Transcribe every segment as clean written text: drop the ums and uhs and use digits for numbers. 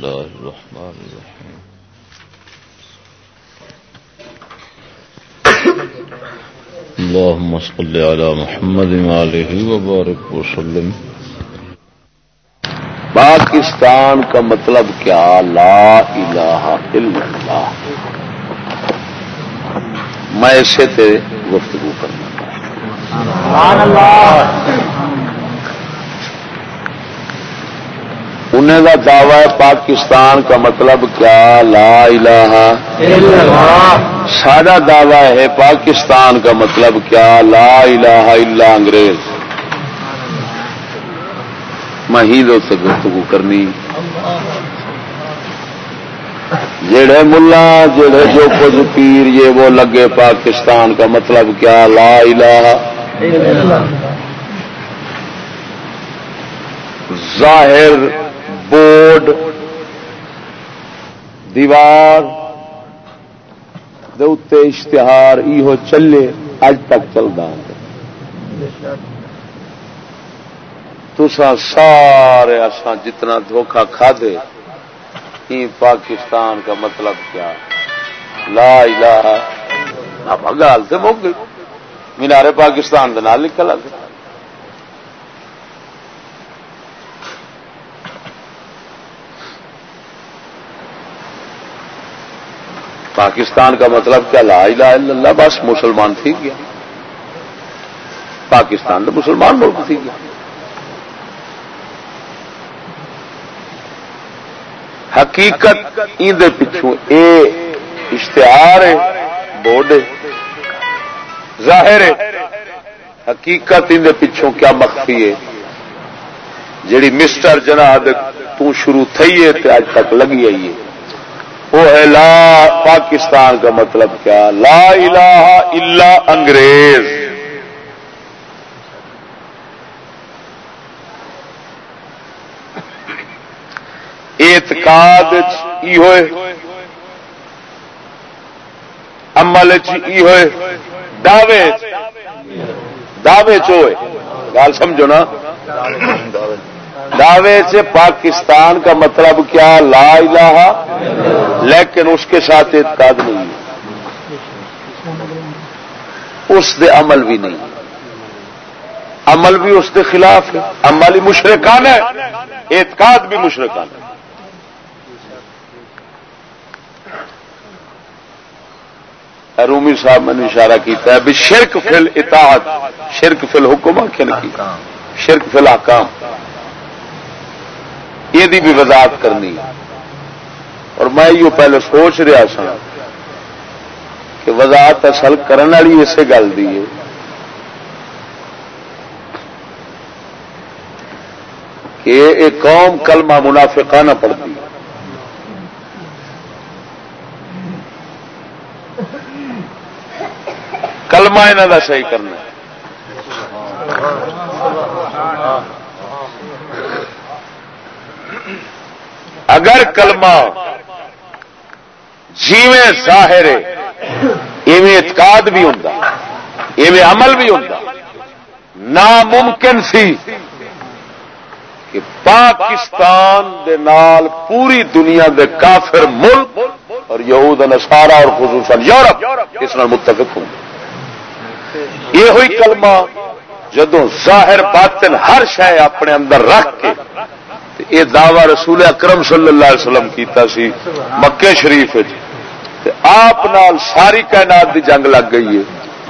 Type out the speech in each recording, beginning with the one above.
الله الرحمن الرحيم اللهم صل على محمد وآله وبارك وسلم. پاکستان کا مطلب کیا؟ لا الہ الا اللہ. میں اسے تے گفتگو کرنا سبحان اللہ. انہیں کا دعوی ہے پاکستان کا مطلب کیا؟ لا الہ الا اللہ. سارا دعوی ہے پاکستان کا مطلب کیا؟ لا الہ الا انگریز. مہیدوں سے گفتگو کرنی. جڑے ملا جڑے جو کچھ پیر یہ وہ لگے پاکستان کا مطلب کیا؟ لا الہ. ظاہر بورڈ دیوار دے اتے اشتہار ایہو چلے اج تک چلدا. تساں سارے اساں جتنا دھوکہ کھا دے پاکستان کا مطلب کیا؟ لا الہ. اب گل تو مک گئی. مینارے پاکستان دے نال لکھا لگ. پاکستان کا مطلب کیا؟ لا الہ الا اللہ. بس مسلمان تھی گیا. پاکستان تو مسلمان ملک تھی گیا. حقیقت اندر پچھوں اے اشتہار ہے بورڈ ہے ظاہر ہے. حقیقت اندر پچھوں کیا مخفی ہے جیڑی مسٹر جناب تو شروع تھی ہے تے اج تک لگی آئی ہے وہ ہے لا. پاکستان کا مطلب کیا؟ لا الہ الا انگریز. اعتقاد ای ہوئے عمل ای ہوئے دعوے چوئے. گال سمجھو نا. دعوے سے پاکستان کا مطلب کیا؟ لا الہ. لیکن اس کے ساتھ اعتقاد نہیں ہے. اس دے عمل بھی نہیں. عمل بھی اس کے خلاف ہے. عمل ہی مشرکانہ ہے. اعتقاد بھی مشرکانہ ہے. رومی صاحب میں نے اشارہ کیتا ہے بھی شرک فی الاطاعت شرک فی الحکم کی شرک فی الاحکام یہ بھی وضاحت کرنی. اور میں یہ پہلے سوچ رہا سا کہ وضاحت اصل کرنے والی اسے گل دی ہے کہ ایک قوم کلمہ منافقانہ پڑھتی ہے. کلمہ انہوں کا صحیح کرنا. اگر کلمہ جیویں ظاہر ہے ایویں اعتقاد بھی ہوندا ایویں عمل بھی ہوندا. ناممکن سی کہ پاکستان دے نال پوری دنیا دے کافر ملک اور یہود نصارا اور خصوصاً یورپ اس نال متفق ہوں. یہ ہوئی کلمہ جدوں ظاہر باطن ہر شے اپنے اندر رکھ کے یہ دعوی رسول اکرم صلی اللہ علیہ وسلم کیتا سی مکے شریف آپ نال ساری کائنات دی جنگ لگ گئی ہے.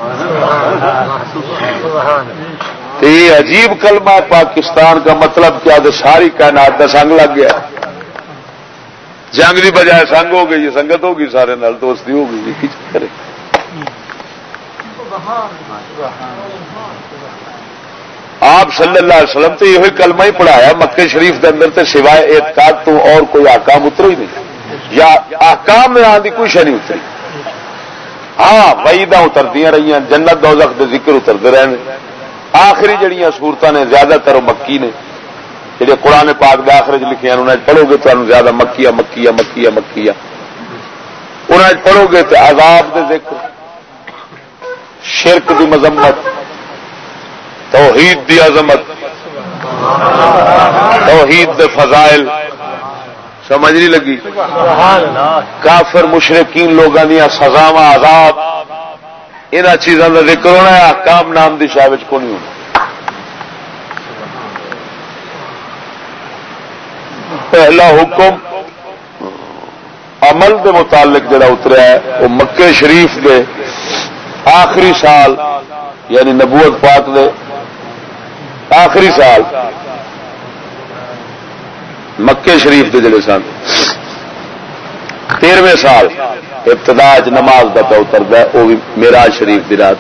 یہ عجیب کلمہ پاکستان کا مطلب کیا؟ ساری کائنات کا سنگ لگ گیا. جنگ کی بجائے سنگ ہو گئی. سنگت ہوگی سارے نال دوستی ہو گئی. کرے آپ صلی اللہ علیہ وسلم تو یہ کلمہ ہی پڑھایا مکے شریف کے اندر تے سوائے اعتقاد تو اور کوئی احکام اترے ہی نہیں یا احکام میں آنے کی کوئی شے نہیں اتری. ہاں وعیداں اتردیاں رہی جنت دوزخ دے ذکر اترتے رہے. آخری جڑیاں صورتاں نے زیادہ تر مکی نے جڑے قرآن پاک دے آخر لکھے ہیں انہیں پڑھو گے تو زیادہ مکیہ انہیں پڑھو گے تو عذاب دے ذکر شرک دی مذمت توحید دی عظمت توحید دے فضائل سمجھ نہیں لگی؟ کافر مشرکین لوگوں دیا سزاواں عذاب انہاں چیزاں کا ذکر ہونا ہے، احکام نام دی شاہ وچ کوئی نہیں ہونا۔ پہلا حکم عمل دے متعلق جڑا اتریا ہے وہ مکے شریف دے آخری سال یعنی نبوت پاک دے آخری سال مکے شریف دے جڑے سن 13ویں سال ابتدا نماز کا پہ اترتا ہے، وہ بھی معراج شریف کی رات،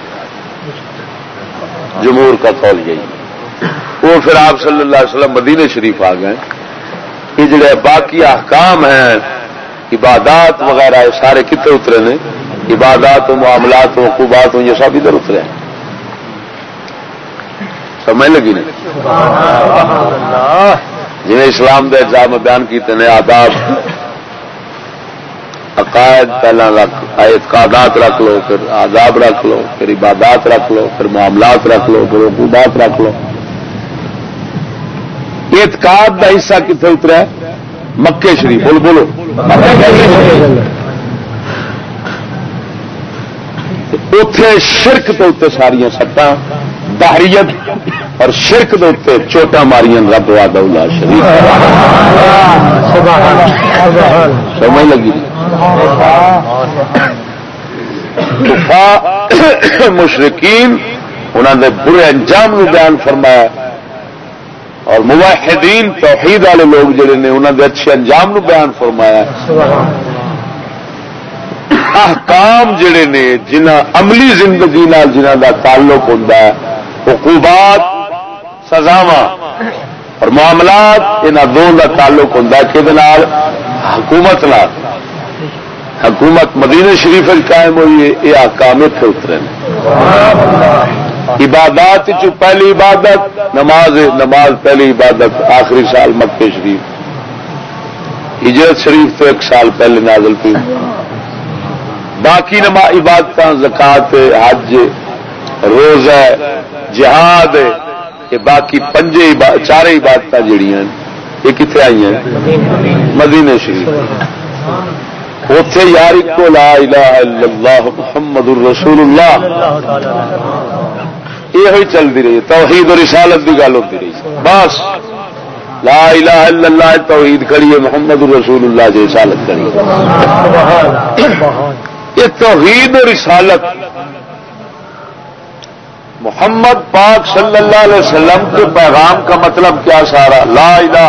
جمہور کا قول یہی۔ وہ پھر آپ صلی اللہ علیہ وسلم مدینے شریف آ گئے، یہ جڑے باقی احکام ہیں عبادات وغیرہ یہ سارے کتنے اترے نے؟ عبادات و معاملات و عقوبات و یہ سب ادھر اترے ہیں۔ سمجھ لگی نہیں؟ جنہیں اسلام دے اجزاء میں بیان کیتے ہیں، آداب عقائد پہلا اعتقادات رکھ لو، پھر آداب رکھ لو، پھر عبادات رکھ لو، پھر معاملات رکھ لو، پھر عقوبات رکھ لو۔ اعتقاد کا حصہ کتنے اترا ہے؟ مکے شریف۔ بولو بولو۔ اتے شرک کے اتنے ساریا سٹاں دہریت اور شرک کے اتنے چوٹا ماریاں رب وحدہ لا شریک۔ سمجھ لگی؟ مشرکین انہوں نے برے انجام کو بیان فرمایا، اور موحدین توحید والے لوگ جڑے نے انہوں نے اچھے انجام کو بیان فرمایا۔ احکام جڑے نے جنہ عملی زندگی نال جنہ دا تعلق ہوتا ہے، عقوبات سزاواں اور معاملات انہاں دونوں دا تعلق ہوتا ہے کہدے نال؟ حکومت نال۔ حکومت مدینہ شریف قائم ہوئی ہے، یہ احکام اتنے اترے ہیں۔ عبادات پہلی عبادت نماز، نماز پہلی عبادت آخری سال مکے شریف، ہجرت شریف تو 1 سال پہلے نازل کی۔ باقی عبادت زکات، حج، روزہ، جہاد، یہ باقی 4 عبادت جہاں یہ کتنے آئی ہیں؟ مدینے شریف۔ اتے یار کو لا الہ الا اللہ محمد الرسول اللہ یہ چلتی رہی، توحید اور رسالت کی گل ہوتی رہی۔ بس لا الہ الا اللہ توحید کھڑی ہے، محمد الرسول اللہ جی رسالت کھڑی ہے۔ یہ توحید اور رسالت محمد پاک صلی اللہ علیہ وسلم کے پیغام کا مطلب کیا سارا؟ لا الہ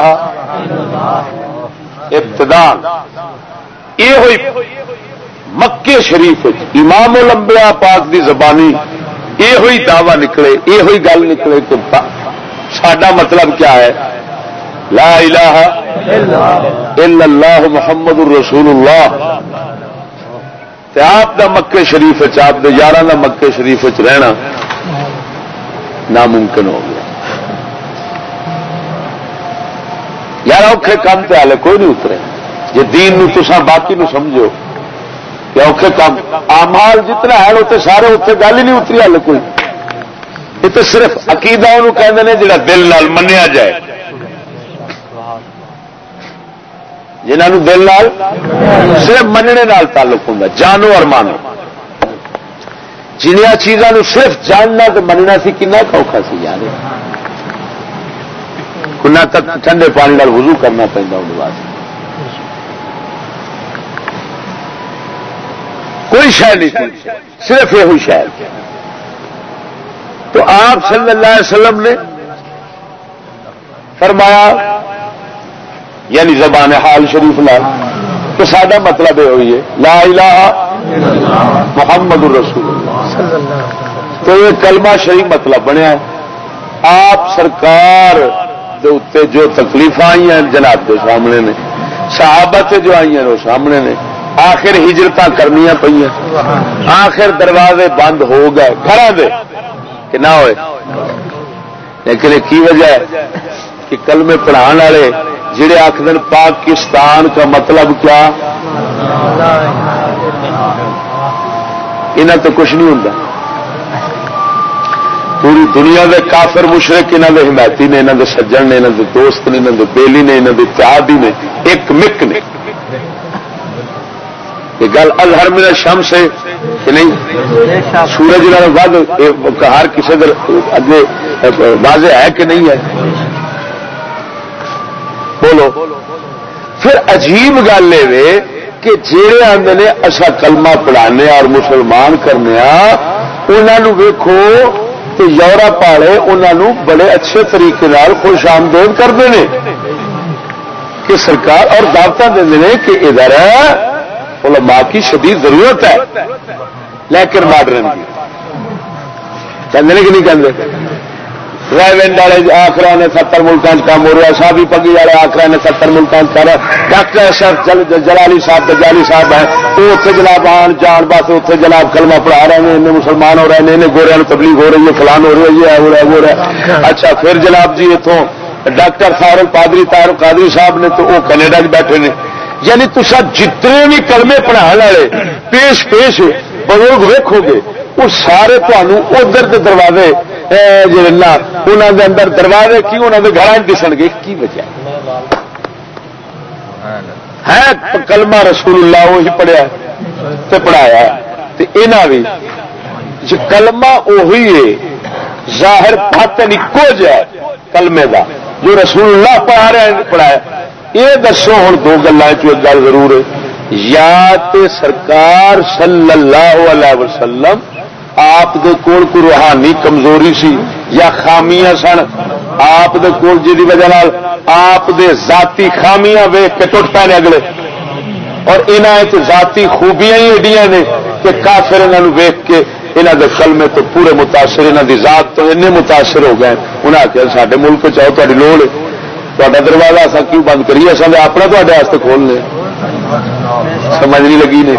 ابتدا یہ ہوئی مکے شریف امام الانبیاء پاک دی زبانی یہ ہوئی دعویٰ نکلے، یہ ہوئی گل نکلے کہ ساڈا مطلب کیا ہے؟ لا الہ الا اللہ محمد الرسول اللہ۔ آپ دا مکے شریف آپ دے یاراں دا مکے شریف رہنا ناممکن ہو گیا۔ یار اوکھے کام تے ہالے کوئی نہیں اترے، جی دین نو تساں باقی نو سمجھو کہ اوکھے کام اعمال جتنا ہے اتنے سارے اتنے گل ہی نہیں اتری ہالے کوئی۔ یہ تو صرف عقیدہ انہوں کہتے ہیں جڑا دل نال منیا جائے، جنہوں دل نال صرف مننے نال تعلق ہوں، جانو اور مانو۔ جنیا چیزاں صرف جاننا تو مننا سی کنا اوکھا سی یار، کنا تک ٹھنڈے پانی نال وضو کرنا پہنتا ان واسطے، کوئی شے نہیں تھی، صرف یہ ہوئی شے۔ تو آپ صلی اللہ علیہ وسلم نے فرمایا یعنی زبان حال شریف لال کہ سادہ مطلب یہ ہوئی ہے لا الہ محمد الرسول اللہ۔ تو یہ کلمہ شریف مطلب بنیا ہے۔ آپ سرکار دے اتے جو تکلیف آئی ہیں جناب کے سامنے نے، صحابہ سے جو آئی ہیں وہ سامنے نے، آخر ہجرت کرنی پہ، آخر دروازے بند ہو گئے گھر دے کہ نہ ہوئے، لیکن کی وجہ ہے کہ کلمے پڑھان والے جڑے آخر پاکستان کا مطلب کیا، انہاں تو کچھ نہیں ہوتا پوری دنیا دے کافر مشرک انہاں دے حمایتی نے، انہاں دے سجن نے، انہاں دے دوست نے، انہاں دے بیلی نے، انہاں دے اتحادی نے، ایک مک نے. یہ گل اظہر من الشمس ہے کہ نہیں؟ سورج نال ود ہر کسی دے اگے واضح ہے کہ نہیں ہے؟ بولو. پھر عجیب گل ہے کہ جہے آدھے نے اصا کلمہ پڑھانے اور مسلمان کرنے انہوں ویکھو تو یورپ والے انہوں بڑے اچھے طریقے خوش آمدید کرتے ہیں کہ سرکار اور دعوت دے کہ ادھر علماء کی شدید ضرورت ہے لیکن ماڈرن کی کہ نہیں کہتے. ریونڈ والے آخر نے 70 ملکوں کام ہو رہا، سابی پگی والے آخر نے 70 ملکوں کر رہا. ڈاکٹر اشرف جلالی صاحب دجالی صاحب ہیں وہ اتنے جناب آن جان بس اتنے جناب کلمہ پڑھا رہے ہیں، انہیں مسلمان ہو رہے ہیں، انہیں گوریاں تبلیغ ہو رہی ہے، فلان ہو رہی ہے، یہ ہو رہا ہے وہ رہا ہے. اچھا پھر جناب جی اتوں ڈاکٹر طاہر القادری صاحب نے تو وہ کینیڈا بیٹھے نے. یعنی تصا جتنے بھی کلمے پڑھا والے پیش بزرگ ویکھو گے وہ سارے تمہوں ادھر کے دروازے انہوں دے اندر دروازے کی انہوں دے گھر دسن گے. کی وجہ ہے؟ کلمہ رسول اللہ وہی پڑھیا تے پڑھایا تے انہاں بھی کلمہ وہی ہے، ظاہر باطن اکو جہ کلمے دا جو رسول اللہ پڑھا رہا ہے پڑھایا. یہ دسو ہوں دو گلوں ایک گل ضرور ہے، یا تے سرکار صلی اللہ علیہ وسلم آپ دے کول کوئی روحانی کمزوری سی یا خامیاں سن آپ دے کول جی وجہ آپ دے ذاتی خامیاں ویخ کے ٹوٹ پے اگلے، اور انہاں ذاتی خوبیاں ہی ایڈیاں نے کہ کافر انہوں ویخ کے انہوں دے کلمے تو پورے متاثر، انہوں دی ذات تو اینے متاثر ہو گئے. انہیں آخیا سارے ملک چاہو تاری لوڑ ہے تا دروازہ اصا کیوں بند کریے، اصل اپنا تے واسطے کھول لیں. سمجھ نہیں لگی نے؟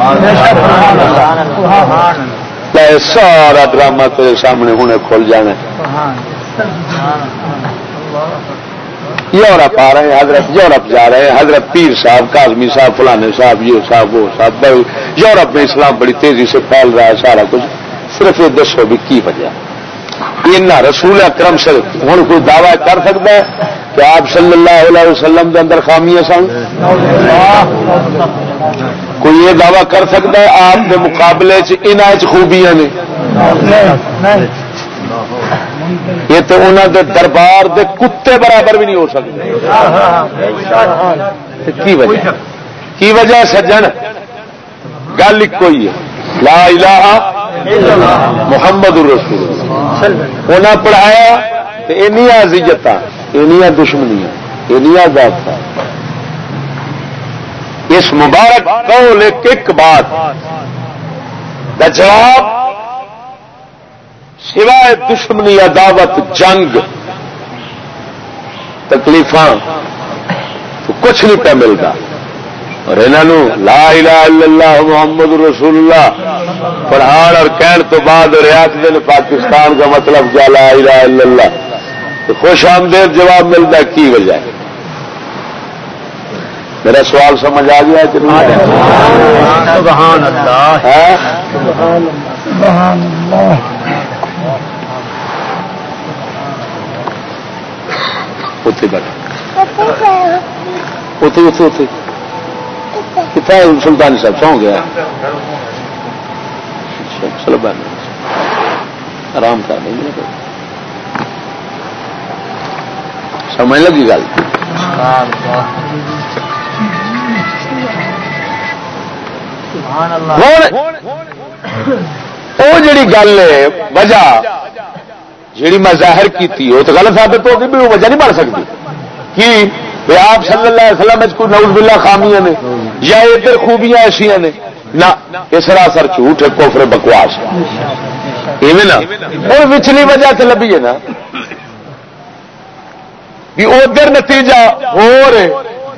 سارا ڈرامہ تیرے سامنے ہوں کھل جانا. یورپ آ رہے ہیں، حضرت یورپ جا رہے ہیں، حضرت پیر صاحب کاظمی صاحب فلانے صاحب یہ صاحب وہ صاحب. یورپ میں اسلام بڑی تیزی سے پھیل رہا ہے سارا کچھ. صرف یہ دسو بھی کی وجہ رسول اکرم سے ہوں کوئی دعوی کر سکتا ہے کہ آپ صلی اللہ علیہ وسلم کے اندر خامیاں سن؟ کوئی یہ دعوی کر سکتا ہے آپ کے مقابلے خوبیاں نے؟ یہ تو انہوں دے دربار دے کتے برابر بھی نہیں ہو سکتے. کی وجہ سجن گل ایک ہی ہے، لا الہ محمد الرسول انہیں پڑھایا اینیاں اذیت اینیاں دشمنیاں اینیاں ذات. اس مبارک قول ایک بات کا جواب سوائے دشمنی عداوت جنگ تکلیفاں تو کچھ نہیں پہ ملتا. اور انہوں لا الہ الا اللہ محمد رسول اللہ پڑھان اور کہن تو بعد ریاست پاکستان کا مطلب کیا لا الہ الا اللہ تو خوش آمدید جواب ملتا. کی وجہ ہے؟ میرا سوال سمجھ آ گیا کہ نہیں؟ سبحان اللہ سبحان اللہ. کتنا سلطانی صاحب سو گیا چلو آرام کر دیں گے. سمجھ لگی گل؟ وہ جڑی گل ہے وجہ جیڑی میں ظاہر کی وہ تو غلط ثابت ہوگی بھی وہ وجہ نہیں بن سکتی. کہ آپ صلی اللہ علیہ وسلم کوئی نعوذ باللہ خامیاں نے یا ادھر خوبیاں ایسا نے نہ، یہ سراسر جھوٹ ہے، کفر بکواس ہے. نا اور پچھلی وجہ تو لبھی ہے نا بھی ادھر نتیجہ ہو رہے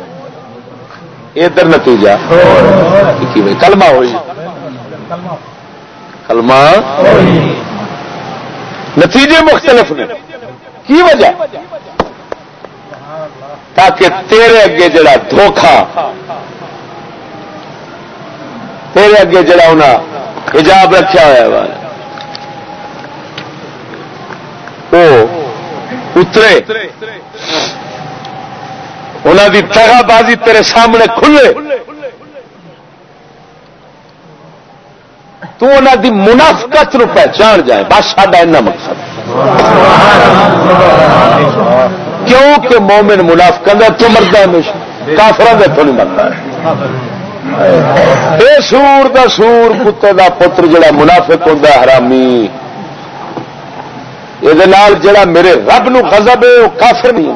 ادھر نتیجہ کلمہ ہوئی کلمہ نتیجے مختلف نے. کی وجہ؟ تاکہ تیرے اگے جڑا دھوکھا تیرے اگے جڑا انہیں حجاب رکھا ہوا ہے اترے انہوں دی تگا بازی تیرے سامنے کھلے تو انہوں دی منافقت نو پہچان جائے بس ساڈا اینا مقصد کیوں کہ مومن منافقت تو مردا ہمیشہ کافراں دے تو نہیں مردا بے سور دا سور کتے دا پتر جڑا منافق ہوندا حرامی یہ جڑا میرے رب نو غضب ہے وہ کافر نہیں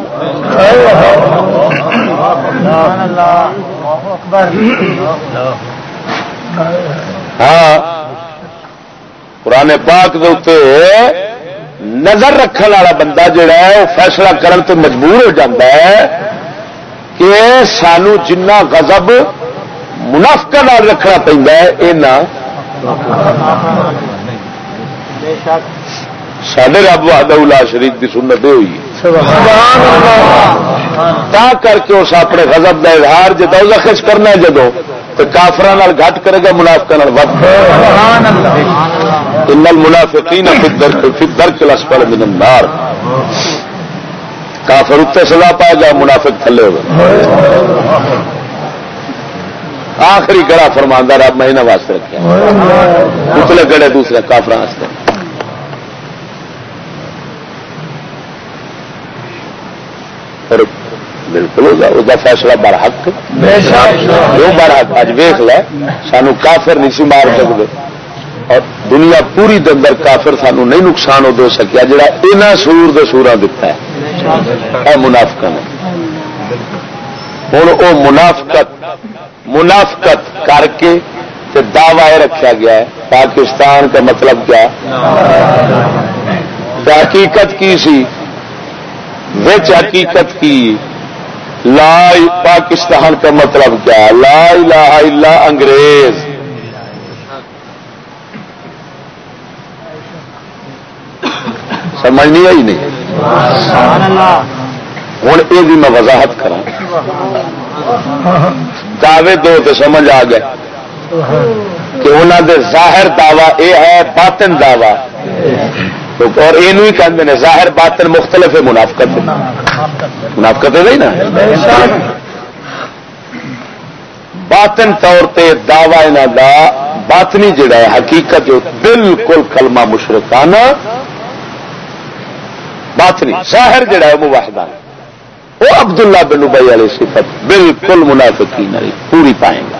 ہاں قرآن پاک دے اوتے نظر رکھنے والا بندہ جڑا ہے وہ فیصلہ کرن تے مجبور ہو جاتا ہے کہ سانو جنہ غضب منافقاں نال رکھنا پیندا ہے اینا ساڈے رب وحدہ لا شریک دی سنت ہوئی تا کر کے اس اپنے غضب کا اظہار جدو زخش کرنا ہے جدو تو کافراں نال گھٹ کرے گا منافقاں نال ود ان المنافقین فی الدرک الاسفل من النار کافر اتنے سزا پائے گا منافق تھلے ہوگا آخری گڑا فرماندہ رب میں انہاں واسطے رکھا اتلے گڑے دوسرے کافراں واسطے بالکل فیصلہ برحق جو برحق اج ویخ لے سانو کافر نہیں سی مار سکتے اور دنیا پوری اندر کافر سانو نہیں نقصان دے سکیا جڑا انہاں سور دے سوراں دتا ہے اے منافقاں نے ہن او منافقت کر کے تے دعوی رکھا گیا ہے پاکستان کا مطلب کیا حقیقت کی سی وچ حقیقت کی لا پاکستان کا مطلب کیا لا الہ الا انگریز سمجھ نہیں آئی نہیں ہوں یہ بھی میں وضاحت کرا دعوے دو تو سمجھ آ گئے کہ انہوں دے ظاہر دعوی یہ ہے باطن دعوی اور یہ کہتے ہیں ظاہر باطن مختلف ہے منافقت منافقت ہے نا باطن طور پہ دعوی انہوں دا باطنی جڑا ہے حقیقت جو بالکل کلمہ مشرکانہ باطنی ظاہر جڑا ہے موحدانہ وہ عبداللہ بن ابی علیہ صفت بالکل منافقین والی پوری پائیں گا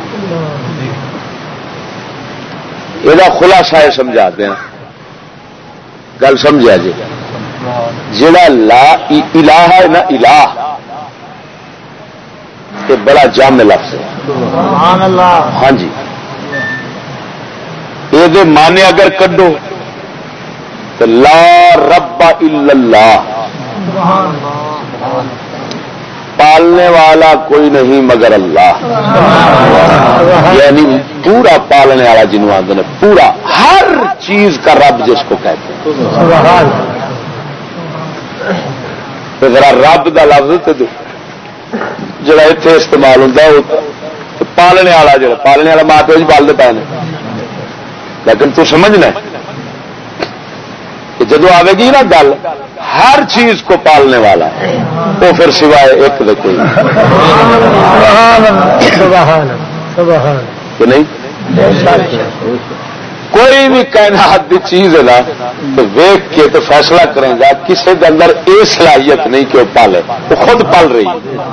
یہ خلاصہ ہے سمجھا دیں گل سمجھا جی جڑا لا الہ ہے نا الہ یہ بڑا جامع لفظ ہے ہاں جی یہ معنی اگر کڈو تو لا رب الا اللہ پالنے والا کوئی نہیں مگر اللہ یعنی پورا پالنے والا جنوب آدھے نے پورا ہر چیز کا رب جس کو کہتے ہیں ذرا رب دا لفظ جڑا اتنے استعمال ہوتا ہے پالنے والا جڑا پالنے والا ماں پیو پالتے پے لیکن تو سمجھنا کہ جدو آئے گی نا گل ہر چیز کو پالنے والا وہ پھر سوائے ایک دے کوئی کہ نہیں کوئی بھی کائنات کی چیز ہے نا تو ویک کے تو فیصلہ کریں گا کسی کے اندر یہ صلاحیت نہیں کہ وہ پالے وہ خود پال رہی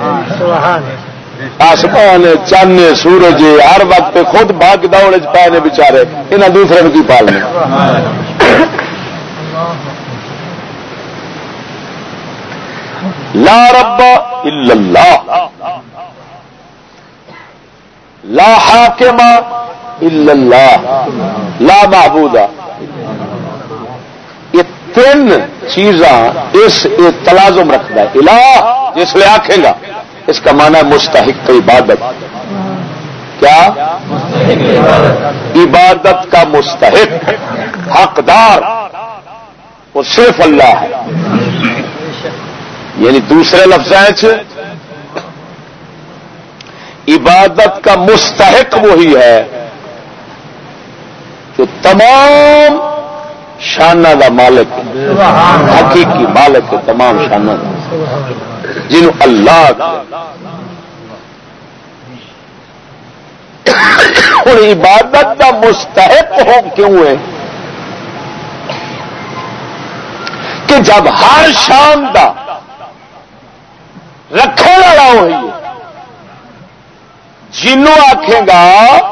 آسمان چند سورج ہر وقت خود بھاگ دوڑ پائے نے بچارے انہیں دوسرے کی پالنے لا رب الا اللہ لا حاکم الا اللہ لا معبود یہ تین چیزاں اس تلازم رکھتا ہے الہ جس لئے آکھے گا اس کا معنی ہے مستحق عبادت کیا عبادت کا مستحق حقدار وہ صرف اللہ ہے یعنی دوسرے لفظ عبادت کا مستحق وہی ہے جو تمام شانہ دا مالک حقیقی مالک تمام شانہ جنہوں اللہ ہوں عبادت دا مستحق ہو کیوں ہے کہ جب ہر شان دا رکھنے والا وہی ہے جنوں آکھے گا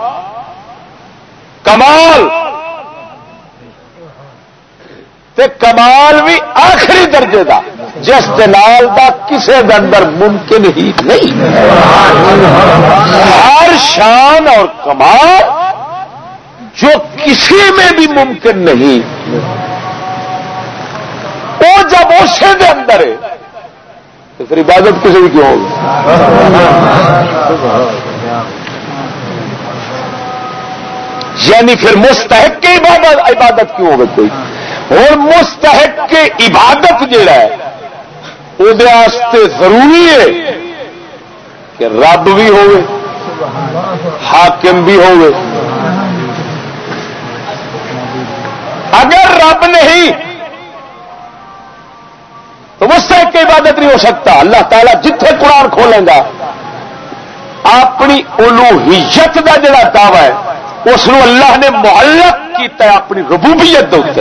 کمال تے کمال بھی آخری درجے دا جس دلال دا کسے دے اندر ممکن ہی نہیں ہر شان اور کمال جو کسی میں بھی ممکن نہیں وہ جب اسے دے اندر ہے تو پھر عبادت کسی بھی کیوں ہوگی یعنی پھر مستحق کی عبادت کیوں ہوگی کوئی اور مستحق کی عبادت جڑا ہے وہ ضروری ہے کہ رب بھی ہوئے حاکم بھی ہوئے اگر رب نہیں تو مستحق کی عبادت نہیں ہو سکتا. اللہ تعالیٰ جتھے قرآن کھولیں گا اپنی الوہیت کا جڑا دعویٰ ہے اس کو اللہ نے معلق کیتا ہے اپنی ربوبیت دے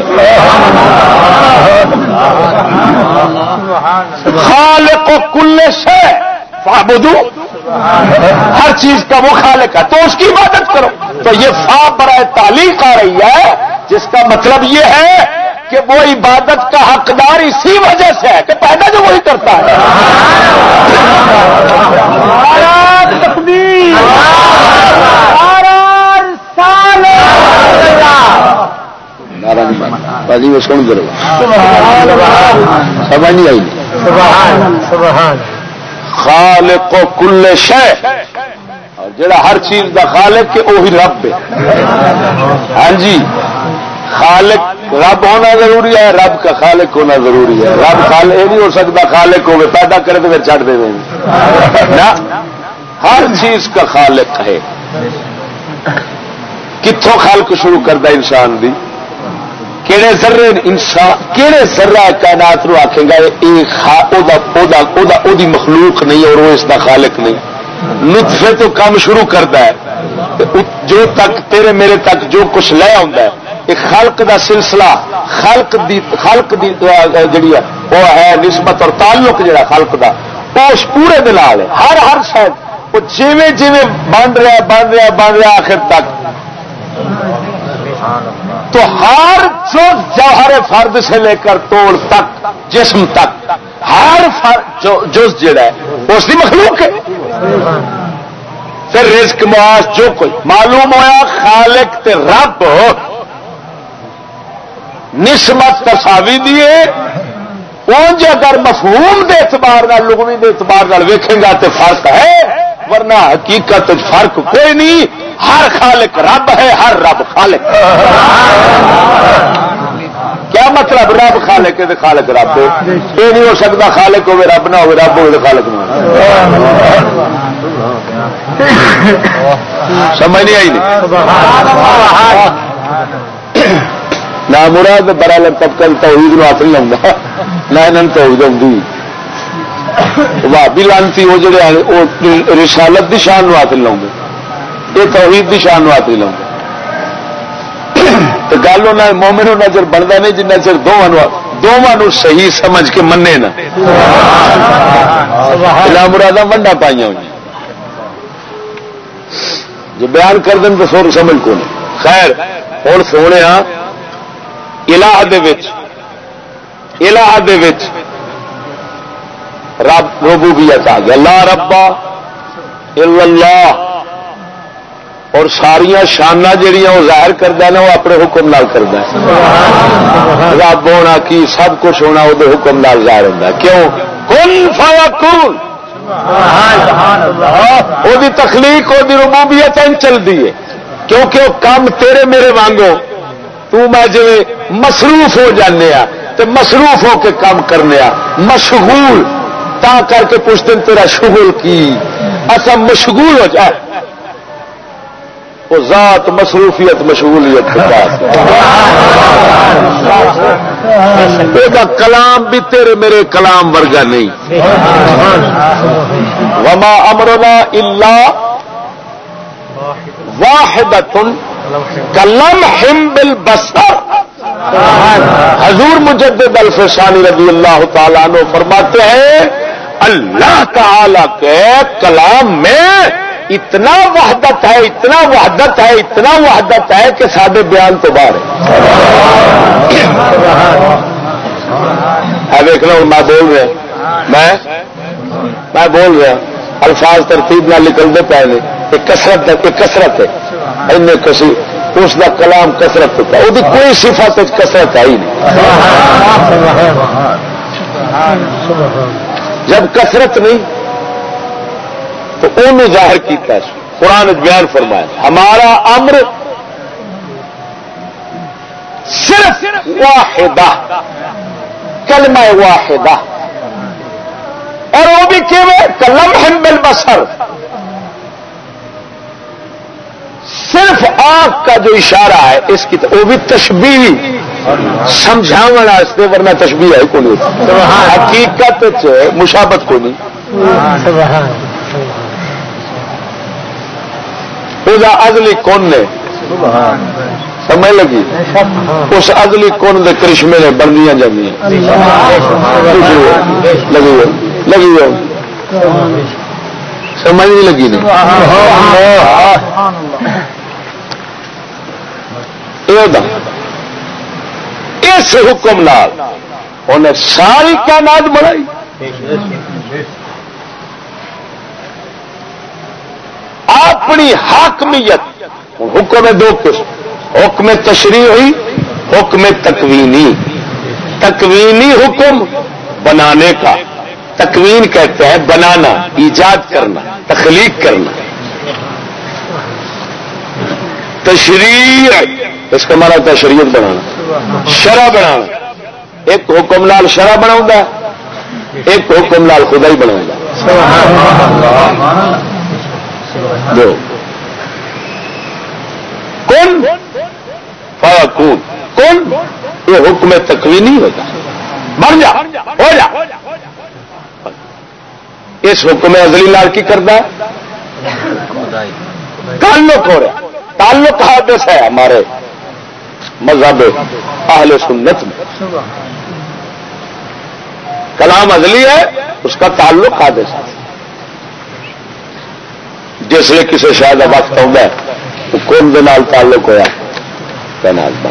خالق کل شے فاعبدوا ہر چیز کا وہ خالق ہے تو اس کی عبادت کرو. تو یہ فا برائے تعلیق آ رہی ہے جس کا مطلب یہ ہے کہ وہ عبادت کا حقدار اسی وجہ سے ہے کہ پیدا جو وہی کرتا ہے. باجی وہ سن کرو سمجھ نہیں آئی. خالق و کل شے اور جڑا ہر چیز دا خالق ہے وہی رب ہے. ہاں جی خالق رب ہونا ضروری ہے رب کا خالق ہونا ضروری ہے. رب خالق یہ نہیں ہو سکتا خالق ہوگا پیدا کرے تو پھر چھڑ دے نا. ہر چیز کا خالق ہے. کتوں خلق شروع کرتا انسان دی کہڑے ذرے انسان کہڑے ذرہ کائنات نو آکھے گا یہ مخلوق نہیں اور وہ اس کا خالق نہیں. نطفے تو کام شروع کرتا ہے جو تک تیرے میرے تک جو کچھ لے آتا ہے یہ خلق دا سلسلہ خلق دی جڑی ہے وہ ہے نسبت اور تعلق جڑا خلق دا وہ پورے دلال ہے. ہر شاید وہ جیویں جیویں بن رہا آخر تک تو ہر جوہر فرد سے لے کر توڑ تک جسم تک ہر جز جڑا ہے اس کی مخلوق ہے. پھر رزق معاش جو کوئی معلوم ہوا خالق تے رب نسبت تساوی دیے اونج اگر مفہوم دے اعتبار لغوی دے اعتبار ویکھے گا تو فرق ہے ورنہ حقیقت فرق کوئی نہیں. ہر خالق رب ہے ہر رب خالق. کیا مطلب رب خالق ہے خالق رب یہ نہیں ہو سکتا خالق ہوئے رب نہ ہوئے رب ہوئے خالق نہ سمجھ نہیں آئی نہ مراد برال طبقہ توحید نو ہاتھ نہیں لاؤں نہ انہوں توحید آؤں بھابی لانتی وہ جڑے رسالت دی شان نو ہاتھ نہیں لاؤں یہ توحید دی شان نو ہاتھ نہیں لاؤں تو گل ہونا مومن ہونا چر بنتا نہیں جنہ چر دونوں صحیح سمجھ کے منے نا مرادہ ونڈا پائی ہوئی جو بیان کر دیں تو سور سمجھ کو نہیں. خیر ہوں سونے الہ دے وچ رب ربوبیت آ گیا لا ربا الا اللہ اور ساریا شانہ جہاں وہ ظاہر کرتا ہے نا وہ اپنے حکم نال کرتا ہے. رب ہونا کی سب کچھ ہونا وہ حکم نال ظاہر ہوتا ہے. کیوں کن فیکون وہ تخلیق وہ ربوبیت چلتی ہے کیونکہ وہ کام تیرے میرے وانگو تو میں جی مصروف ہو جانے تو مصروف ہو کے کام کرنے مشغول تا کر کے پوچھتے تیرا شغل کی اچھا مشغول ہو جائے وہ ذات مصروفیت مشغولیت کے پاس کلام بھی تیرے میرے کلام ورگا نہیں. وما امرنا الا واحدۃ کلمح بالبصر. حضور مجدد الفسانی رضی اللہ تعالیٰ عنہ فرماتے ہیں اللہ تعالی کے کلام میں اتنا وحدت ہے اتنا وحدت ہے اتنا وحدت ہے کہ سادے بیان تو باہر ہے. دیکھ لو میں بول رہا میں بول رہا الفاظ ترتیب نہ نکلتے پے نے. کسرت ہے ان کسی اس کا کلام کسرت ہوتا ہے وہ کوئی صفت کسرت ہے ہی نہیں. جب کسرت نہیں تو انہوں ظاہر کیتا قرآن بیان فرمایا ہمارا امر صرف واحدہ کلمہ واحدہ اور وہ بھی کلمح بالبصر. صرف آنکھ کا جو اشارہ ہے اس کی وہ بھی تشبیہ سمجھاونے واسطے ورنہ تشبیہ ہے کوئی نہیں. حقیقت مشابت کوئی نہیں. وہ ازلی کون نے سمجھ لگی اس ازلی کون دے کرشمے نے بننیاں جاندیاں لگی ہو سمجھ نہیں لگی نہیں. اس حکم نال انہیں ساری کائنات بنائی. اپنی حاکمیت حکم دو قسم حکم تشریعی حکم تکوینی. تکوینی حکم بنانے کا تکوین کہتے ہیں بنانا ایجاد کرنا تخلیق کرنا. تشریع اس کا معنی ہوتا ہے شریعت بنانا شرع بنانا. ایک حکم نال شرع بناؤں ایک حکم نال خدا ہی بناؤں دو کون فیکون کون یہ حکم تکوینی ہوتا بن جا ہو جا. اس حکم ازلی لال کی کرتا ہے تعلق ہو رہا. تعلق حادث ہے ہمارے مذہب اہل سنت میں. کلام ازلی ہے اس کا تعلق حادث ہے. جس لیے کسی شاید وقت آتا ہے وہ کون دے نال تعلق ہوا تعینات بن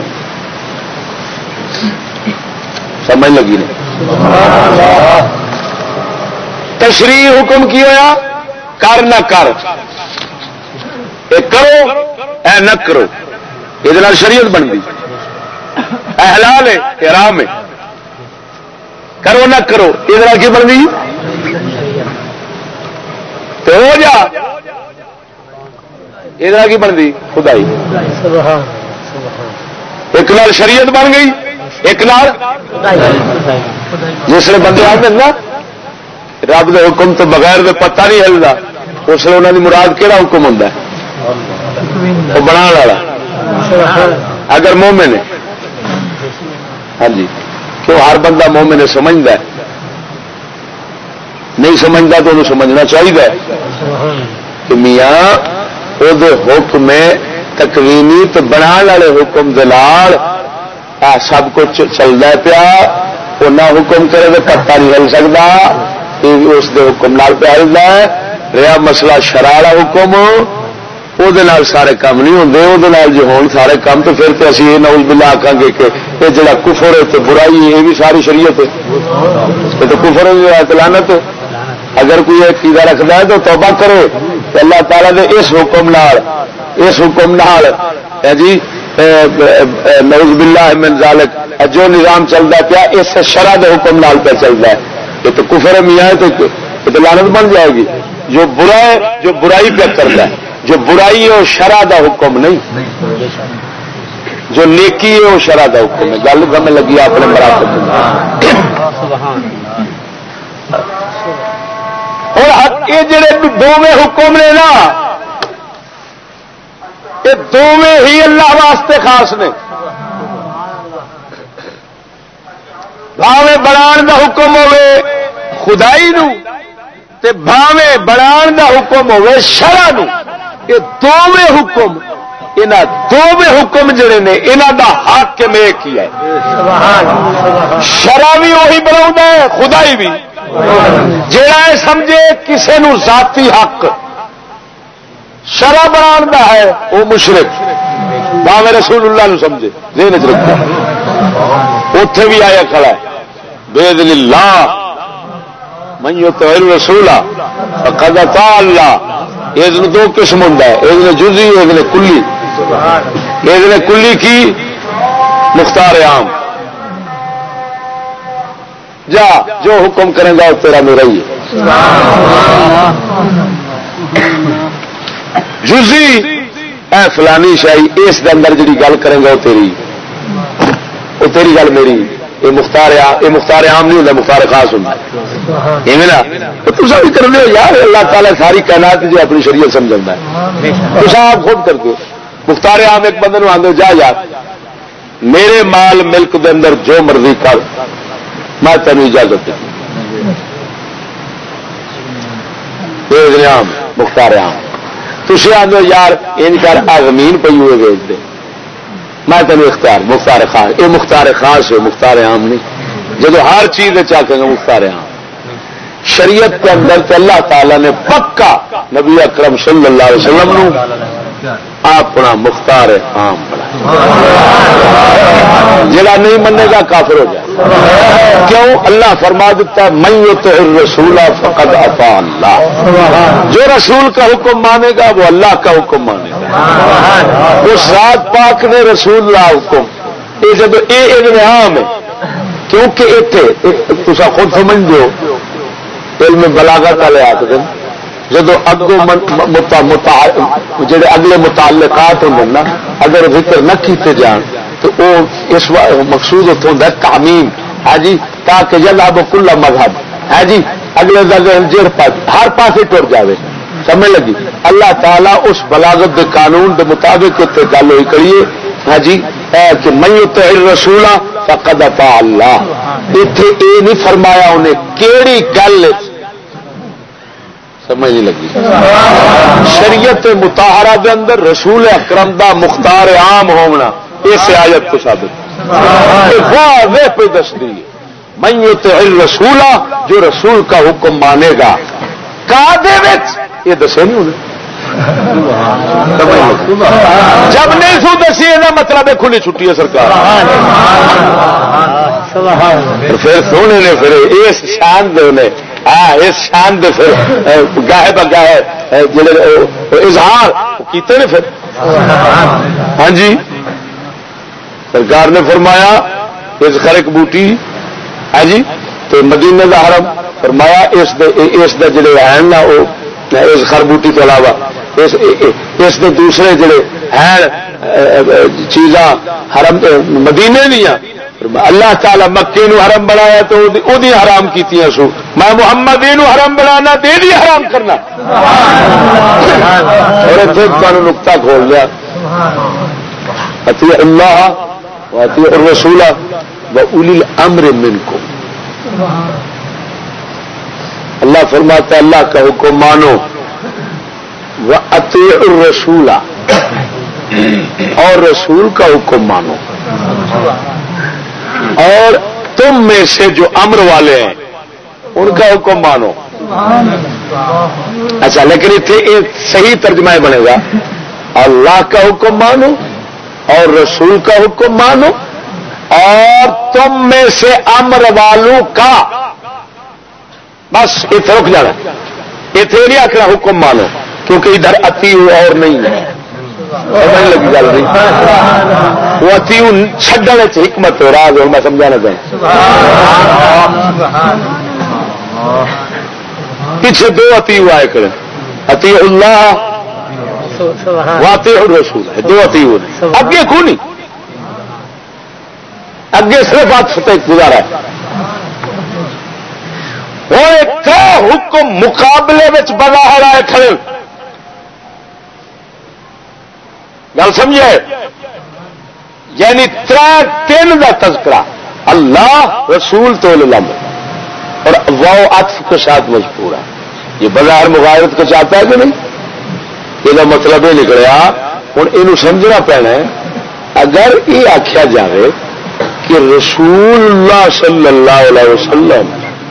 سمجھ لگی نہیں. تشریع حکم کی ہوا کر نہ کر اے کرو اے نہ کرو یہ شریعت بن گئی. اے حلال ہے حرام ہے کرو نہ کرو یہ کی بن گئی تو ہو جا یہ کی بن گئی خدائی. ایک نال شریعت بن گئی ایک نال جس نے بندے آتے نا رب دے حکم تو بغیر دے پتہ نہیں ہلدا اس لیے انہوں نے مراد کہڑا حکم ہوتا ہے وہ بنا والا. اگر مومن ہے ہاں جی کیوں ہر بندہ مومن ہے سمجھتا ہے نہیں سمجھتا تو انہوں سمجھنا چاہیے کہ میاں وہ حکم تکوینی تو بنا والے حکم دلال سب کچھ چلتا پیا وہ نہ حکم کرے تو پتہ نہیں ہل سکتا اس دے حکم نال پہ ہلدا ہے. رہا مسئلہ شرع والا حکم وہ سارے کام نہیں ہوتے وہ جی ہون سارے کام تو پھر تو اسی یہ نعوذ باللہ آکھاں گے کہ یہ جڑا کفر ہے تو برائی یہ بھی ساری شریعت ہے یہ تو کفر ہے لعنت. اگر کوئی عقیدہ رکھتا ہے تو توبہ کرے تو اللہ تعالیٰ نے اس حکم نال جی نعوذ باللہ من ذالک جو نظام چلتا پیا اس شرع دے حکم نال پہ چلتا ہے یہ تو کفر ہے میاں تو لعنت بن جائے گی. جو برا ہے جو برائی پہ کرتا ہے جو برائی ہے وہ شرع دا حکم نہیں جو نیکی ہے وہ شرع دا حکم ہے. گل سمجھ لگی اپنے مراتب اور یہ جڑے دونوں حکم نے نا یہ دونوں ہی اللہ واسطے خاص نے. بھاویں بنان دا حکم ہوے خدائی نو تے بھاویں بنان دا حکم ہوے شرع نو. یہ دونوں حکم انہاں دونوں حکم جڑے نے انہاں دا حاکم ایک ہی ہے. شرع بھی وہی بناوندا ہے خدائی بھی. جڑا ہے سمجھے کسے نو ذاتی حق شرع بنان دا ہے وہ مشرک. باوے رسول اللہ نو سمجھے ذہن وچ رکھو. اوتھے بھی آیا کھڑا ہے باذن اللہ من یطیع الرسول فقد اطاع اللہ. اذن دو قسم ہوندا ہے اذن جزئی اذن کلی. اذن کلی کی مختار عام جا جو حکم کرے گا وہ تیرا میرا ہی ہے. جزئی اے فلانی شاہی اس دے اندر جڑی گل کرے گا وہ تیری گل میری. یہ مختار عام نہیں ہوتا مختار خاص ہوتا ہے. تو بھی کر دو یار اللہ تعالیٰ ساری کائنات جو اپنی شریعت سمجھا ہے تو آپ خود کر دو. مختار عام ایک بندے نو آدھے جا یار میرے مال ملک دے اندر جو مرضی کر میں تینوں اجازت دوں. عام مختار عام. تھی آدھو یار یہ کر زمین پی ہوئے ویچ دے میں تینوں اختیار. مختار خاص یہ مختار خاص ہے مختار عام نہیں. جب ہر چیز چاہتے ہیں مختار عام شریعت کے اندر تو اللہ تعالی نے پکا نبی اکرم صلی اللہ علیہ وسلم نو اپنا مختار عام بنا. جڑا نہیں منے گا کافر ہو جائے. کیوں؟ اللہ فرما دیتا ہے من یطع الرسول فقد اطاع اللہ. جو رسول کا حکم مانے گا وہ اللہ کا حکم مانے گا. اس ذات پاک نے رسول اللہ حکم یہ جب یہ ابن عام ہے کیونکہ اتنے تصا خود سمجھ دو علم بلاغت والے آتے جب اگوں جڑے اگلے متعلقات ہوں نا اگر ذکر نہ کیتے جان تو وہ اس مقصود اتوں ہوتا ہے تعمیم ہے جی تاکہ یذهب کل مذہب ہے جی اگلے جڑ ہر پاسے ٹر جاوے. سمجھ لگی؟ اللہ تعالیٰ اس بلاغت دے قانون دے مطابق اتنے گل ہوئی کریے ہاں جی کہ من یطع الرسول فقد اطاع اللہ. اتنے یہ نہیں فرمایا انہیں کیڑی گل سمجھ نہیں لگی. شریعت مطہرہ دے اندر رسول اکرم دا مختار عام ہونا اس آیت کو ثابت واضح پہ دس دی. من یطع الرسول جو رسول کا حکم مانے گا کادے وچ یہ دسے نہیں انہیں. جب نہیں سو دسی یہ مطلب ہے کھلی چھٹی ہے سرکار. پھر سونے نے پھر اس شان دے نے اس شان دے پھر گاہے بگاہے جڑے اظہار کیتے نے پھر ہاں جی سرکار نے فرمایا اس خرک بوٹی ہے جی تو مدینے دا حرم فرمایا اس دے جڑے ہیں نا وہ اس خر بوٹی تو علاوہ اس دے دوسرے جڑے ہیں چیزاں حرم مدینے دیا اللہ تعالی مکے نو حرم بنایا تو وہ حرام کی سو میں محمد نو حرم بنانا دے دی حرام کرنا. اور اتنے تمہیں نقطہ کھول لیا اطیع اللہ و اطیع الرسول و اولی الامر منکم. اللہ فرماتا ہے اللہ کا حکم مانو و اطیع الرسول اور رسول کا حکم مانو اور تم میں سے جو امر والے ہیں ان کا حکم مانو. اچھا لیکن اتنے صحیح ترجمہ بنے گا اللہ کا حکم مانو اور رسول کا حکم مانو اور تم میں سے امر والوں کا. بس اتنے رک جانا. اتنے نہیں آخر حکم مانو کیونکہ ادھر اتی اور نہیں ہے لگی گل نہیں وہ اتی چڈن حکمت ہو رہا میں سمجھانا چاہیے. پیچھے دو اتی آئے کریں اتی اللہ واطع الرسول ہے دو اتی اگے کو نہیں اگے صرف آپ فتح گزارا ہے. اور حکم مقابلے میں بظاہر آئے کھڑے گل سمجھے؟ یعنی تین کا تذکرہ اللہ رسول تو علم اور واو عطف کے ساتھ مجبور ہے. یہ بظاہر مغایرت کو چاہتا ہے کہ نہیں؟ یہ مطلب یہ نکلیا. ہوں یہ سمجھنا پینا ہے اگر یہ آخیا جائے کہ رسول اللہ صلی اللہ علیہ وسلم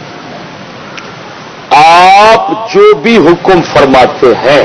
آپ جو بھی حکم فرماتے ہیں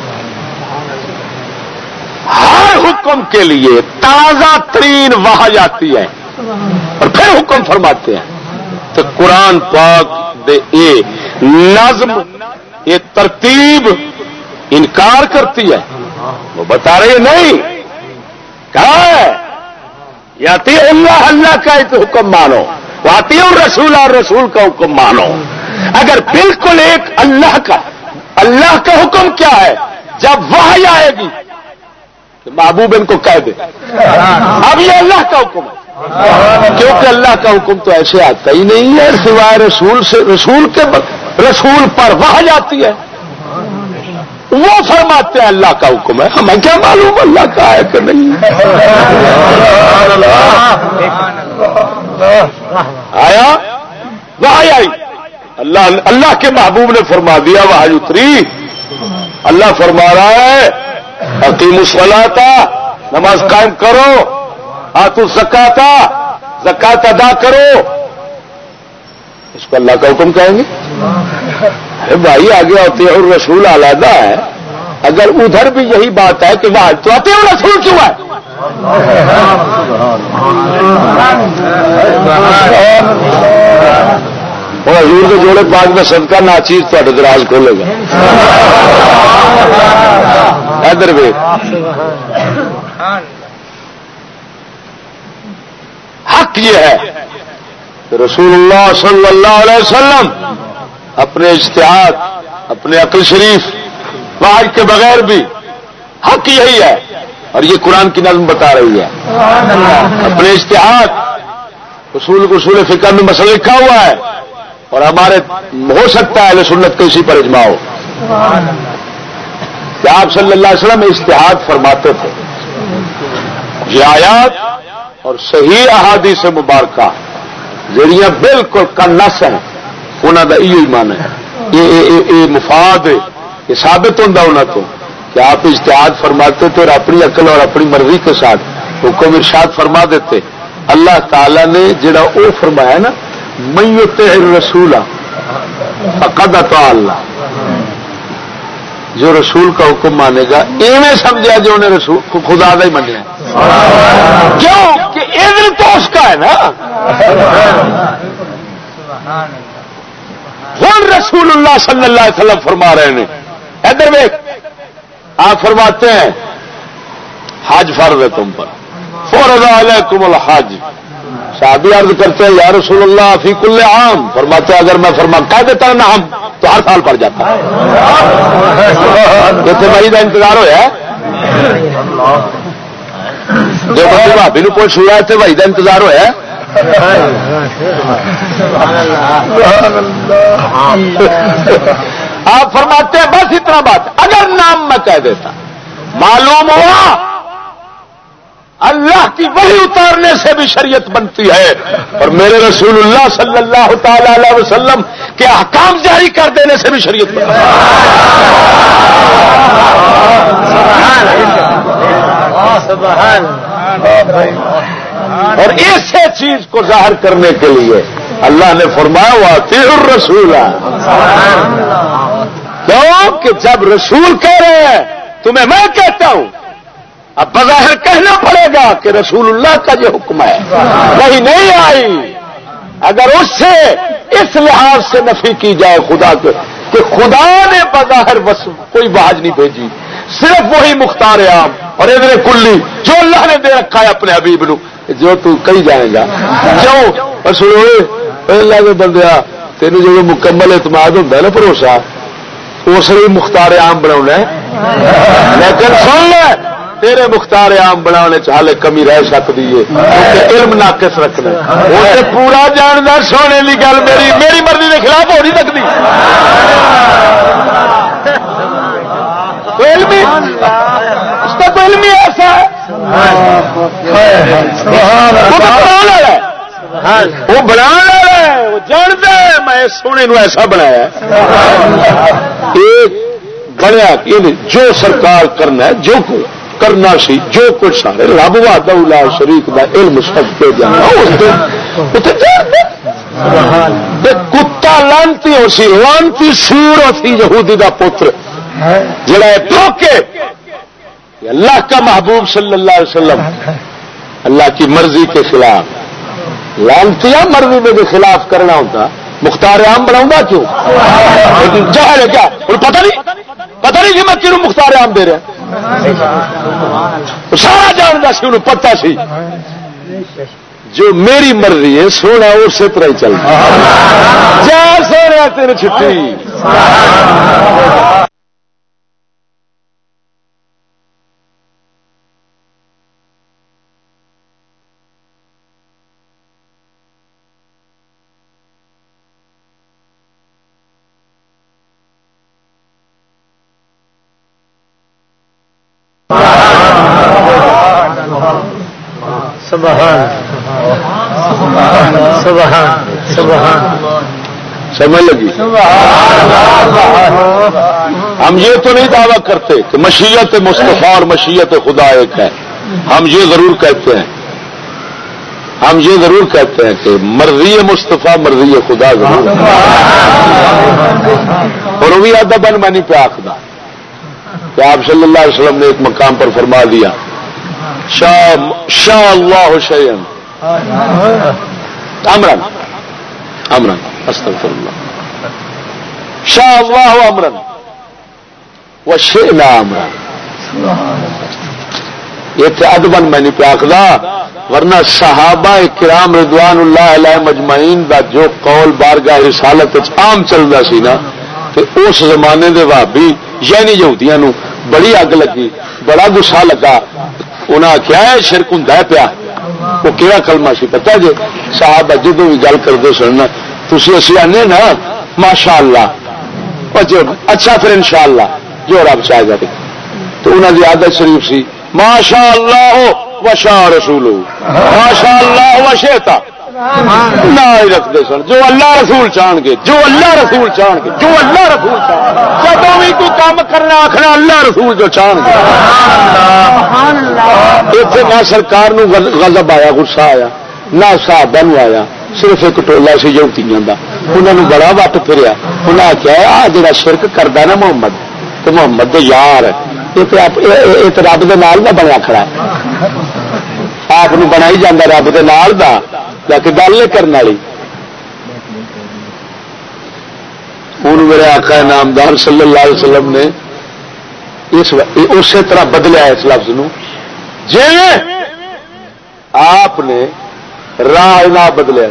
ہر حکم کے لیے تازہ ترین وحی آتی ہے اور پھر حکم فرماتے ہیں تو قرآن پاک دے اے نظم یہ ترتیب انکار کرتی ہے. وہ بتا رہے نہیں کہا ہے یاتی اللہ اللہ کا حکم مانو واتی رسول اور رسول کا حکم مانو. اگر بالکل ایک اللہ کا حکم کیا ہے جب وحی آئے گی کہ محبوب ان کو کہہ دے اب یہ اللہ کا حکم ہے کیونکہ اللہ کا حکم تو ایسے آتا ہی نہیں ہے سوائے رسول سے. رسول پر وحی آتی ہے وہ فرماتے ہیں اللہ کا حکم ہے. ہمیں کیا معلوم اللہ کا ہے کہ نہیں. آیا وحی آئی اللہ کے محبوب نے فرما دیا وحی اتری. اللہ فرما رہا ہے اقیموا الصلاۃ نماز قائم کرو آتوا الزکاۃ زکات ادا کرو. اس کو اللہ کا حکم کہیں گے؟ ارے بھائی آگے اطیعوا الرسول علیحدہ ہے. اگر ادھر بھی یہی بات ہے کہ وہاں تو اطیعوا الرسول کیوں ہے؟ اور حضور کے جوڑے پاک میں صدقہ ناچیز تھوڑے دراز کھولے گا. ادھر بھی حق یہ ہے کہ رسول اللہ صلی اللہ علیہ وسلم اپنے اجتہاد اپنے عقل شریف واحد کے بغیر بھی حق یہی ہے اور یہ قرآن کی نظم بتا رہی ہے. اپنے اجتہاد اصول فقہ میں مسئلہ لکھا ہوا ہے اور ہمارے ہو سکتا ہے اہل سنت کے اسی پر اجماع ہو کہ آپ صلی اللہ علیہ وسلم اجتہاد فرماتے تھے. یہ آیات اور صحیح احادیث مبارکہ جڑیاں بالکل کنس ہیں انہوں کا یہ ایمان ہے. یہ مفاد یہ ثابت ہوتا انہوں تو کہ آپ اجتہاد فرماتے تھے اور اپنی عقل اور اپنی مرضی کے ساتھ حکم ارشاد فرما دیتے. اللہ تعالی نے جڑا او فرمایا نا من یطع الرسول فقد اطاع اللہ. جو رسول کا حکم مانے گا ایویں سمجھا جو انہیں رسول خدا کا ہی منیا. کیوں کہ اذن تو اس کا ہے نا. ہوں رسول اللہ صلی اللہ علیہ وسلم فرما رہے ہیں ادھر دیکھ آپ فرماتے ہیں حج فرض ہے تم پر فرض علیکم الحج. صحابی عرض کرتے ہیں یا رسول اللہ فی کل عام. فرماتے ہیں اگر میں کہہ دیتا نا ہم تو ہر سال پڑ جاتا. اتنے بھائی کا انتظار ہوا جو بھابی نو پوچھ ہوا اتنے بھائی کا انتظار ہوا. آپ فرماتے ہیں بس اتنا بات اگر نام میں کہہ دیتا معلوم ہوا اللہ کی وحی اتارنے سے بھی شریعت بنتی ہے اور میرے رسول اللہ صلی اللہ تعالی علیہ وسلم کے احکام جاری کر دینے سے بھی شریعت بنتی ہے. اور اسی چیز کو ظاہر کرنے کے لیے اللہ نے فرمایا واطیعوا الرسول. کیوں کہ جب رسول کہہ رہے ہیں تمہیں میں کہتا ہوں اب بظاہر کہنا پڑے گا کہ رسول اللہ کا یہ حکم ہے وہی نہیں آئی. اگر اس سے اس لحاظ سے نفی کی جائے خدا کے کہ خدا نے بظاہر بس کوئی واج نہیں بھیجی صرف وہی مختار عام اور ادھر کلی جو اللہ نے دے رکھا ہے اپنے حبیب نو جو تو کہیں جائے گا کیوں اللہ کے بندیا تینوں جو مکمل اعتماد ہوتا ہے نا بھروسہ اس لیے مختار عام بنا لیکن سن لے تیرے مختار عام بنانے چالے کمی رہ سکتی ہے علم ناقص رکھنا اسے پورا جاننا سونے کی گل میری مرضی کے خلاف ہو نہیں سکتی. اس کا تو علم ہی ایسا ہے وہ بنا وہ جانتا ہے میں سونے نو ایسا بنایا بنیا جو سرکار کرنا ہے جو کرنا سی جو کچھ سارے رب وحدہ شریک دا علم سب کے جانا کتا لانتی ہو سی لانتی سور ہو سی یہودی دا پتر جڑا ٹوکے اللہ کا محبوب صلی اللہ علیہ وسلم اللہ کی مرضی کے خلاف لانتیا مرضی میں بھی خلاف کرنا ہوتا مختار عام بناؤں گا کیوں جہل ہے کیا پتہ نہیں کہ میں کیوں مختار عام دے رہا سارا جانتا سی انہوں پتہ سی جو میری مرضی ہے سونا اسی طرح ہی چلتا جا سونا تیرے چھٹی سمجھ لگی ہم یہ تو نہیں دعویٰ کرتے کہ مشیت مصطفیٰ اور مشیت خدا ایک ہے ہم یہ ضرور کہتے ہیں کہ مرضی مصطفیٰ مرضی خدا ضرور اور وہ ادبن میں نہیں پہ آخدا کہ آپ صلی اللہ علیہ وسلم نے ایک مقام پر فرما دیا شاء اللہ شیئن امرن استغفر اللہ شاء اللہ امرن وشئنا امرن یہ ادبن میں نہیں پہ آخدا ورنہ صحابہ کرام رضوان اللہ علیہ مجمعین دا جو قول بارگاہ رسالت عام چلتا سی نا کہ اس زمانے دے وہابی یعنی یہودیاں نو بڑی اگ لگی بڑا گسا لگا انہاں آخیا ہے شرک ہوں پیا وہ کہڑا کلمہ سی پتا جی صاحب جدو بھی گل کرتے سننا تھی اسی آنے نا ماشاء اللہ اچھا پھر انشاءاللہ جو رب چاہ جائے تو انہوں کی عادت شریف سی ماشاء اللہ وشاء رسول ماشاء اللہ وشیتا نہ ہی رکھتے سن جو اللہ رسول چاہن گے جو اللہ رسول چاہن گے جو اللہ رسول چاہن جب بھی کوئی کام کرنا آخنا اللہ رسول جو چاہن گے اتنے نہ سرکار نو غضب آیا غصہ آیا نہ صحابہ نو آیا صرف ایک ٹولا سی یہودیاں دا انہوں نے بڑا وٹ پھریا انہیں آخیا آ جڑا شرک کرتا نا محمد تو محمد دے یار یہ تو رب دے نال دا بنیا کھڑا ہے آپ بنائی جانا رب دے نال دا لیکن گل نہیں کرنے والی ہوں میرے آقا نامدار صلی اللہ علیہ وسلم نے اسی طرح بدلیا اس لفظ نو جی آپ نے رائنا بدلیا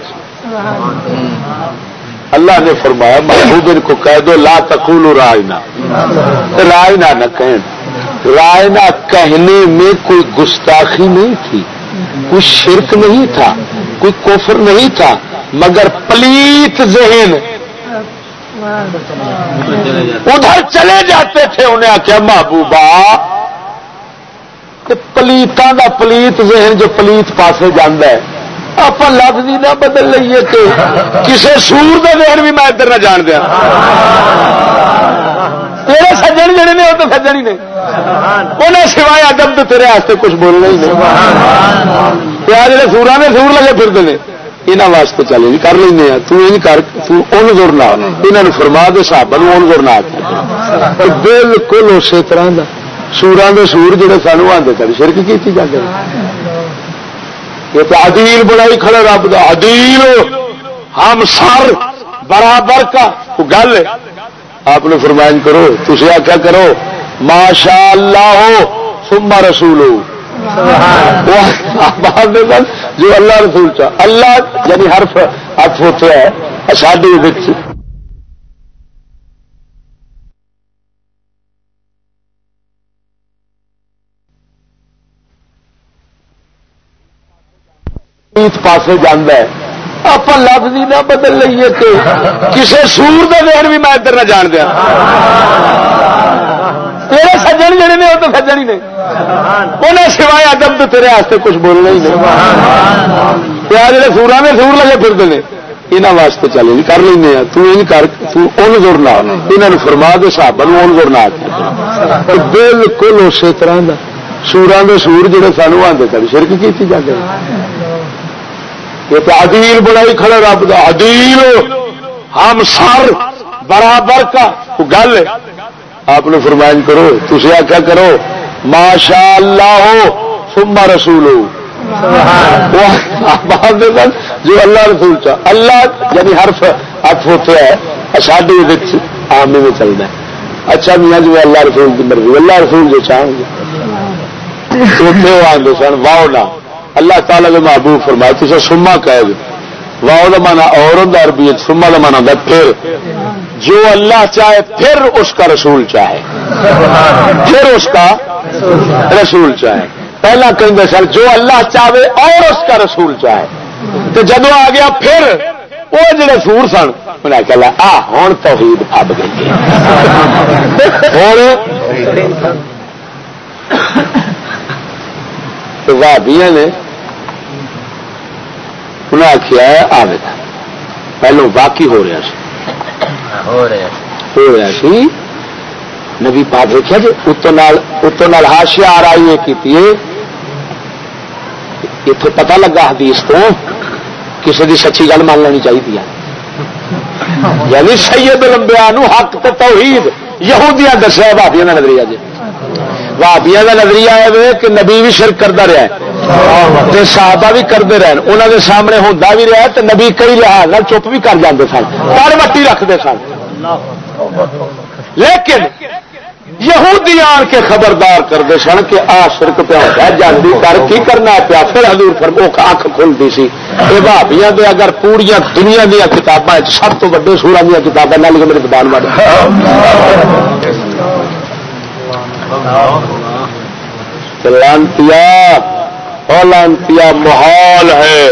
اللہ نے فرمایا محبوب ان کو کہہ دو لا تقولوا رائنا رائنا نہ کہیں رائنا کہنے میں کوئی گستاخی نہیں تھی کوئی شرک نہیں تھا کوئی کفر نہیں تھا مگر پلیت ذہن ادھر چلے جاتے تھے انہیں آخیا محبوبہ پلیتاں دا پلیت ذہن جو پلیت پاسے جانا ہے آپ لفظ ہی نہ بدل لئیے کہ کسی سور دا ذہن بھی میں ادھر نہ جان دیا تیرے سجن جڑے نے وہ تو سجن ہی نہیں انہیں سوائے ادب تو تیرے واسطے کچھ بولنا ہی نہیں جڑے سورا نے سور لگے پھرتے ہیں یہاں واسطے چلے جی کر لینا تھی کر زور نہ یہاں فرما دے صحابہ اون زور نہ بالکل اسی طرح کا سورا کے سور جڑے سانو آتے کر شرک کی جاتے یہ تو عدیل بڑائی کھڑے رب دا عدیل ہم سر برابر کا گل آپ نے فرمائش کرو تھی آخیا کرو ماشاء اللہ ہو ثم رسول ہو جو اللہ رسول چاہ اللہ یعنی حرف ہاتھ ہوتا ہے ساڈے پاسے جانا ہے آپ لفظ ہی نہ بدل لئیے کہ کسی سور کا ذہن بھی میں ادھر نہ جان دیا تیرے سجن جڑے نے وہ تو سجن ہی نے انہیں سوائے ادب تو تیرے واسطے کچھ بولنا ہی نہیں. جڑے سورا نے سور لگے پھرتے ہیں یہاں واسطے چل جی کر لینا کر زور نہ یہاں فرما دے صاحب زور نہ بالکل اسی طرح کا سورا کے سور جڑے سانو آتے کبھی شرک کی جاتے یہ تو عدیل بڑا ہی کھڑا رب کا عدیل ہم سر برابر کا گل آپ نے فرمائش کرو تھی آخیا کرو ماشاء اللہ ہو ثم رسول ہو جو اللہ رسول چاہ اللہ یعنی حرف ہاتھ ہوتا ہے ساڈے آم میں چلتا ہے. اچھا میاں جو اللہ رسول کی مرضی اللہ رسول جو چاہیں گے آتے سن واؤ نہ اللہ تعالیٰ کے محبوب فرمایا تصا سما کہہ دو واؤ کا مانا اور ہوتا عربی سما کا مانا ہوتا پھر جو اللہ چاہے پھر اس کا رسول چاہے پھر اس کا رسول چاہے. پہلا کہیں سر جو اللہ چاہے اور اس کا رسول چاہے تو جدو آ گیا پھر وہ جڑے سور سن انہیں کہا ہوں توحید اب گئی وہابیاں نے انہیں آخیا آئے گا پہلو واقعی ہو رہا سی نبی پاک دیکھا جی اتوں ہاشیا آ رہی کی اتنے پتا لگا حدیث تو کسی کی سچی گل مان لینی چاہیے یعنی سید لمبیا حق تے توحید یہودیاں دسیا بھابیاں کا نظریہ جی بھابیاں کا نظریہ ہے کہ نبی بھی شرک کرتا رہا ہے صحابہ بھی کرتے رہے انہوں کے سامنے ہوتا بھی رہا تو نبی کئی لحاظ چپ بھی کر جاتے سن کر مٹی رکھتے سن لیکن یہودی آن کے خبردار کرتے سن کہ آ شرک پیا ہوتا جانتی کر کی کرنا پیا پھر حضور فرمو اکھ کھلتی سی یہ بھابیاں دے اگر پوریا دنیا دیا کتاباں سب تو وڈے سورا دیا کتابیں نہ لکھ میرے زبان والے لانتیا محال ہے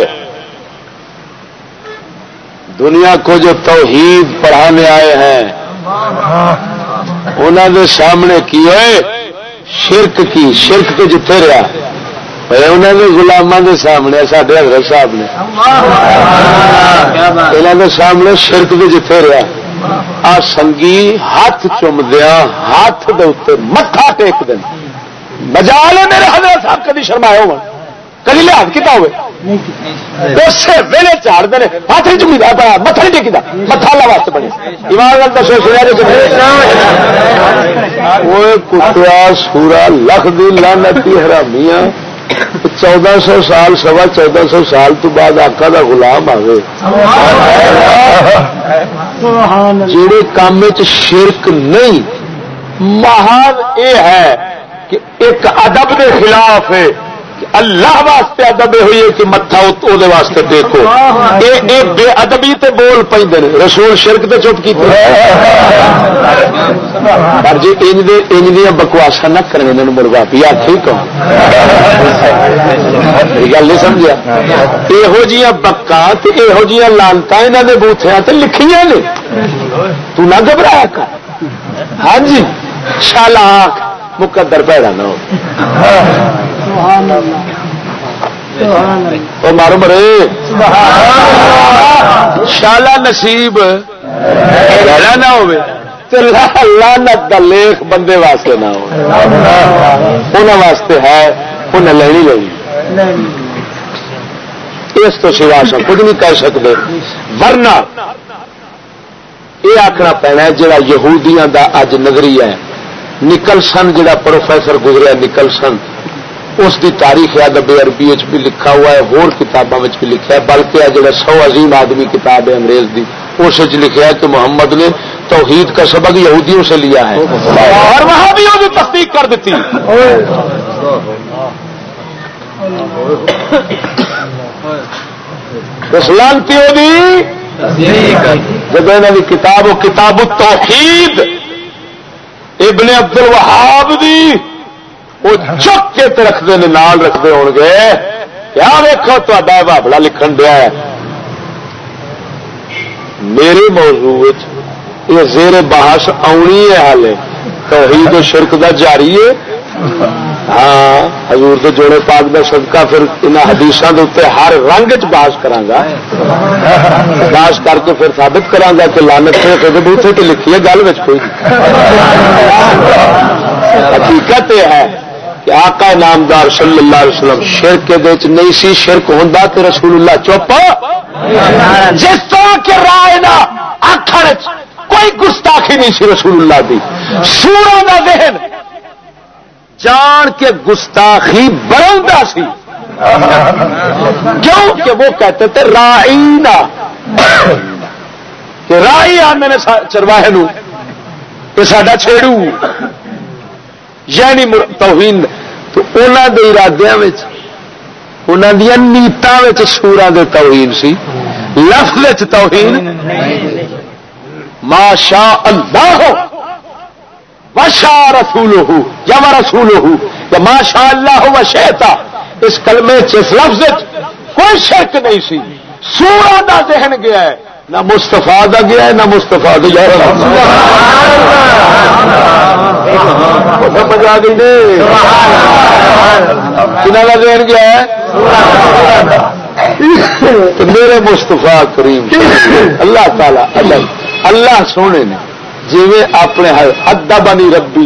دنیا کو جو توحید پڑھانے آئے ہیں انہوں نے سامنے کی ہے شرک کی شرک تو جتھے رہا انہوں نے غلاموں کے سامنے ساڈے حضرت صاحب نے انہوں نے سامنے شرک تو جتھے رہا آ سنگی ہاتھ چومدیا ہاتھ دے اتنے متھا ٹیک دیں مجال ہے میرے حضرت صاحب کدی شرمائے ہو کدی لحاظ کیا ہوئے اسی ویلے چاڑ دے ہاتھ نہیں چکی پایا متھا نہیں ٹیکتا متھا اللہ واسطے بنے ایمان گل دسو کتیا سورا لکھ دی لعنتی حرامیاں 1400 سال 1450 سال تو بعد آقا دا غلام آئے جڑے کام شرک نہیں محض یہ ہے کہ ایک ادب کے خلاف ہے اللہ واسطے ادب ہوئی ہے کہ متھا واسطے دیکھو اے بے ادبی تے بول پہ رسول شرک تے چپ کی پر جی انج دیا بکواسا نہ کرنے انہوں نے مرغا پیا ٹھیک ہو گل نہیں سمجھا یہو جی بکا یہو جی لانتا یہاں کے بوتھیا تے لکھیاں نے تو نہ گھبرایا کر ہاں جی شالاک مقدر پیڑا نہ ہو مارو مرے شالا نصیب پیڑا نہ ہو لعنت دا لیخ بندے واسطے نہ ہو انہوں واسطے ہے انہیں لینی لینی اس تو سوا سب کچھ نہیں کہہ سکتے ورنہ یہ آخنا پینا جڑا یہودیاں دا اج نظریہ ہے نکلسن جڑا پروفیسر گزرا نکلسن اس کی تاریخ ادب عربی بھی لکھا ہوا ہے ہور کتابوں میں بھی لکھا ہے بلکہ جڑا 100 عظیم آدمی کتاب ہے انگریز دی اس لکھا ہے کہ محمد نے توحید کا سبق یہودیوں سے لیا ہے اور وہاں بھی وہ تصدیق کر دیتی لانتی جب انہوں کی کتاب وہ کتاب التوحید ابن عبد الوہاب دی وہ چک کے رکھتے ہیں نال رکھتے ہو گے کیا ویکو تا بابلا لکھن دیا ہے میرے موضوع یہ زیر بحث آنی ہے حالے توحید و شرک دا جاری ہے. ہاں حضور دے جوڑے پاک دا صدقہ پھر ان حدیثاں دے اوپر ہر رنگ چ بحث کراں گا. بحث کر کے پھر ثابت کراں گا کہ لعنت سے بوتھے تے لکھی ہے گل وچ کوئی. حقیقت یہ ہے کہ آقا نامدار صلی اللہ علیہ وسلم شرک دے وچ نہیں سی. شرک ہوندا تے رسول اللہ چپ. جس طرح کے رائے نہ آکھن کوئی گستاخی نہیں سی رسول اللہ دی. سورا دا ذہن جان کے گستاخی بڑھتا سی. کیوں کہ وہ کہتے تھے رائینا کہ رائی آنے نے چرواہے نو کہ ساڈا چھیڑو یعنی توہین. تو انہوں کے ارادیاں انہوں دیا نیتاں سورا دے توہین سی. لفظ توہین ما شاء اللہ وشا رسولہ یا رسولہ یا ما شاء اللہ وشئتا. اس کلمے اس لفظ کوئی شرک نہیں سی. سورا دا ذہن گیا ہے نہ مستفا دا گیا ہے نہ مستفا دا گیا سمجھ آ گئی نہیں. کنہ کا ذہن گیا ہے تو میرے مستفا کریم اللہ تعالی اللہ سونے نے جی اپنے ادبنی ربی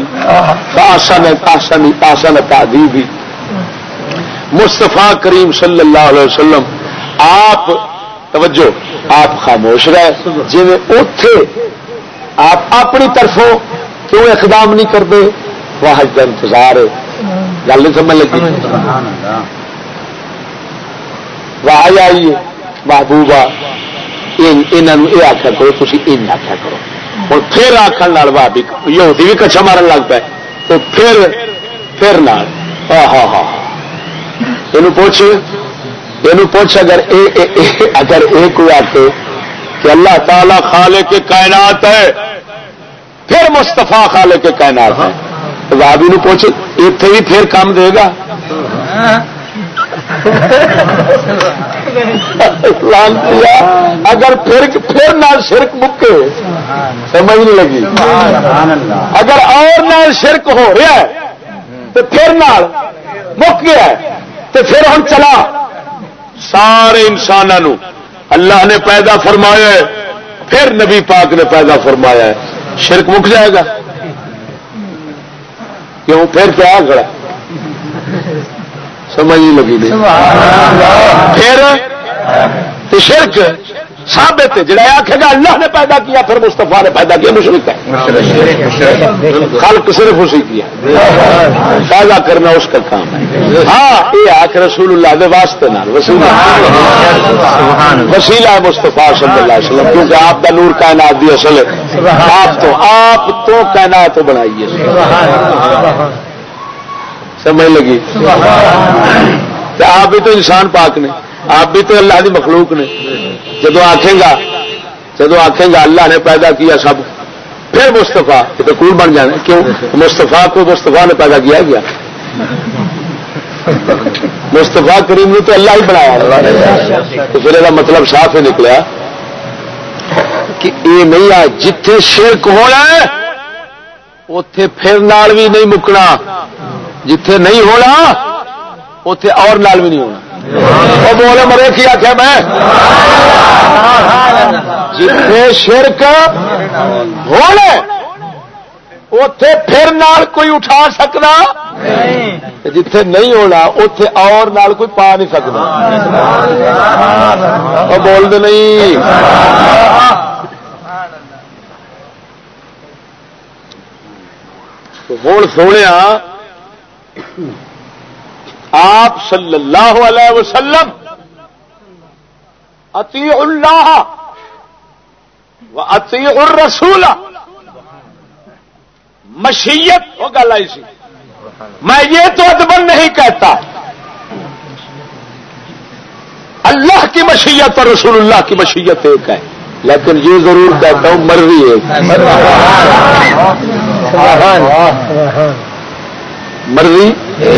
آسن تعذیبی. مصطفیٰ کریم صلی اللہ علیہ وسلم آپ توجہ آپ خاموش رہے. جی اتے آپ اپنی طرفوں کیوں اقدام نہیں کرتے واحد کا انتظار ہے. گل نہیں سمجھ لگی. واہ آئیے محبوبہ یہ آخیا کرو تھی یہ آخیا کرو. اور پھر آخر بھابی یہودی بھی کچھا مارن لگ پائے تو پھر نال یہ پوچھ اگر یہ کوئی آتے کہ اللہ تعالی خالق کے کائنات ہے پھر مصطفیٰ خالق کے کائنات ہے تو بھابی نو پوچھ اتنے بھی پھر کام دے گا. اگر پھر نال شرک مکے سمجھ نہیں لگی. اگر اور نال شرک ہو رہا ہے تو پھر نال مک گیا ہے تو پھر ہم چلا. سارے انسانوں اللہ نے پیدا فرمایا ہے پھر نبی پاک نے پیدا فرمایا ہے. شرک مک جائے گا کیوں پھر کیا کھڑا سمجھ نہیں لگی نہیں. پھر شرک ثابت ہے. جڑا آخے گا اللہ نے پیدا کیا پھر مصطفیٰ نے پیدا کیا مشرک ہے. خلق صرف اسی کیا پیدا کرنا اس کا کام ہے. ہاں یہ آ کے رسول اللہ کے واسطے نہ وسیلہ ہے مصطفیٰ صلی اللہ علیہ وسلم کیونکہ آپ کا نور کائنات دی اصل ہے. آپ تو کائنات بنائیے. سمجھ لگی. آپ بھی تو انسان پاک نے آپ بھی تو اللہ کی مخلوق نے. جدو آخے گا اللہ نے پیدا کیا سب پھر مصطفیٰ یہ تو کول بن جانا. کیوں مصطفیٰ کو مصطفیٰ نے پیدا کیا گیا. مصطفیٰ کریم نے تو اللہ ہی بنایا. تو پھر یہ مطلب صاف ہی نکلا کہ یہ نہیں آ جتھے شرک ہونا ہے اتے پھر نال بھی نہیں مکنا. جتھے نہیں ہونا اتے اور نال بھی نہیں ہونا. وہ بولے مرے کی آخیا میں جتھے شرک ہونا اتے پھر نال کوئی اٹھا سکنا جتھے نہیں ہونا اتے اور نال کوئی پا نہیں سکتا. وہ بول دے نہیں. ہوں سونے آپ صلی اللہ علیہ وسلم اطیع اللہ و اطیع الرسول مشیت وہ گل آئی سی. میں یہ تو ادبن نہیں کہتا اللہ کی مشیت اور رسول اللہ کی مشیت ایک ہے لیکن یہ ضرور کہتا ہوں مرضی ایک مرضی.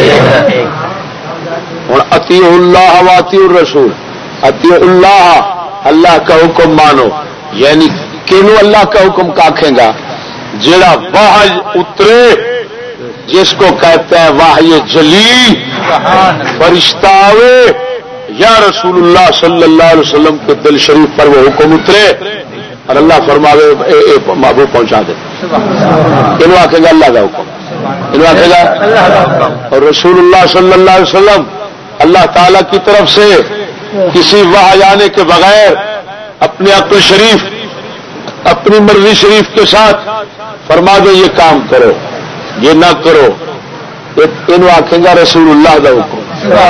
اور اطیع اللہ و اطیع الرسول. اطیع اللہ اللہ کا حکم مانو یعنی کینو اللہ کا حکم کاکھیں گا جڑا وحی اترے جس کو کہتے ہیں وحی جلی، فرشتہ آوے یا رسول اللہ صلی اللہ علیہ وسلم کے دل شریف پر وہ حکم اترے اور اللہ فرماوے محبوب پہنچا دے، انہوں آکھے گا اللہ کا حکم، انہوں آکھے گا۔ اور رسول اللہ صلی اللہ علیہ وسلم اللہ تعالی کی طرف سے کسی وحی آنے کے بغیر اپنے عقل شریف اپنی مرضی شریف کے ساتھ فرما دے یہ کام کرو یہ نہ کرو، انہوں آکھے گا رسول اللہ کا حکم۔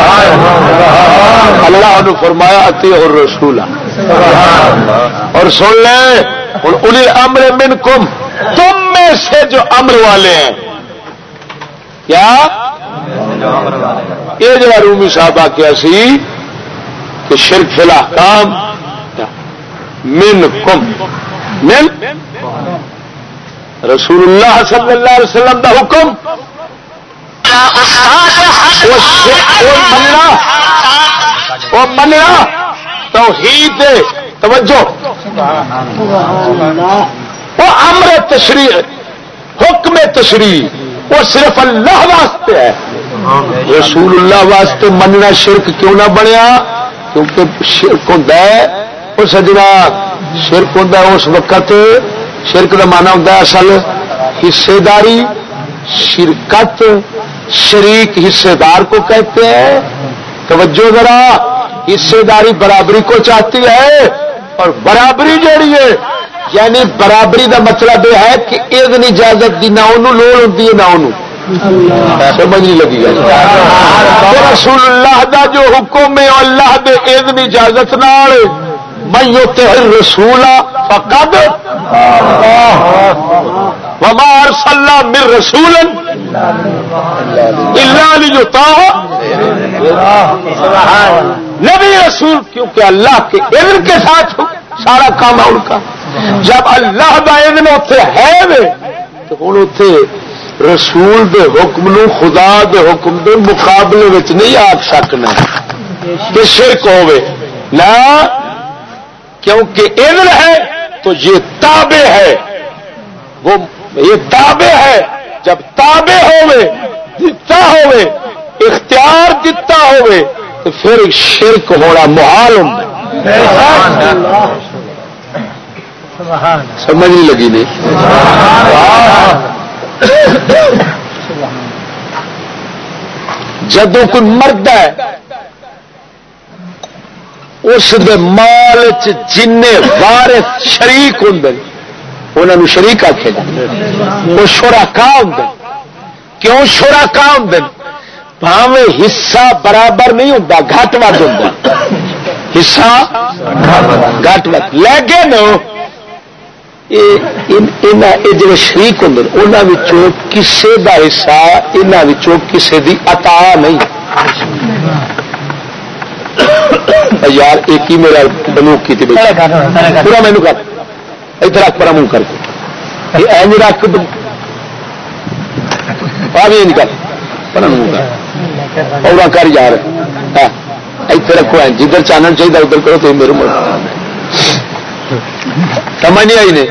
اللہ نے فرمایا اطیعوا الرسول، اور سن لیں اور اولی الامر منکم، تم میں سے جو امر والے ہیں، کیا یہ جو رومی صاحب کیا سی کہ شرک فی الاحکام منکم، من رسول اللہ صلی اللہ علیہ وسلم کا حکم وہ مننا توحید توجہ، وہ امر تشریع حکم تشریع وہ صرف اللہ واسطے ہے، رسول اللہ واسطے مننا شرک کیوں نہ بنیا؟ کیونکہ شرک ہوتا ہے وہ سجنا، شرک ہوتا ہے اس وقت، شرک کا مانا ہوتا ہے اصل حصے داری، شرکت شریک حصے دار کو کہتے ہیں، توجہ ذرا، حصے داری برابری کو چاہتی ہے، اور برابری جیڑی ہے یعنی برابری دا مطلب یہ ہے کہ اذن اجازت دی نہ انہوں لوڑ ہوتی ہے نہ انہوں، سمجھ نہیں لگی گا رسول اللہ دا جو حکم ہے اللہ دے اذن اجازت نال من یطع الرسول فقد وما ارسلنا من رسول الا لیطاع نبی رسول، کیونکہ اللہ کے اذن کے ساتھ سارا کام ہے ان کا، جب اللہ دا اذن اتنے ہے تو ہوں اتنے رسول دے حکم نو خدا دے حکم دے مقابلے وچ نہیں آ سکنا کہ شرک ہوے نہ، کیونکہ اذن ہے تو یہ تابع ہے، وہ یہ تابع ہے، جب تابع ہوے دتا ہوے اختیار دتا ہوے تو پھر شرک ہونا محال ہوتا ہے۔ سمجھ نہیں لگی نہیں؟ جدو کوئی مرد ہے اس دے مال جن وارث شریک ہوں انہوں شریک آخے وہ شرکا ہوں، کیوں شرکا ہوں؟ بھاویں حصہ برابر نہیں ہوتا، گھٹ وڈ ہوتا، حصہ گھٹ وڈ لیکن جڑے شریک ہوں انہوں کسے دا حصہ انہوں کسے دی عطا نہیں۔ یار ایک ہی میرا بلوک کی پورا مینو کر ادھر رکھ پر منہ کر کے این رکھ نہیں کر پر منہ کر اور کر یار اتنے رکھو جدھر چانن چاہیے ادھر کرو تو میرے سمجھ نہیں آئی نے؟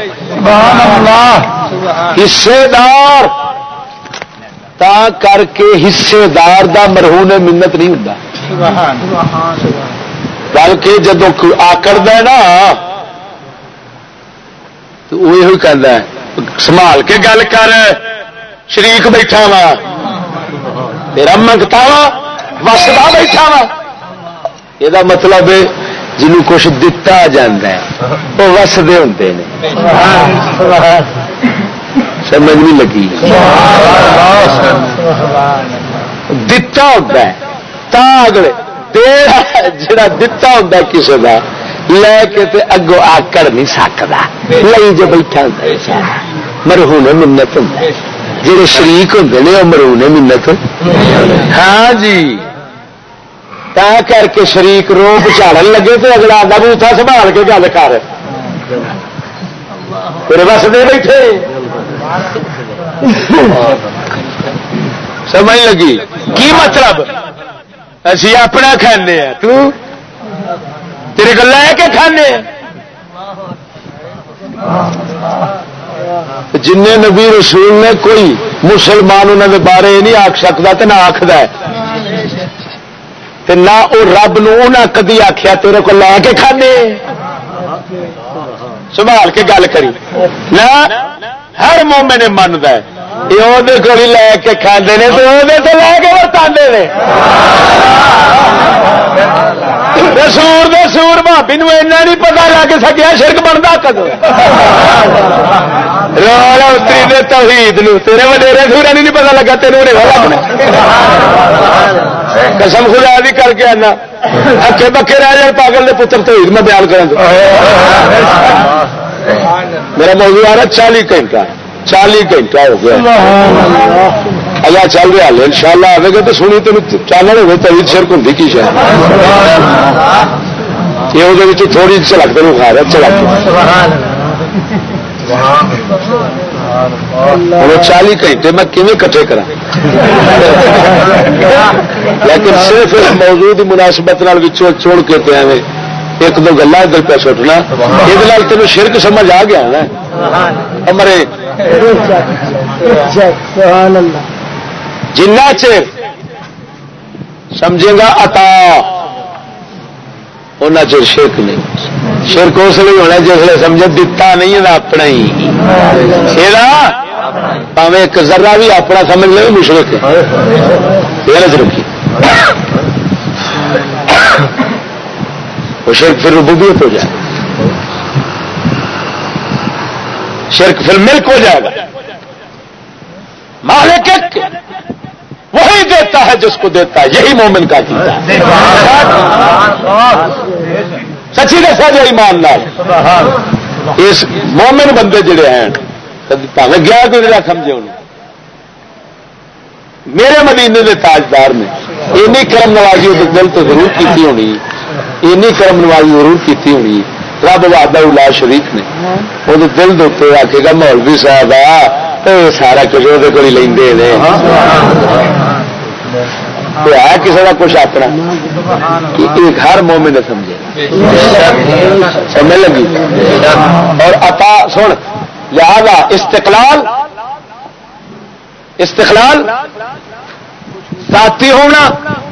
حصے دار تا کر کے حصے دار دا مرہون منت نہیں ہوتا، بلکہ جدو آکڑ ہے نا تو وہ یہ کہتا ہے سنبھال کے گل کر، شریک بیٹھا وا تیرا منگتا وا وسدا بیٹھا وا، یہ مطلب جنہوں کچھ دتا جاتا ہے وہ وسدے ہوتے ہیں، سمجھ نہیں لگی؟ دتا ہوتا ہے تا اگلے جڑا دتا ہوتا کسی کا لے کے تے اگوں آکڑ نہیں سکتا، لئی جو بیٹھا ہوتا مرہون منت ہوتا ہے، جڑے شریک ہوتے ہیں وہ مرہون منت۔ ہاں جی، تا کر کے شریک روپ چاڑن لگے تو اگلا آدھا بوتھا سنبھال کے گل کر، پھر بس دے بیٹھے۔ سمجھ لگی کی مطلب؟ اسی اپنا کھانے ہیں، تو تیرے کو لے کے کھانے جن نبی رسول نے کوئی مسلمان انہوں کے بارے نہیں آخ سکتا تو نہ آخد نہ وہ رب نہ کدی آخیا تیرے کو لے کے کھانے سنبھال کے گل کری نہ ہر مومن منتا ہے یہ وہ لے کے کھانے نے تو وہ لے کے ورتانے نے سور دے سور بھابی ایسا نہیں پتا لگ سکیا شرک بنتا کدو اتری دے توحید تیرے وڈیرے سورا نہیں پتا لگا تیرے لگنا قسم خدا دی کر کے آنا اکے بکے رہ جائے پاگل دے پتر توحید میں بیان کروں میرا موضوع آ رہا 40 گھنٹہ ہو گیا اللہ چل رہا ہے ان شاء اللہ آئے گا تو سنی تین چانل ہوگی توحید شرک ہوں کی شاید یہ وہ تھوڑی چلک تین کھا رہا چلک ہوں 40 گھنٹے میں کیون کٹھے کرا لیکن صرف اس موضوع کی مناسبت چھوڑ کے پہ ایک دو گلا ادھر پہ سٹنا یہ تین شرک سمجھ آ گیا نا ہمارے جنہ چر سمجھے گا عطا ان چر شرک نہیں شرک اس لیے ہونا جس لیے سمجھے دتا نہیں ہے اپنا ہی پاوے ایک ذرہ بھی اپنا سمجھ لے مشرک ہے رکھی وہ شرک پھر ربوبیت ہو جائے شرک پھر ملک ہو جائے گا مالک وہی دیتا ہے جس کو دیتا ہے یہی مومن کا کیتا ہے سچی دسا جو ایمان لال اس مومن بندے جڑے ہیں گیا کوئی نہ سمجھے انہوں میرے مدینے کے تاجدار نے اینی کرم نوازی دل تو ضرور کی ہونی اینی کرم نوازی ضرور کی ہونی رب وحدہ لا شریک نے وہ دل دے آکے گا مولوی صاحب سارا کچھ وہ لے ہے کسی کا کچھ اپنا ایک ہر مومن نے سمجھے سمجھ لگی اور عطا سن لہذا استقلال ذاتی ہونا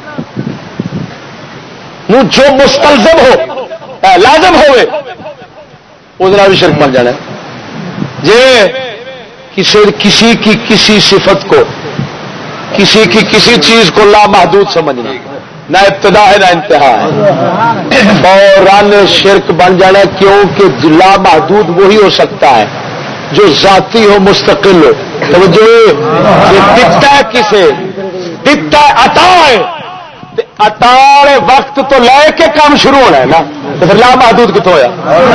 جو مستلزم ہو لازم ہوئے اس بھی شرک بن جانا ہے جی کسی کی کسی صفت کو کسی کی کسی چیز کو لامحدود سمجھنا نہ ابتدا ہے نہ انتہا ہے فوراً شرک بن جانا ہے کیونکہ لامحدود وہی ہو سکتا ہے جو ذاتی ہو مستقل ہو تو جو دکھتا ہے کسے دکھتا ہے عطا ہے عطا وقت تو لے کے کام شروع ہونا ہے نا تو پھر لامحدود کتوں ہوا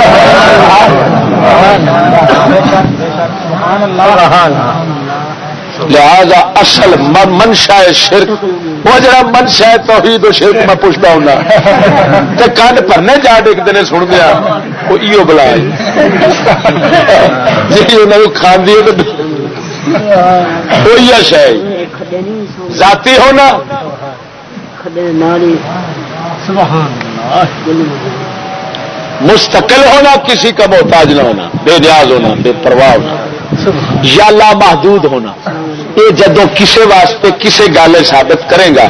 لہذا اصل منشا شرک وہ جڑا منشا توحید و شرک میں پوچھتا ہوں تو کن پرنے جا ڈگتے ہیں سن دیا وہ ایو بلا جی انہوں کھاندی ہے تو وہی شاید ذاتی ہونا مستقل ہونا کسی کا محتاج نہ ہونا بے نیاز ہونا بے پرواہ ہونا یا لامحدود ہونا یہ جدو کسی واسطے کسی گل ثابت کرے گا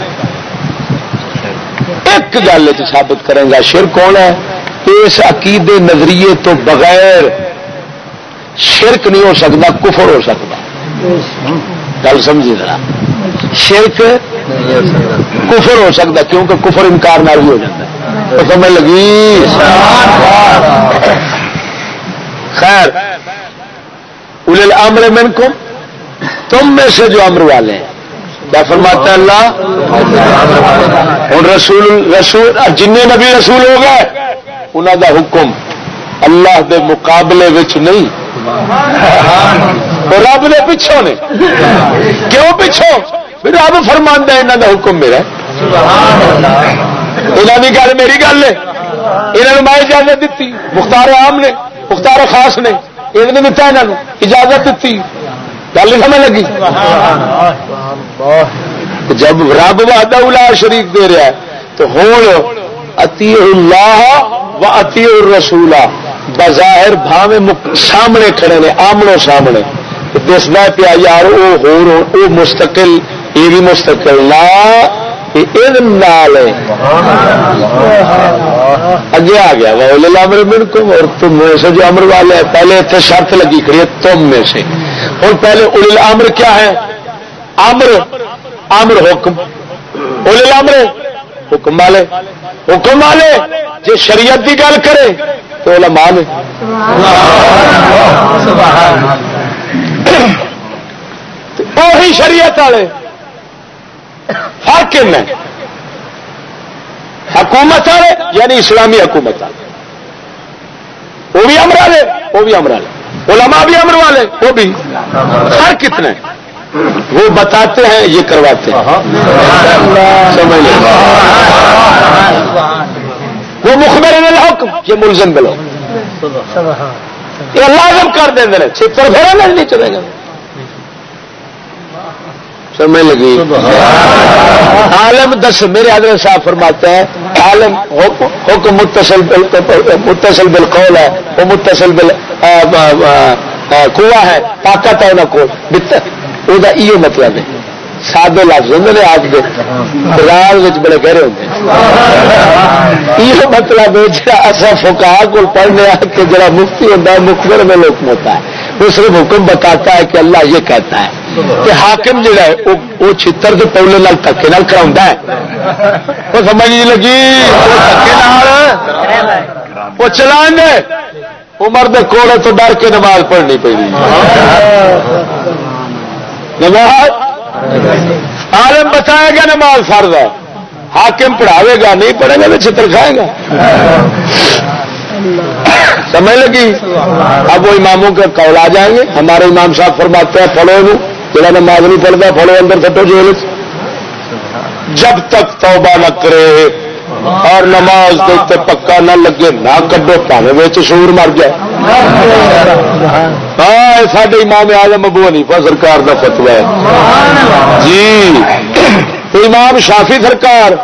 ایک گل ثابت کرے گا شرک ہونا ہے اس عقیدے نظریے تو بغیر شرک نہیں ہو سکتا کفر ہو سکتا گل سمجھی ذرا شرک کفر ہو سکتا کیونکہ کفر انکار نہ بھی ہو جاتا ہے تو سمجھ لگی خیر اولل الامر منکم تم میں سے جو امر والے ہیں کیا فرماتا ہے اللہ رسول جن نبی رسول ہو گئے انہوں دا حکم اللہ دے مقابلے وچ نہیں رب دے پچھوں نے کیوں پچھوں رب فرماندا ہے انہوں دا حکم میرا انہوں کی گل میری گل ہے انہوں میں اجازت دیتی مختار عام نے مختار خاص نے یہ دتا انہوں اجازت دیتی گل نہیں سمجھ لگی جب رب وحدہ لا شریک دے رہا ہے تو ہوں اطیع اللہ و اطیع الرسول بظاہر بھاوے سامنے کھڑے نے آمنو سامنے دستا پیا یار وہ مستقل یہ بھی مستقل نہ اگے آ گیا وہ امر منکم اور تم میں سے جو امر والے ہیں. پہلے اتنے شرط لگی کھڑی ہے تم میں سے. اور پہلے اول الامر کیا ہے؟ امر حکم. اول الامر حکم والے جو شریعت کی گل کرے تو علماء نے وہی شریعت والے حاکم ہے. حکومت والے یعنی اسلامی حکومت والے وہ بھی امر والے وہ بھی امر والے علماء بھی امر والے وہ بھی ہر کتنے وہ بتاتے ہیں یہ کرواتے ہیں. سمجھ لیں وہ مخبر الحکم یہ ملزم بلو یہ لازم کر دیں گے چھتر پھیرا نہیں چلے گا. سمجھ لگی. عالم دس میرے حضرت صاحب فرماتے ہیں عالم حکم متصل بالقول ہے وہ متصل بالقوا ہے طاقت ہے نہ کو یہ مطلب ہے. سادے لفظ ہوں نے آپ کے راز بڑے گہرے ہوتے ہیں. یہ مطلب ہے جا اصا فقہا کو پڑھنے کہ جڑا مفتی ہوتا ہے مخبر میں لوگ ہوتا ہے وہ صرف حکم بتاتا ہے کہ اللہ یہ کہتا ہے کہ حاکم جڑا ہے وہ چھتر کے پولے نال دھکے نال کراؤندا ہے. وہ سمجھ نہیں لگی وہ چلان دے عمر دے کوڑے تو ڈر کے نماز پڑھنی پڑی. نماز عالم بتائے گا نماز فرض ہے حاکم پڑھاوے گا نہیں پڑھے گا تو چھتر کھائے گا. سمجھ لگی. اب وہ اماموں کے قول آ جائیں گے. ہمارے امام صاحب فرماتے ہیں پڑھو جڑا نماز نہیں پڑھتا پڑھو اندر سٹو جیل جب تک توبہ نہ کرے اور نماز دیتے پکا نہ لگے نہ کڈو پاوے وچ شعور مر جائے. ہاں ساڈے امام اعظم ابو حنیفہ سرکار دا فتوی ہے جی. امام شافعی سرکار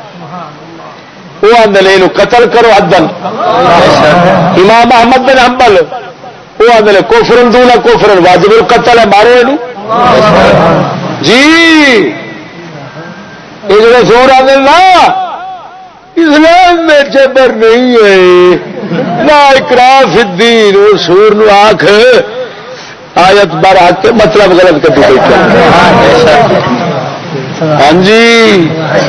وہ آدھے قتل کرو حدن. امام احمد بن حنبل وہ آدھے کوفرن دون کوفرن واجب القتل ہے مارو یہ جی. یہ جڑے زور آدھے نا اسلام میں جبر نہیں ہے نہ اکراہ فی الدین. وہ سور نو آنکھ آیت بار کے مطلب غلط کر دی. ہاں جی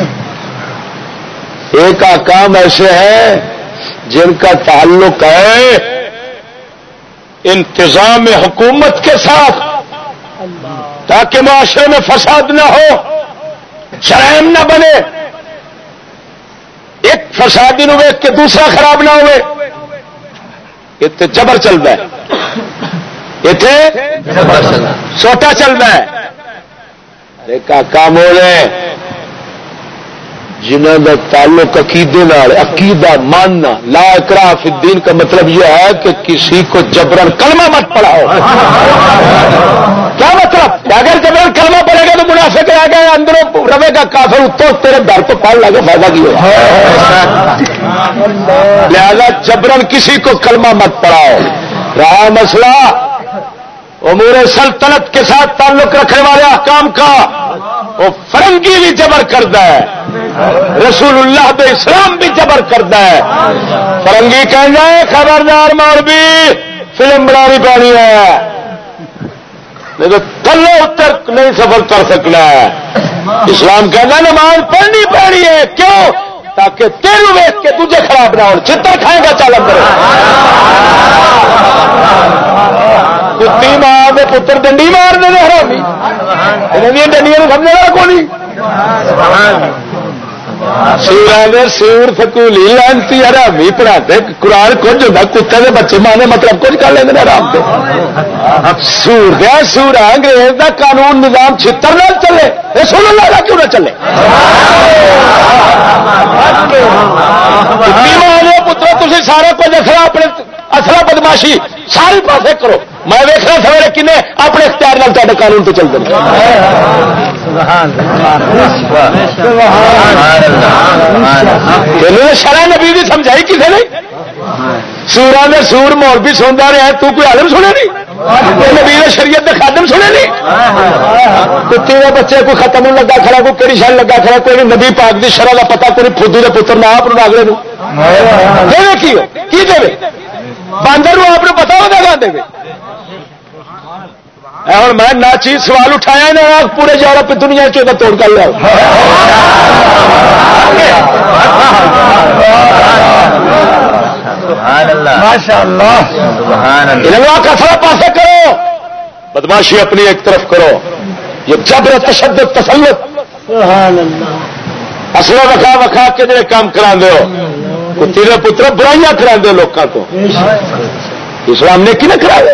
ایک احکام ایسے ہیں جن کا تعلق ہے انتظام حکومت کے ساتھ تاکہ معاشرے میں فساد نہ ہو جرائم نہ بنے. ایک فسادی نو ویک کے دوسرا خراب نہ ہوئے. اتنے جبر چلتا ہے اتنے سوٹا چلتا ہے. ایک کام ہو رہے جنہوں کا تعلق عقیدے نال عقیدہ ماننا لا اکراہ فی الدین کا مطلب یہ ہے کہ کسی کو جبرن کلمہ مت پڑھاؤ. کیا مطلب اگر جبرن کلمہ پڑھے گا تو منافق آ گئے اندروں رہے گا کافر اتو تیرے در کو پڑھ لگے فائدہ کی ہوگا. لہذا جبرن کسی کو کلمہ مت پڑھاؤ. رہا مسئلہ امور سلطنت کے ساتھ تعلق رکھنے والے احکام کا وہ فرنگی بھی جبر کرتا ہے رسول اللہ بے اسلام بھی جبر کرتا ہے. فرنگی کہنا ہے خبردار مولوی فلم بنانی پانی ہے نہیں تو کلو اتر نہیں سفر کر سکنا ہے. اسلام کہنا نماز پڑھنی پڑنی ہے. کیوں؟ تاکہ تیرو ویچ کے تجھے خراب نہ ہو. چھتر کھائے گا چال اندر کتی ماں کے پتر ڈنڈی مار دے حرامی انہیں ڈنڈیاں سمجھنا کو نہیں. سور سکولی لانتی حرامی پڑھاتے قرآن کچھ ہوتا کتے کے بچے مانے مطلب کچھ کر لیں آرام سے. سور دیا سور انگریز کا قانون نظام چھتر نہ چلے رسول اللہ کا کیوں نہ چلے. پترو تھی سارا کچھ اصلا اپنے اصلا بدماشی ساری پاسے کرو. میں ویکنا سویرے کنے اپنے اختیار نال تے قانون تو چلتے شرع نبی بھی سمجھائی کسی نے سورا نے سور مولوی سنتا رہا تو کوئی عالم سنے نہیں نبی شریعت کے خادم سنے نہیں کتے کا بچے کوئی ختم لگا کھڑا کوئی کہڑی شان لگا کھڑا کوئی نبی پاک کی شرح کا پتا کوئی فدو کے پتر نہ آپ اگلے دے کی دے باندر آپ پتا ہوگا گا دے ہوں میں نہ چیز سوال اٹھایا نا پورے یورپ دنیا چودہ توڑ کر لیا کا تھوڑا پاسے کرو بدماشی اپنی ایک طرف کرو یہ جبر تشدد تسلط اصل وکھا وکھا کے جڑے کام کرا دو کتی کے پتر برائیاں کرا دو لوگوں کو اسلام نے کی نہ کرا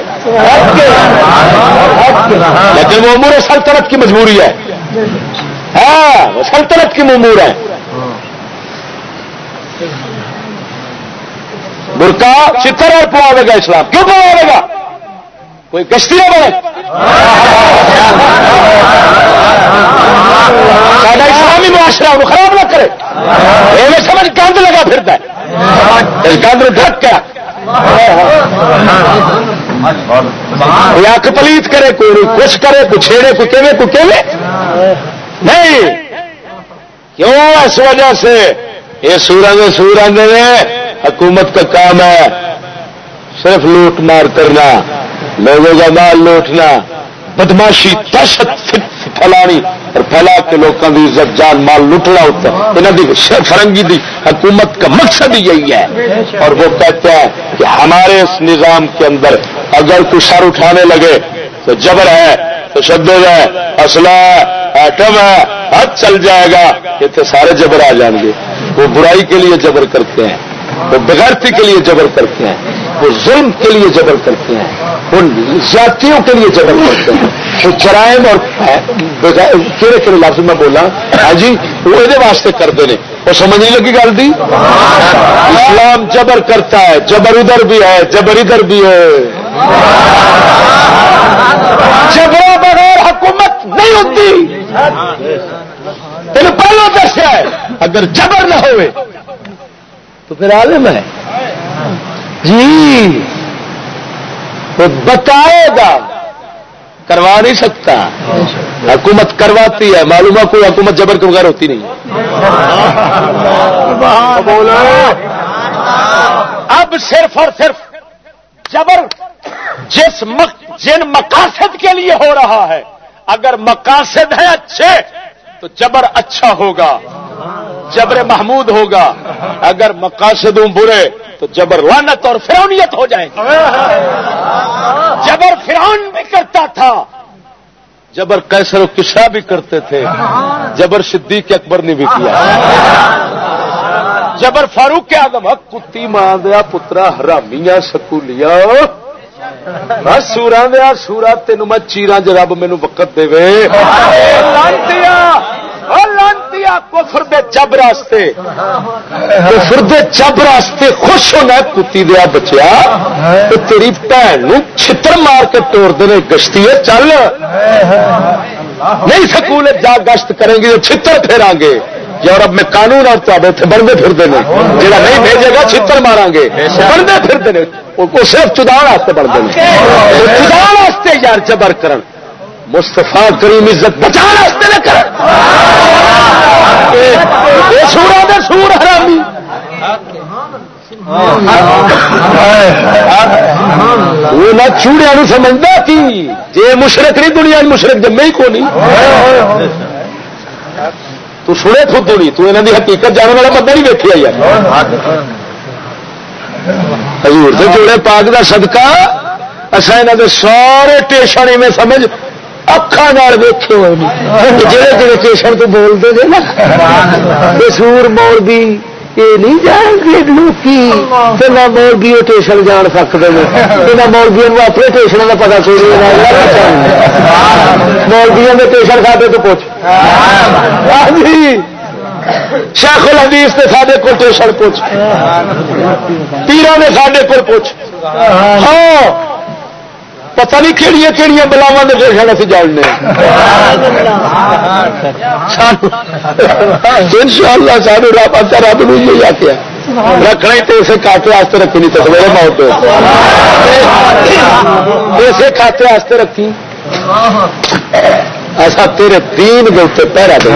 لیکن وہ امور سلطنت کی مجبوری ہے ہاں وہ سلطنت کی امور ہے برقع چتر اور پواوے گا اسلام کیوں پواوے گا کوئی گشتی نہ بنے سارا اسلامی معاشرہ انہوں خراب نہ کرے یہ سمجھ گند لگا پھرتا ہے اس گند ڈھک کیا کوئی آنکھ پلیت کرے کوئی کچھ کرے کوئی چھیڑے کوئی کیوے نہیں کیوں اس وجہ سے یہ سور آدھے حکومت کا کام ہے صرف لوٹ مار کرنا لوگوں کا مال لوٹنا بدماشی دہشت پھیلانی اور پھیلا کے لوگوں کی عزت جان مال لٹنا ہوتا ہے انہوں کی فرنگی دی حکومت کا مقصد ہی یہی ہے اور وہ کہتے ہیں کہ ہمارے اس نظام کے اندر اگر کوئی سر اٹھانے لگے تو جبر ہے تشدد ہے اسلحہ ہے ایٹم ہے حد چل جائے گا یہ تو سارے جبر آ جائیں گے وہ برائی کے لیے جبر کرتے ہیں وہ بغیرتی کے لیے جبر کرتے ہیں وہ ظلم کے لیے جبر کرتے ہیں ان زیادتیوں کے لیے جبر کرتے ہیں وہ جرائم اور کہڑے کہڑے لفظ میں بولا ہاں جی وہ یہ واسطے کرتے ہیں وہ سمجھ نہیں لگی گل دی اسلام جبر کرتا ہے جبر ادھر بھی ہے جبر ادھر بھی ہے جبر بغیر حکومت نہیں ہوتی تین پہلو دسیا ہے اگر جبر نہ ہوئے تو پھر عالم ہے جی وہ بتائے گا کروا نہیں سکتا حکومت کرواتی ہے معلوم ہے کوئی حکومت جبر کے بغیر ہوتی نہیں اب صرف اور صرف جبر جن مقاصد کے لیے ہو رہا ہے اگر مقاصد ہے اچھے تو جبر اچھا ہوگا جبر محمود ہوگا اگر مقاصدوں برے تو جبر لعنت اور فرعونیت ہو جائے گی جبر فرعون بھی کرتا تھا جبر قیصر و کسریٰ بھی کرتے تھے جبر صدیق اکبر نے بھی کیا جبر فاروق اعظم کتی ماں دیا پترا حرامیاں سکولیا سورا دیا سورا تین میں چیرا ج رب مینو وقت دے لانتیا کفر دے جب راستے کفر دے جب راستے خوش ہونا کتی دیا بچیا تو تیری بھن چھتر مار کے توڑ دینے گشتی ہے چل نہیں سکول جا گشت کریں گے چھتر پھیرا گے یورپ میں قانون اور اتنے بنتے پھرتے ہیں جہاں نہیں بھیجے گا چھتر مارا گے بنتے پھرتے ہیں وہ صرف چدان واسطے بنتے ہیں چدان واسطے یار جبر کرن مستفا کریم عزت بچان واسطے نہ کر سورا دے سور حرامی وہ نہ چوڑیا نو سمجھتا کی جی مشرق نہیں دنیا مشرق جمے ہی کو نہیں تو سنے خود نہیں تو انہوں کی حقیقت جانے والا بندہ نہیں ویکیا یار حضور سے جوڑے پاک دا صدقہ اصا یہاں کے سارے ٹیشن میں سمجھ اکھان ویکھے ہوئے جہے جہے ٹیشن تو بولتے تھے نا سور مول بھی یہ نہیں جان گے لوکی نہ مولوی وہ ٹیشن جان سکتے ہیں نہ مولویوں کو اپنے ٹیشن کا پتا کوئی مولویوں نے ٹیشن کھاتے تو پوچھ شیخ الحدیث نے سارے کو ٹیشن پوچھ پیروں نے سارے کو پوچھ ہاں پتہ نہیں کہڑی کہڑی بلاوا نے ٹیشن ابھی جاننے ان شاء اللہ سارے رب نے یہی آخیا رکھنا ہی تو اسے کھاتے واسطے رکھی نہیں تو سویرے موت اسے کھاتے واسطے رکھی ایسا تیرے دین کے اتنے پہرا دے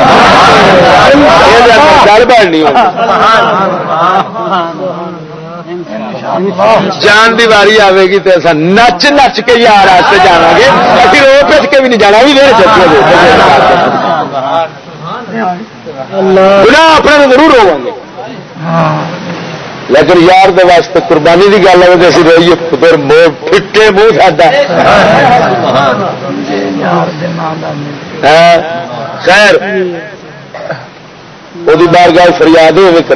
گل بڑھ نہیں جان دی واری آئے گی تو ایسا نچ نچ کے یار واسطے جانا گے ابھی رو پچ کے بھی نہیں جانا بھی میرے چچے اپنے ضرور ہو گے لیکن یار دے واسطے قربانی کی گل ہے تو اسی روئیے پھر پھٹے منہ ساڈا خیر وہ بارگاہ فریاد ہوئے کرے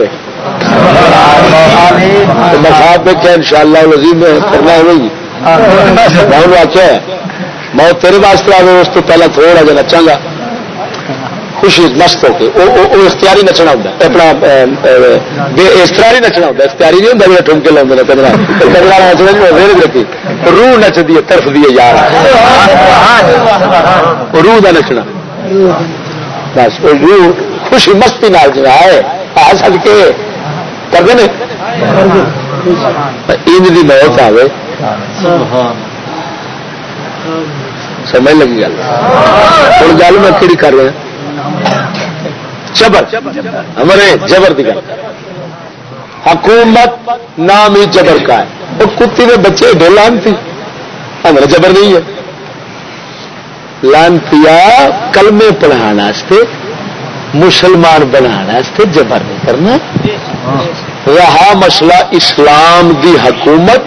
مساف دیکھا ان شاء اللہ عظیم کرنا ہوگی میں آخیا میں تیرے واسطے آ اس کو پہلے تھوڑا جا نچا گا خوشی مست ہو کے وہ اختیاری نچنا ہوتا اپنا اس طرح ہی نچنا ہوتا اختیاری نہیں ہوتا جب ٹھمکے لاؤ کدرا نچنا ویل رکھی روح نچتی ہے طرف دی یار روح کا نچنا بس روح خوشی مستی نال جو آئے آ سک کے کرتے ہیں ان کی موت آئے سمجھ لگی گل ہوں گل میں کہڑی کر رہا جبر ہمارے جبر کی گل حکومت نام ہی جبر کا ہے وہ کتی کے بچے بے لانتی ہمارا جبر نہیں ہے لانتیا کلمے پڑھانا مسلمان بنانا جبر نہیں کرنا رہا مسئلہ اسلام دی حکومت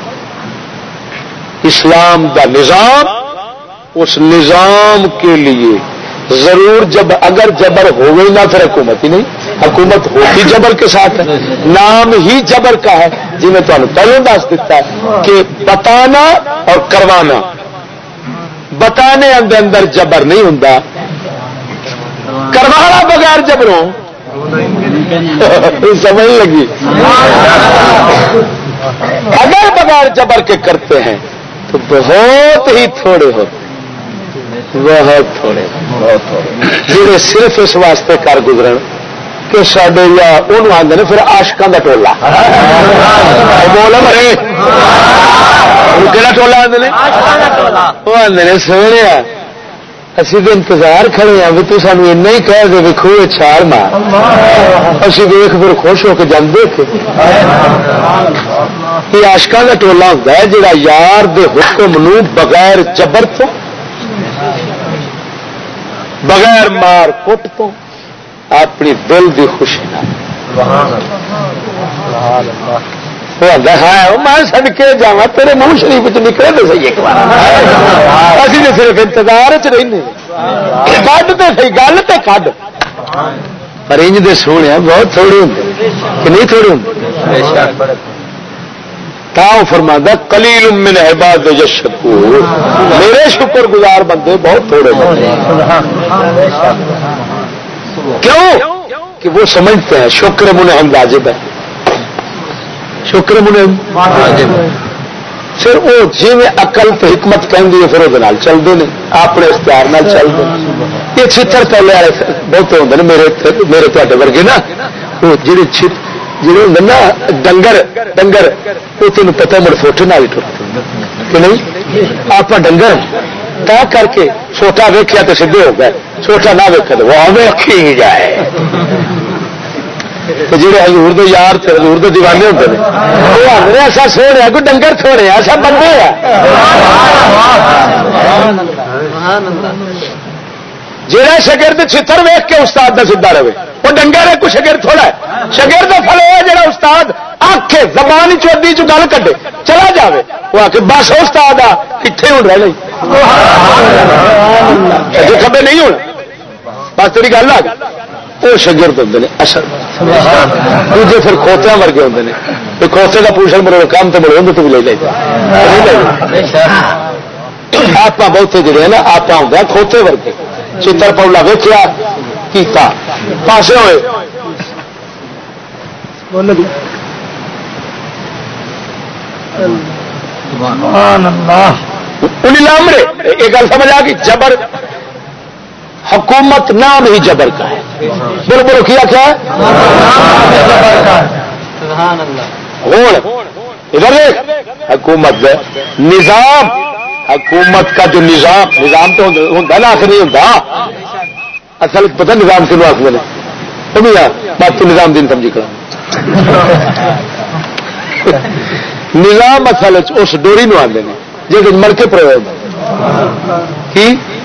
اسلام دا نظام اس نظام کے لیے ضرور جب اگر جبر ہو گئی نہ پھر حکومت ہی نہیں حکومت ہوتی جبر کے ساتھ ہے نام ہی جبر کا ہے جی میں تمہیں پہلے دس دیتا ہے کہ بتانا اور کروانا بتانے اندر جبر نہیں ہوں کروانا بغیر جبروں سمجھ لگی اگر بغیر جبر کے کرتے ہیں تو بہت ہی تھوڑے ہوتے بہت تھوڑے جڑے صرف اس واسطے کر گزرن کہ سڈے یا انہوں آدھے پھر عاشقاں دا ٹولا بول مرے کہڑا ٹولا آدھے وہ آدھے سونے اسی تو انتظار کھڑے ہیں بھی تو سانو اینا ہی کہہ دے بھی خوہ چھال مار اسی دیکھ پھر خوش ہو کے جان دیکھے یہ عاشقاں دا ٹولا ہوتا ہے جڑا یار دے حکم نو بغیر جبر تو بغیر مار کٹ تو اپنی دل کی خوشی نہ میں سڑکے جا تیرے منہ شریف نکلے تو صحیح ایک بار اسی تو صرف انتظار چ رہنے کھ تو سی گل تو کھ پر انج دے سونے بہت تھوڑے ہوں کہ نہیں تھوڑے ہوں تاؤ فرماندہ قلیل من عباد یشکور میرے شکر گزار بندے بہت تھوڑے بندے کیوں کہ وہ سمجھتے ہیں شکر منعم واجب ہے شکر منعم پھر وہ جی میں عقل تو حکمت کہندی ہے پھر وہ چلتے ہیں اپنے اختیار نال چلتے یہ چھتر پہلے والے بہتے ہوتے ہیں میرے تے ورگے نا وہ جڑے جی نا ڈنگر ڈنگر وہ تین پتا مڑ فوٹے نہ کہ نہیں آپ ڈنگر تا کر کے چھوٹا ویکیا تو سیدے ہو گئے چھوٹا نہ ویکیا تو وہ ویکھی جائے جہے حضور دے یار حضور دے دیوانے ہوتے ہیں وہ آدھے ایسا سونے کوئی ڈنگر تھوڑے ایسا بندے ہیں جہاں شگرد چھتر ویخ کے استاد کا سیدھا رہے وہ ڈنگر ہے کوئی شگرد تھوڑا ہے شگرد کا پھل ہے جہاں استاد آخے زبان چودی چ گل کٹے چلا جائے وہ آ کے بس استاد آ کتنے ہوں رہ نہیں کبے نہیں ہونا بس تیری گل آ گئی وہ شگرد ہوتے ہیں اصل دوجے پھر کھوتیا ورگے ہوتے ہیں کھوتے کا پوچھل مرو کام تو مرو تو بھی لے لے آپ بہتے جڑے ہیں نا آپ ہوں کھوتے ورگے چتر پولا ویچیا کیتا پاسے ہوئے لامرے یہ گل سمجھ آ گئی جبر حکومت نام ہی جبر کا ہے بولو بولو کیا ہے ہوں ادھر دیکھ حکومت نظام، حکومت کا جو نظام تو ہوتا نا آخر نہیں ہوتا اصل پتہ نظام کیوں آخر بات تو نظام دین سمجھی کرا نظام اصل اس ڈوری نو آتے ہیں جی مڑ کے پرو کی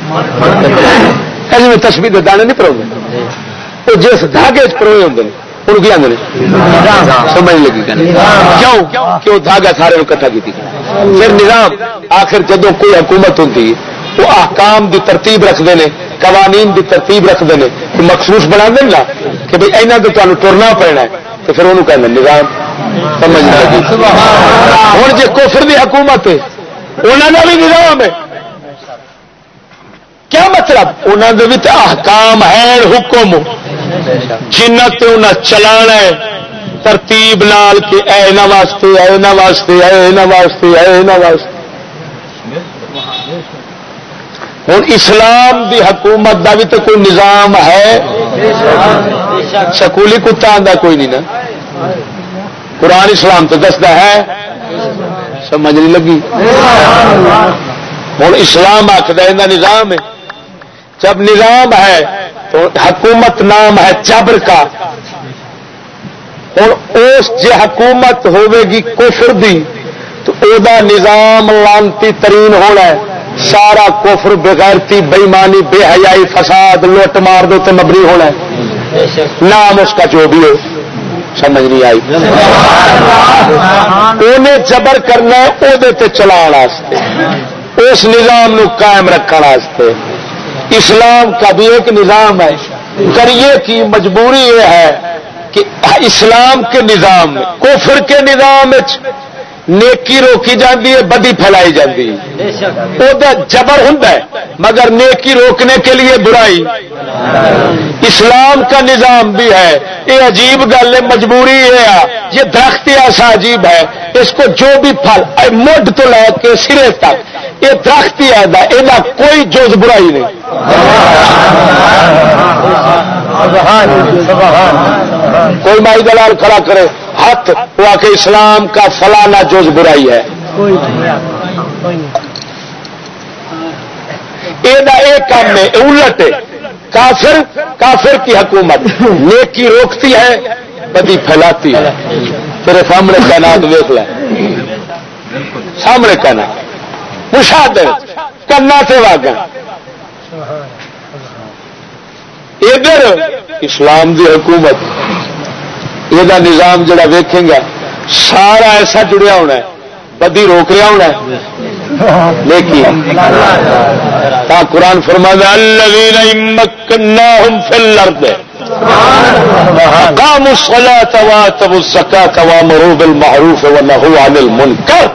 تسبیح کے دانے نہیں پرو وہ جس دھاگے پروے ہوتے ہیں ان کی آدھے سمجھ لگی کیوں کہ وہ دھاگا سارے اکٹھا کی پھر نظام آخر جدو کوئی حکومت ہوتی وہ احکام دی ترتیب رکھتے ہیں، قوانین دی ترتیب رکھتے ہیں، مخصوص بنا دیں نا کہ بھائی اینا تو تمہیں ٹرنا پڑنا ہے تو پھر انہوں کہنا نظام سمجھ لگی۔ ہوں جی کفر دی حکومت ہے انہوں کا بھی نظام ہے، کیا مطلب انہوں نے بھی احکام ہے حکم جنت انہیں چلانا ہے ترتیب نال کہ اینا واسطے اینا واسطے اینا واسطے اینا واسطے۔ ہوں اسلام دی حکومت دا بھی تو کوئی نظام ہے، سکولی کتا آتا کوئی نہیں نا، قرآن اسلام تو دستا ہے، سمجھ نہیں لگی۔ ہوں اسلام آخر یہ نظام ہے، جب نظام ہے تو حکومت نام ہے جبر کا۔ ہوں اس جی حکومت ہوے گی کفر دی تو او دا نظام لانتی ترین ہونا ہے، سارا کفر بغیرتی بےمانی بے حیائی فساد لوٹ مار دو تے مبنی ہونا ہے، نام اس کا جو بھی ہو، سمجھ نہیں آئی۔ انہیں جبر کرنا ہے او دے تے چلان واسطے، اس نظام نو قائم رکھنے واسطے۔ اسلام کا بھی ایک نظام ہے، کریے کی مجبوری یہ ہے کہ اسلام کے نظام میں کفر کے نظام نیکی روکی جاتی ہے، بدی پھیلائی جاتی ہے، وہ جبر ہوتا ہے مگر نیکی روکنے کے لیے برائی۔ اسلام کا نظام بھی ہے، یہ عجیب گل ہے، مجبوری یہ ہے، یہ درخت ایسا عجیب ہے، اس کو جو بھی پھل مڈ تو لے کے سرے تک یہ درخت ہی ایسا، یہ کوئی جز برائی نہیں۔ کوئی مائی دلال کھڑا کرے ہاتھ وہ کہ اسلام کا فلانا جز برائی ہے، یہ کام میں الٹ ہے۔ کافر کی حکومت نیکی روکتی ہے، بدی پھیلاتی ہے۔ تیرے سامنے کائنات دیکھ لیں، سامنے کائنات مشاہدے کرنا سے واقع ادھر اسلام دی حکومت یہ نظام جڑا ویکھیں گا سارا ایسا جڑیا ہونا ہے، بدی روک رہا ہونا ہے، لیکن تا قرآن فرماتا الذین مکناہم فی الارض اقاموا الصلاة وآتوا الزکاة وامروا بالمعروف ونہوا عن المنکر۔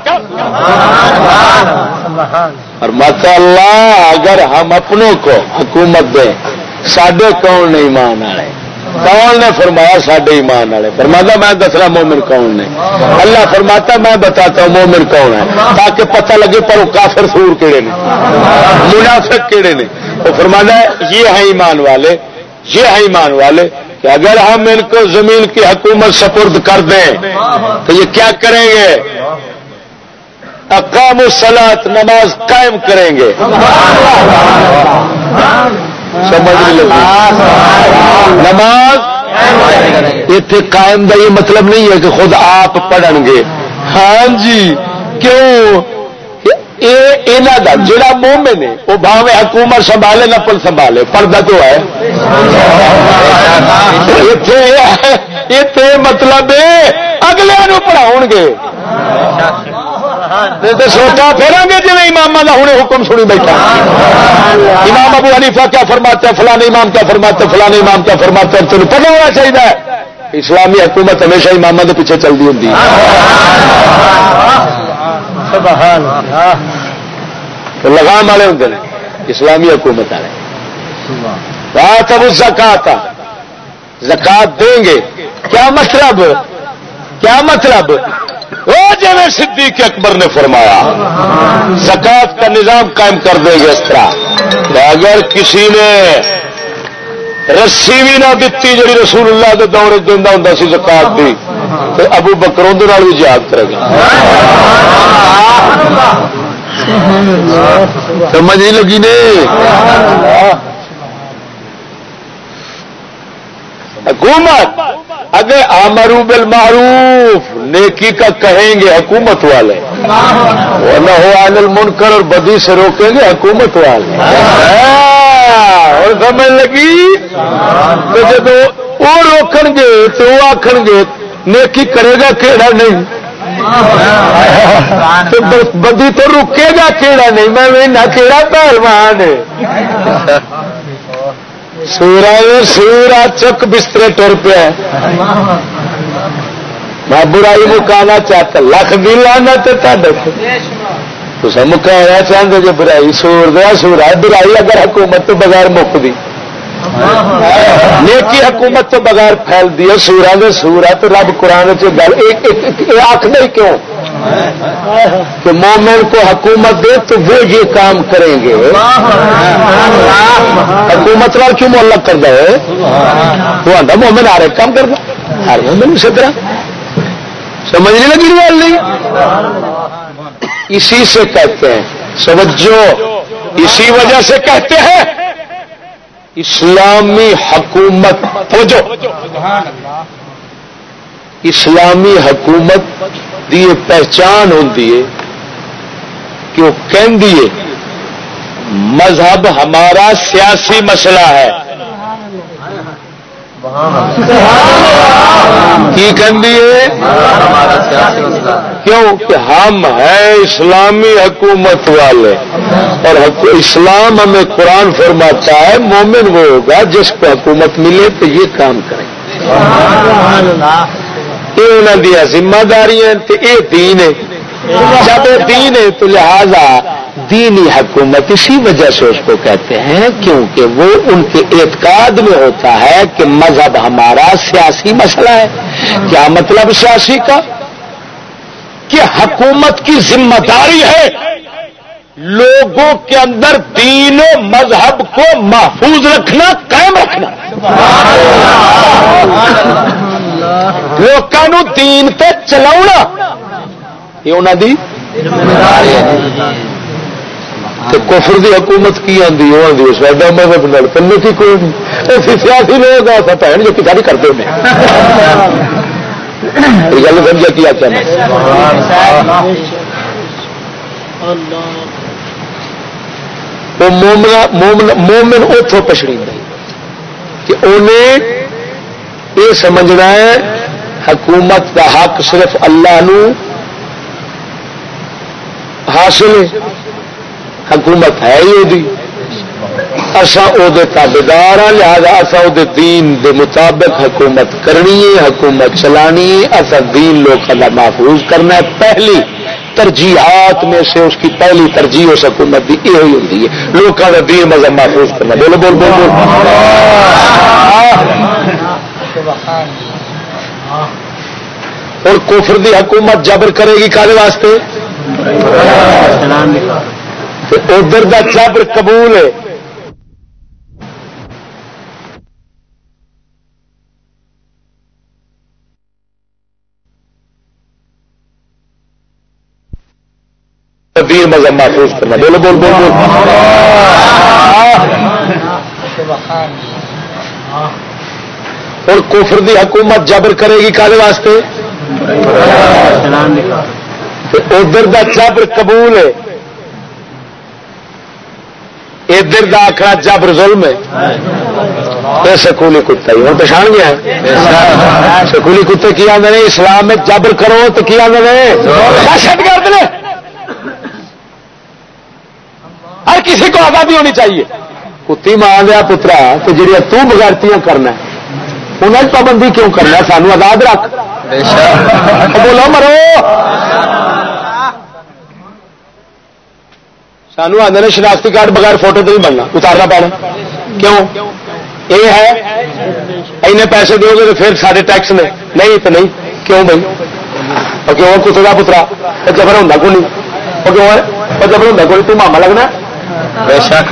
فرماتا اللہ اگر ہم اپنوں کو حکومت دیں، ساڈے کون نے ایمان والے؟ کون نے فرمایا ساڈے ایمان والے؟ فرماتا میں دسنا مومن کون نے؟ اللہ فرماتا میں بتاتا ہوں مومن کون ہے، تاکہ پتہ لگے پر وہ کافر سور کیڑے نے، منافق کیڑے نے۔ وہ فرماتا ہے یہ ہیں ایمان والے، یہ ہیں ایمان والے کہ اگر ہم ان کو زمین کی حکومت سپرد کر دیں تو یہ کیا کریں گے؟ اقام الصلاۃ، نماز قائم کریں گے۔ سمجھ لگی نماز اتنے قائم کا یہ مطلب نہیں ہے کہ خود آپ پڑھن گے، ہاں جی کیوں دا جڑا مومن ہے وہ بھاوے حکومت سنبھالے نفل سنبھالے پردہ تو ہے، اتنے مطلب اگلے پڑھاؤ گے سوچا پھیریں گے جی امام کا ہوں حکم سنی بیٹھا۔ امام ابو حنیفہ کیا فرماتے ہیں، فلاں امام کیا فرماتے ہیں، فلاں امام کیا فرماتے ہیں، تمہیں پتہ ہونا چاہیے اسلامی حکومت ہمیشہ اماموں کے پیچھے چلتی ہوتی ہے۔ لگام والے ہوتے ہیں اسلامی حکومت والے۔ بات اب زکات، زکات دیں گے، کیا مطلب؟ کیا مطلب؟ وہ جیسے صدیق اکبر نے فرمایا زکات کا نظام قائم کر دیں گے اس طرح کہ اگر کسی نے رسی بھی نہ دیتی جی رسول اللہ کے دور دینا ہوں سی زکات دی، تو ابو بکر اندر بھی جہاد کرے گا. سمجھ نہیں لگی نے. حکومت اگر آمرو بالمعروف نیکی کا کہیں گے حکومت والے, ورنہ ہو عن المنکر اور بدی سے روکیں گے حکومت والے. اور سمجھ لگی تو جب وہ روکن گے تو وہ آخن گے نیکی کرے گا کیڑا نہیں, تو بدی تو رکے گا کیڑا نہیں. میں نہ کیڑا پہلوان ہے. سورا چک بسترے ٹر پیا, میں برائی مکانا چاہتا لکھ بھی لانا تو مکانا چاہتے جو برائی سور دیا سورا برائی اگر حکومت تو بغیر مک دی نیکی حکومت تو بغیر پھیل دی سورا دے سورا تو رب قرآن سے گل آخر ہی کیوں کہ مومن کو حکومت دے تو وہ یہ کام کریں گے. حکومت وال کیوں معلق کرتا ہے وہ آتا مومن آ رہے کام کرتا ہر مومن اسی طرح. سمجھ نہیں لگی بات نہیں. اسی سے کہتے ہیں سمجھو, اسی وجہ سے کہتے ہیں اسلامی حکومت. اسلامی حکومت دی پہچان ہوتی ہے کہ وہ کہندی ہے مذہب ہمارا سیاسی مسئلہ ہے. کی کہندی ہے کیوں کہ ہم ہیں اسلامی حکومت والے, اور اسلام ہمیں قرآن فرماتا ہے مومن وہ ہوگا جس کو حکومت ملے تو یہ کام کرے. یہ انہوں نے ذمہ داری ہے تو یہ دین ہے. جب دین ہے تو لہذا دینی حکومت اسی وجہ سے اس کو کہتے ہیں کیونکہ وہ ان کے اعتقاد میں ہوتا ہے کہ مذہب ہمارا سیاسی مسئلہ ہے. کیا مطلب سیاسی کا کہ حکومت کی ذمہ داری ہے لوگوں کے اندر دین و مذہب کو محفوظ رکھنا, قائم رکھنا. لوگوں دین تے چلاؤنا یہ انہوں دی کفر دی حکومت کی آتی وہ آتی ساڈا مذہب نال پنے کی کوئی نہیں. سیاسی لوگ ایسا بہن جو کتابی کرتے ہیں گل سمجھا کیا کیا مومن اتوں پچھڑی کہ انہیں یہ سمجھنا ہے حکومت کا حق صرف اللہ نو حاصل ہے. حکومت ہے ہی وہی, اصا وہ تابعدار ہاں, لہذا اصا وہ دین دے مطابق حکومت کرنی ہے, حکومت چلانی ہے. اصا دین لوگوں کا محفوظ کرنا ہے. پہلی ترجیحات میں سے اس کی پہلی ترجیح اس حکومت کی یہ ہوتی ہے لوگوں کا دین مذہب محفوظ کرنا. بولو بول بول بول. اور کفر دی حکومت جبر کرے گی کالے واسطے ادھر دا جبر قبول ہے. دین مذہب محفوظ کرنا. بولو بول بول بول. اور کفر دی حکومت جبر کرے گی کالے واسطے ادھر دا جبر قبول ہے, ادھر دا آخر جبر ظلم ہے. سکولی کتا ہی ہوں پچھان گیا. سکولی کتے کی آدھے نے اسلام میں جبر کرو تو کی آدھے نے دہشت گرد نے. ہر کسی کو آزادی ہونی چاہیے. کتی ماں دیا پترا تو جڑی تو بغیرتیاں کرنا انہیں پابندی کیوں کرنا, سانو آزاد رکھ. بولو مرو. سانو آدھے نے شناختی کارڈ بغیر فوٹو تو نہیں بننا, اتارنا پڑنا. کیوں یہ ہے اینے پیسے دو گے تو پھر سارے ٹیکس نے نہیں تو نہیں. کیوں بھائی کیوں کتے کا پترا جبر ہوں کو نہیں جبر ہوں کو نہیں. تو ماما لگنا بے شک.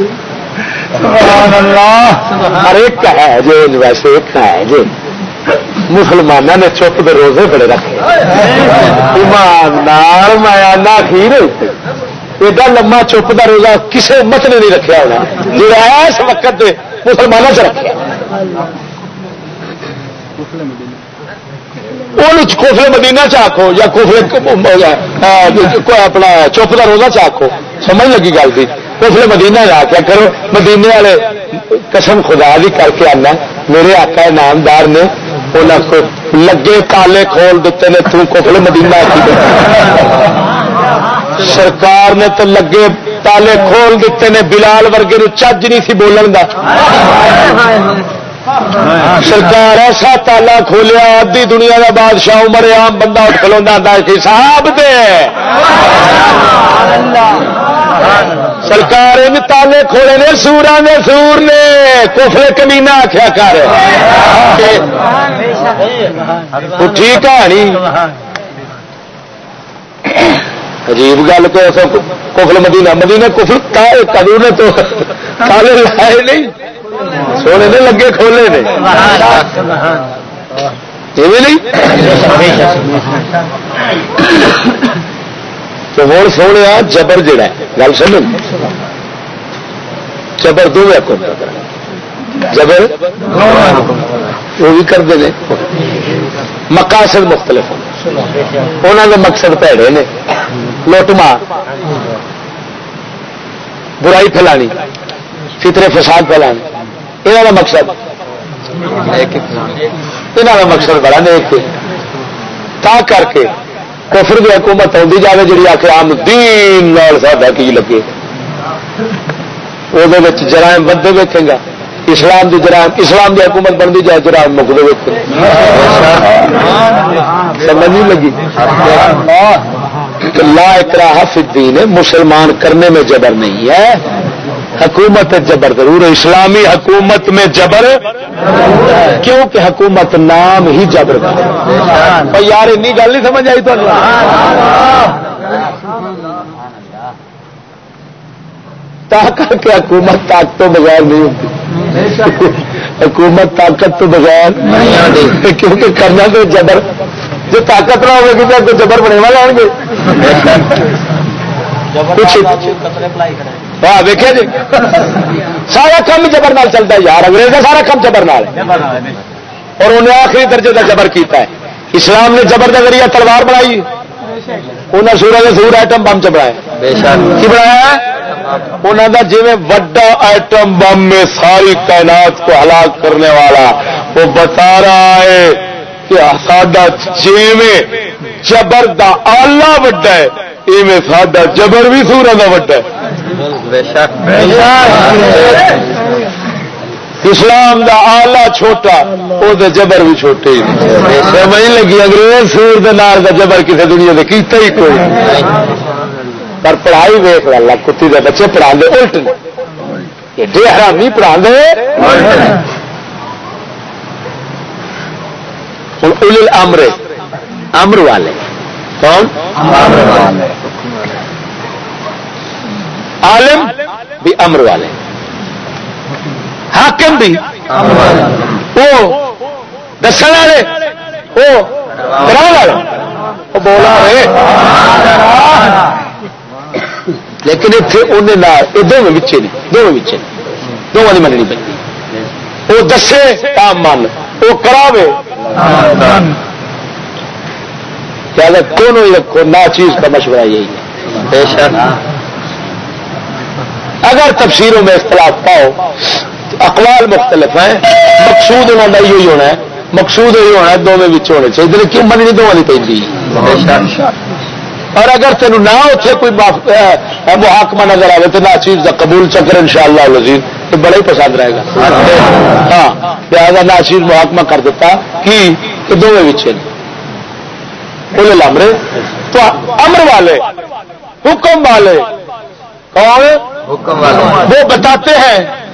ہر ایک کا ہے جو ویسے ایک کا ہے جو مسلمانوں نے چپ کے روزے بڑے رکھے ایمان نال میں آنا خیر ایڈا لما چپ کا روزہ کسی امت نے نہیں رکھا ہونا جہاں اس وقت مسلمانوں سے رکھا کوفلے مدینہ چاخو یا کوفلے اپنا چپ کا روزہ چاخو سمجھ لگی گل کی کوفلے مدینہ جا کے کرو مدینے والے قسم خدا بھی کر کے آنا میرے آقا نامدار نے انہوں کو لگے تالے کھول دیتے نے تو کوفلے مدینہ سرکار نے تو لگے تالے کھول دیتے نے بلال ورگے نو چج نہیں سی بولن دا سرکار ایسا تالا کھولیا ادھی دنیا کا بادشاہ عمر عام بندہ اٹھ کھلونا حساب دے سرکار ان تالے کھولے نے سورا نے سور نے کوفلے کمینا آخیا کر ٹھیک کہانی عجیب گل کو کفل مدینہ مدینہ کفل کدو نے تو تالے لائے نہیں سونے نے لگے کھولے نے نہیں تو ہوں سونے جبر جڑا گل سمجھ جبر دو جبر وہ بھی کرتے ہیں مقاصد مختلف انہوں کے مقصد پیڑے نے لوٹ مار برائی پھیلانی فطرے فساد پھیلانی یہاں کا مقصد یہاں کا مقصد بڑا نیک تا کر کے کفر کی حکومت آتی جائے جی آ کے آم دین ساڈا کی لگے وہ جرائم بندے ویکھے گا اسلام دی جرائم اسلام دی حکومت بنتی جائے جرائم مکدے ویکھے سمجھ نہیں لگی لا اکراہ فی الدین مسلمان کرنے میں جبر نہیں ہے حکومت جبر ضرور ہے اسلامی حکومت میں جبر کیونکہ حکومت نام ہی جبر کا یار این گل نہیں سمجھ آئی تو کر کے حکومت طاقت تو بغیر نہیں ہوتی حکومت طاقت تو بغیر کیونکہ کرنا تو جبر جو طاقت نہ ہوگی تو جبر بنے والے آؤ گے ہاں دیکھے جی سارا کام جبر نال چلتا ہے یار انگریز کا سارا کام جبر نال اور انہیں آخری درجے کا جبر کیتا ہے اسلام نے جبر کا ذریعہ تلوار بنائی انہیں سورج سور ایٹم بم چ بنایا کی بنایا انہوں کا جی وڈا ایٹم بم میں ساری کائنات کو ہلاک کرنے والا وہ بتا رہا ہے کہ ساڈا جیویں جبر دا آلہ وڈا ہے ایویں ساڈا جبر بھی سورا دا وڈا ہے اسلام دا آلہ چھوٹا وہ جبر بھی چھوٹے سمجھ لگی انگریز سور دے نال دا جبر کسی دنیا دے کیتا ہی کوئی پر پڑھائی ویخ لا کتی دے بچے پڑھا دے الٹ ایڈے حرامی پڑھا دے ہوں اول الامر امر والے کون عالم بھی امر والے حاکم بھی وہ دسن والے وہ کرا والے وہ بولا رہے لیکن اتنے انہیں دونوں بچے نے دونوں بچے دونوں کی مننی پڑتی وہ دسے کام من وہ کراوے دونوں ہی رکھو نا چیز کا مشورہ یہی ہے بے شک اگر تفسیروں میں اختلاف پاؤ اقوال مختلف ہیں مقصود انہوں کا یہی ہونا ہے مقصود یہی ہونا ہے دونوں بچ ہونے چاہیے ادھر کیوں مننی دونوں نہیں پہ اور اگر تین نہ اتنے کوئی محاکمہ نظر آئے تو نہ چیز کا قبول چکر ان شاء اللہ لذیذ تو بڑا ہی پسند رہے گا ہاں لہٰذا نہ چیز محاکمہ کر دیتا کہ دونوں بچے بولے لامرے تو امر والے حکم والے کون وہ بتاتے ہیں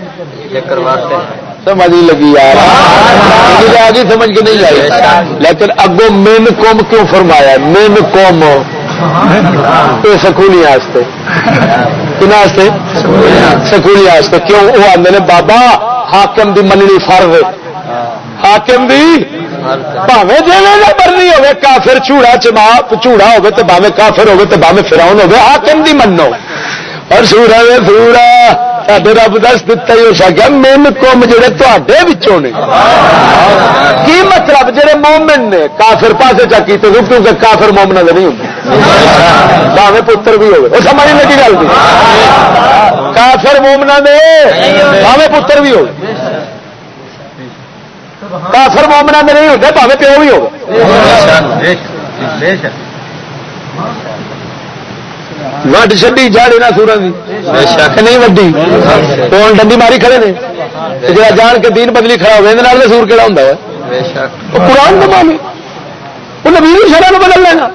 سمجھ ہی لگی یار مجھے آگے سمجھ کے نہیں آئی لیکن اگوں مین قوم کیوں فرمایا مین قوم سکولی سکولی کیوں وہ آدھے نے بابا حاکم دی مننی فرض حاکم دی بھاوے جی نہ برنی ہوے کافر چوڑا چوڑا ہوے تو بھاوے کافر ہوے تو بھاوے فرعون ہوے حاکم دی منو اور سورا نے سورا تے رب دس دتا ہی ہو سکیا من قوم جڑے تے وچوں نے کی مطلب جڑے مومن نے کافر پاسے چا کیتے کیونکہ کافر مومناں دے نہیں ہوندے بھاوے پتر بھی ہوے او سمجھ لگی گل دی کافر مومناں دے بھاوے پتر بھی ہوے کافر مومناں دے نہیں ہوندے بھاوے پیو بھی ہوے وڈ چڈی جاڑی نہ سورا دی نہیں وڈی کون ڈنڈی ماری کھڑے نے جا جان کے دین بدلی کھڑا ہوئے سور کہڑا ہوں قرآن کا مان وہ نبی شرح کو بدل لینا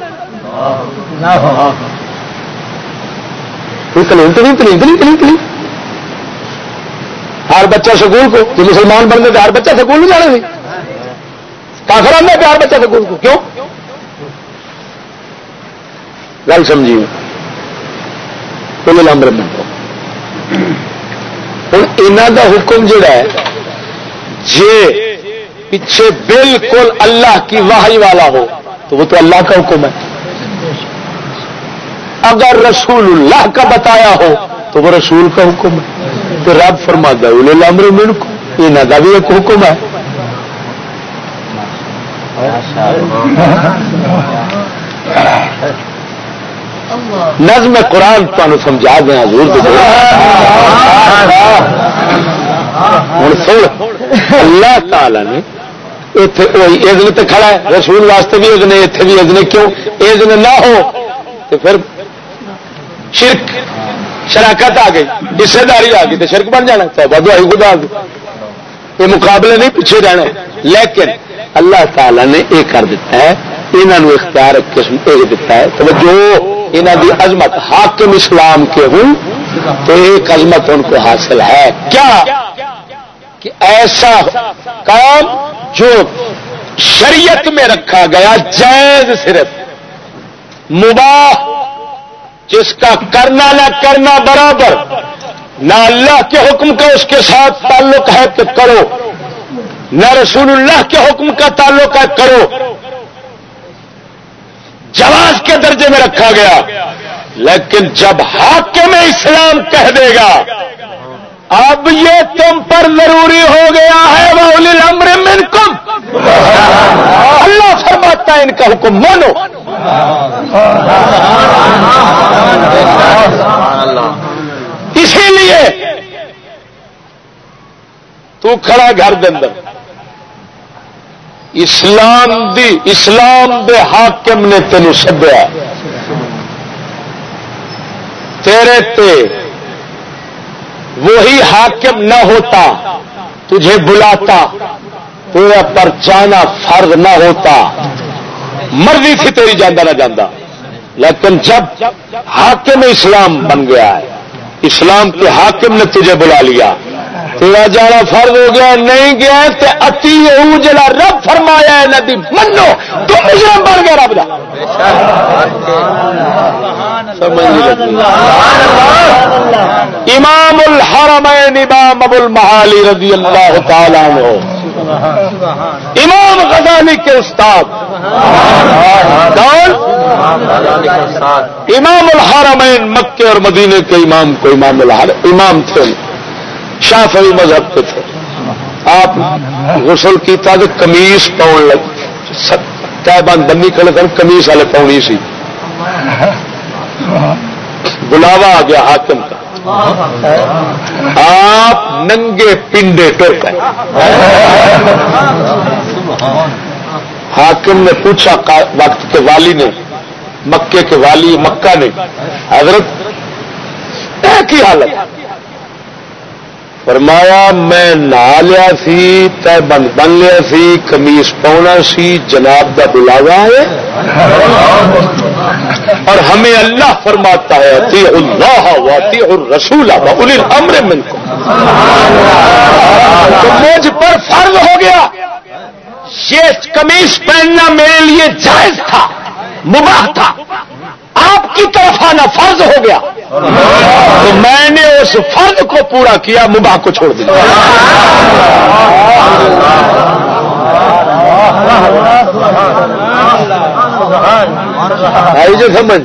ہر بچہ سکول کو جو مسلمان بن گئے ہر بچہ سکول نہیں جانا کافر آنا کہ ہر بچہ سکول کو کیوں گل سمجھی الامر منکم ہوں انہوں کا حکم جڑا ہے جے پیچھے بالکل اللہ کی وحی والا ہو تو وہ تو اللہ کا حکم ہے اگر رسول اللہ کا بتایا ہو تو وہ رسول کا حکم ہے تو رب فرماتا ہے اولل الامر منکم انہوں کا بھی ایک حکم ہے نظم قرآن تمہیں سمجھا دیا حضور اللہ تعالی نے اذن تے کھڑا ہے رسول واسطے بھی اذن ہے اتنے بھی اذن کیوں اذن نہ ہو تو پھر شرک شراکت آ گئی حصے داری آ گئی تو شرک بن جانا توبہ دعائی خدا یہ مقابلے نہیں پیچھے رہنا لیکن اللہ تعالی نے یہ کر دیتا ہے انہوں اختیار قسم یہ دیتا ہے توجہ انہوں کی عظمت حاکم اسلام کے ہوں تو ایک عظمت ان کو حاصل ہے کیا کہ ایسا کام جو شریعت میں رکھا گیا جائز صرف مباح جس کا کرنا نہ کرنا برابر نہ اللہ کے حکم کا اس کے ساتھ تعلق ہے کہ کرو نہ رسول اللہ کے حکم کا تعلق ہے کرو جواز کے درجے میں رکھا گیا لیکن جب حاکم اسلام کہہ دے گا اب یہ تم پر ضروری ہو گیا ہے وَأُولِي الْأَمْرِ مِنْكُمْ اللہ فرماتا ہے ان کا حکم مانو اسی لیے تو کھڑا گھر دے اندر اسلام دے حاکم نے تینوں سدیا تیرے تے وہی حاکم نہ ہوتا تجھے بلاتا تیرے پر جانا فرض نہ ہوتا مرضی تھی تیری جانا نہ جانا لیکن جب حاکم اسلام بن گیا ہے اسلام کے حاکم نے تجھے بلا لیا تیرا جانا فرض ہو گیا نہیں گیا تو اتی جڑا رب فرمایا ہے ندی منو تو مجرم بن گیا رب دا امام الحرمین امام ابو المعالی رضی اللہ تعالی عنہ امام غزالی کے استاد کون امام الحرمین مکے اور مدینے کے امام کو امام تھے شافعی مذہب کے تھے آپ غسل کیتا تو کمیس پاؤن لگ تہبند بنی کھڑے تھے کمیس والے پاؤنی سی بلاوا آ گیا حاکم کا آپ ننگے پنڈے ٹر گئے حاکم نے پوچھا وقت کے والی نے مکے کے والی مکہ نے حضرت ایک ہی حالت فرمایا میں نہا لیا سی تہ بند بن لیا سی کمیس پاؤنا سی جناب دا بلاوا ہے اور ہمیں اللہ فرماتا ہے اطیع اللہ واطیع الرسول واولی الامر منکم تو مجھ پر فرض ہو گیا یہ کمیس پہننا میرے لیے جائز تھا مباح تھا آپ کی طرف آنا فرض ہو گیا تو میں نے اس فرض کو پورا کیا مباح کو چھوڑ دیا آئی جو سمجھ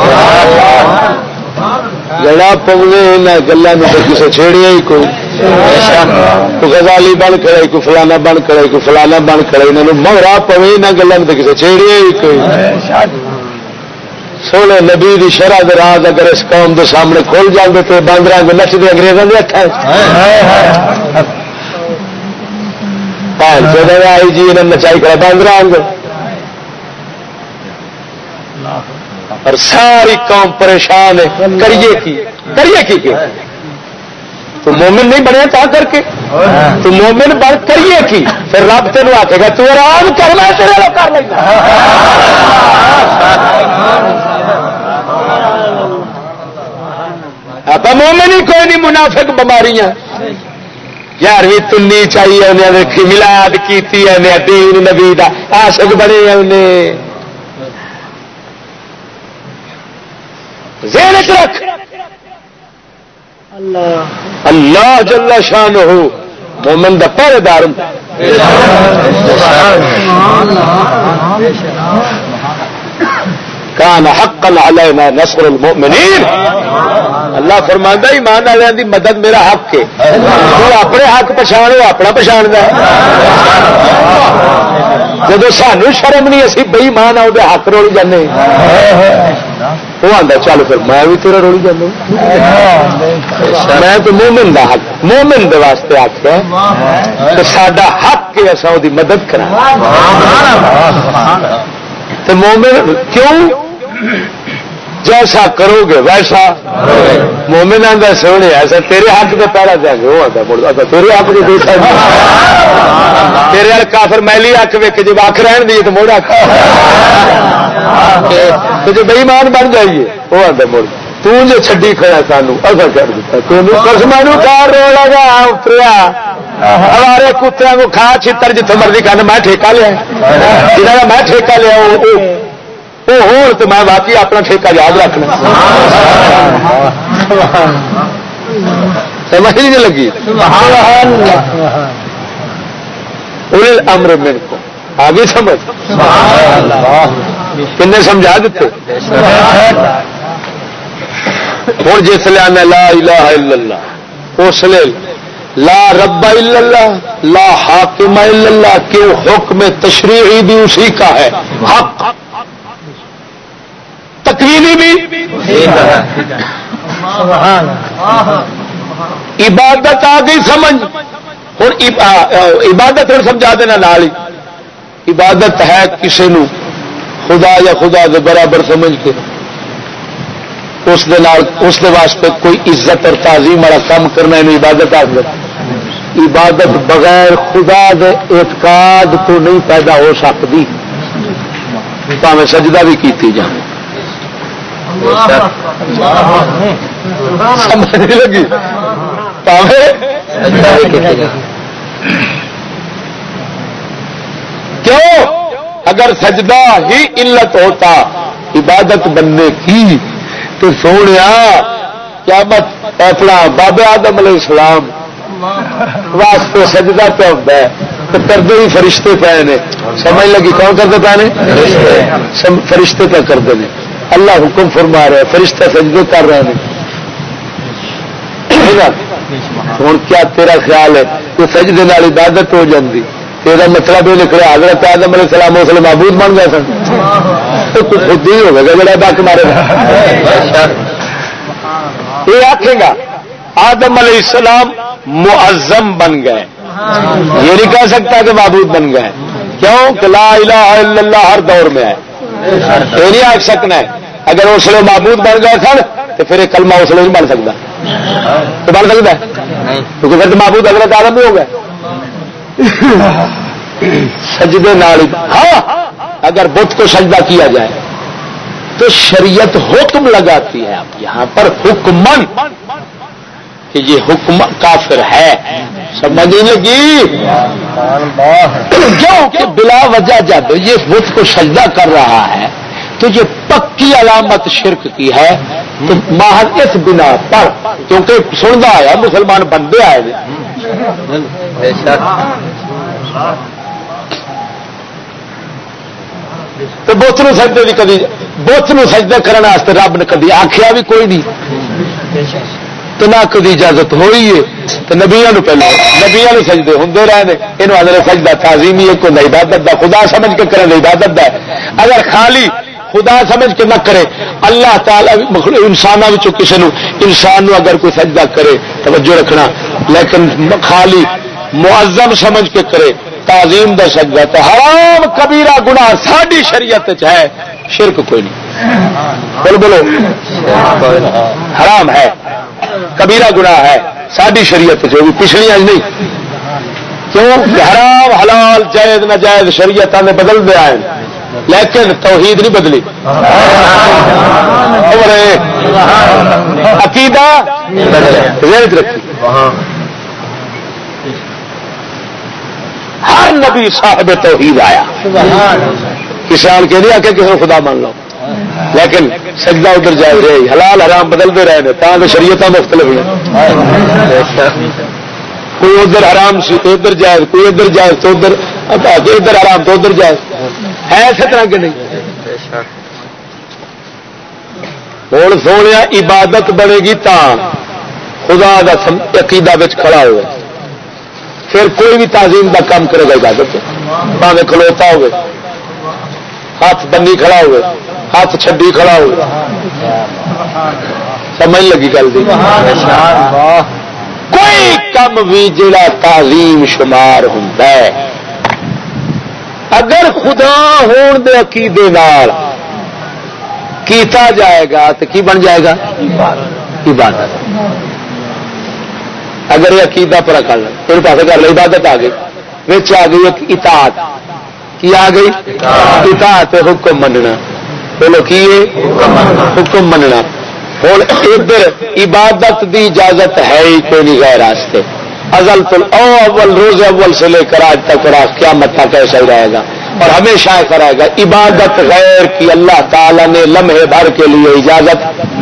گلا پونے نہ گلا تو کسی چھیڑیا ہی کوئی غزالی بن کھڑے کوئی فلانا بن کھڑے کوئی فلانا بن کھڑے انہوں مغرا پوے نہ گلا تو کسی چھیڑیا ہی کوئی سونے نبی دی شرح دے راز اگر اس قوم دے سامنے کھول جاندے تو باندراں دے نچدے انگریزاں دے ہتھاں پہل چودہ آئی جی انہیں نچائی کرا باندراں دے اور ساری قوم پریشان ہے کریے کی تو مومن نہیں بنیا تا کر کے تو مومن بن کریے کی پھر رب تینوں آکے گا تو آرام کر میں تیرے لوگ کر لینا آپ مومن ہی کوئی نہیں منافق بیماریاں یارویں تنی چاہیے انہیں دیکھی ملاد کیتی انہیں دین نبی دا عاشق بنے انہیں ذہن وچ رکھ اللہ جل شانہ مومن دا پہرے دار کان حقا علینا نصر المؤمنین اللہ فرماندا ایمان والوں دی مدد میرا حق ہے تو اپنے حق پچھان وہ اپنا پچھاندا ہے جب سانو شرم نہیں اسی بے ایمان آؤ حق رولی جانے وہ آتا چل پھر میں بھی تیرا رولی جانا میں تو مومن دا حق مومن دے واسطے آخیا تو ساڈا حق کہ اصا وہ مدد کرا تو مومن کیوں جیسا کرو گے ویسا مومن آتا سونے ایسا تیرے حق تو پہلا دیں گے وہ آتا مڑ تیرے حق کو دیکھا تیرے وال کافر میلی حق ویک جب آخ رہن دی تو مڑ آخ جو بےمان بن جائیے وہ آتا مڑ تجھے چڈی کھڑا سانو اصل کر دیتا تینوں قسمانو کار رو لگا اتریا ہمارے کتوں کو کھا چھتر جتوں مرضی کھانا میں ٹھیکہ لیا جنہوں میں ٹھیکہ لیا وہ ہو تو میں واقعی اپنا ٹھیکہ یاد رکھنا سمجھ نہیں لگی امر میرے کو آگے سمجھ کنے سمجھا دیتے ہوں جس لیے آنا لا الہ الا اللہ اس لیے لا رب الا اللہ لا حاکم الا اللہ کیوں حکم تشریعی بھی اسی کا ہے حق تکوینی بھی عبادت آ گئی سمجھ ہوں عبادت ہوں سمجھا دینا نال ہی عبادت ہے کسی نو خدا یا خدا کے برابر سمجھ کے اس دے واسطے کوئی عزت اور تعظیم والا کام کرنا انہوں عبادت آ گئی عبادت بغیر خدا دے اعتقاد تو نہیں پیدا ہو سکتی پاویں سجدہ بھی کیتی جائے سمجھ نہیں لگی کیوں اگر سجدہ ہی علت ہوتا عبادت بننے کی تو سونے قیامت اپنا بابے آدم علیہ السلام واسطے سجدہ پہ ہوتا ہے تو کرتے ہی فرشتے پے نے سمجھ لگی کون کرتے پے نے فرشتے پہ کرتے ہیں اللہ حکم فرما رہے فرشتے سجدے کر رہے ہیں ہوں کیا تیرا خیال ہے کہ سجدے نال عبادت ہو جاتی تیرا مطلب یہ نکلا حضرت آدم علیہ السلام اس لیے معبود بن گئے سن تو کچھ خود ہی ہوگا جڑا ڈک مارے گا یہ آخے گا آدم علیہ السلام معظم بن گئے یہ نہیں کہہ سکتا کہ معبود بن گئے کیوں کہ لا الہ الا اللہ ہر دور میں ہے یہ نہیں آخ سکنا ہے اگر اس لیے معبود بن گئے سن تو پھر ایک کلمہ اس لیے نہیں بن سکتا تو بن سکتا ہے کیونکہ پھر معبود حضرت آدم بھی ہو گئے سجدے نال ہاں اگر بت کو سجدہ کیا جائے تو شریعت حکم لگاتی ہے اب یہاں پر حکمن کہ یہ حکم کافر ہے سمجھ نہیں لگی کیوں کہ بلا وجہ جب یہ بت کو سجدہ کر رہا ہے تو یہ پکی علامت شرک کی ہے تو محض اس بنا پر کیونکہ سنتا آیا مسلمان بندے آئے تو بت نو سجدے کی کدی بت نو سجدہ کرنے رب نے کدی آخیا بھی کوئی نہیں تو نہ کدی اجازت ہوئی ہے. تو نبیا پہلے نبیا سجدے ہوں رہے ہیں. یہ آدھے سجدہ تعظیمی ایک ہوتا عبادت دا خدا سمجھ کے کرنے عبادت دا. اگر خالی خدا سمجھ کے نہ کرے اللہ تعالی انسانوں کسی انسان نو اگر کوئی سجدہ کرے توجہ رکھنا لیکن خالی معظم سمجھ کے کرے تعظیم دا سجدہ تو حرام کبیرہ گناہ ساری شریعت ہے. شرک کوئی نہیں. بولو حرام ہے کبیرہ گناہ ہے ساری شریعت جو بھی پچھلی آج نہیں. کیوں حرام حلال جائز ناجائز شریعت نے بدل دیا ہے لیکن توحید نہیں بدلی. عقیدہ رکھی. ہر نبی صاحب توحید آیا. کسان کے نہیں آ کے کسی خدا مان لو لیکن سجدہ ادھر جائے رہے حلال حرام بدلتے رہے ہیں تاکہ شریعت مختلف ہیں. کوئی ادھر حرام سی تو ادھر جائے کوئی ادھر جائے تو ادھر ادھر حرام تو ادھر جائے ہے اسی طرح کے نہیں. ہوں سونے عبادت بنے گی تا خدا دا عقیدہ کھڑا ہوا پھر کوئی بھی تعظیم دا کام کرے گا عبادت پاوے کھلوتا ہوئے ہاتھ بنی کھڑا ہوئے ہاتھ چھڈی کھڑا ہوئے. سمجھ لگی گل دی. کوئی کم بھی جڑا تعظیم شمار ہوندا ہے اگر خدا ہون دے عقیدے نال کیتا جائے گا تو کی بن جائے گا عبادت. اگر یہ عقیدہ پورا کر لیں پھر پاسے کر لیں عبادت آ گئی وچ آ گئی ایک اطاعت. کی آ گئی اطاعت حکم مننا. بولو کی حکم مننا. ہوں ادھر عبادت دی اجازت ہے ہی کوئی نہیں غیر راستے. ازل تو اول روز اول سے لے کر آج تک قیامت تک ایسا ہی رہے گا اور ہمیشہ ایسا رہے گا. عبادت غیر کی اللہ تعالی نے لمحے بھر کے لیے اجازت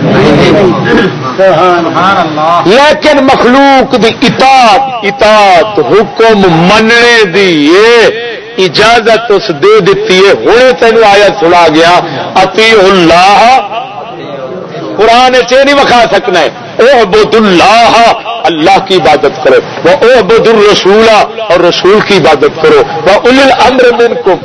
لیکن مخلوق دی اطاعت حکم مننے دی اجازت اس دے دیتی ہے. ہوں تینوں آیت سنا گیا اطیع اللہ قرآن چ نہیں وکھا سکنا ہے. اعبد اللہ اللہ کی عبادت کرو وہ اعبد الرسول اور رسول کی عبادت کرو وہ اولي الامر منکم.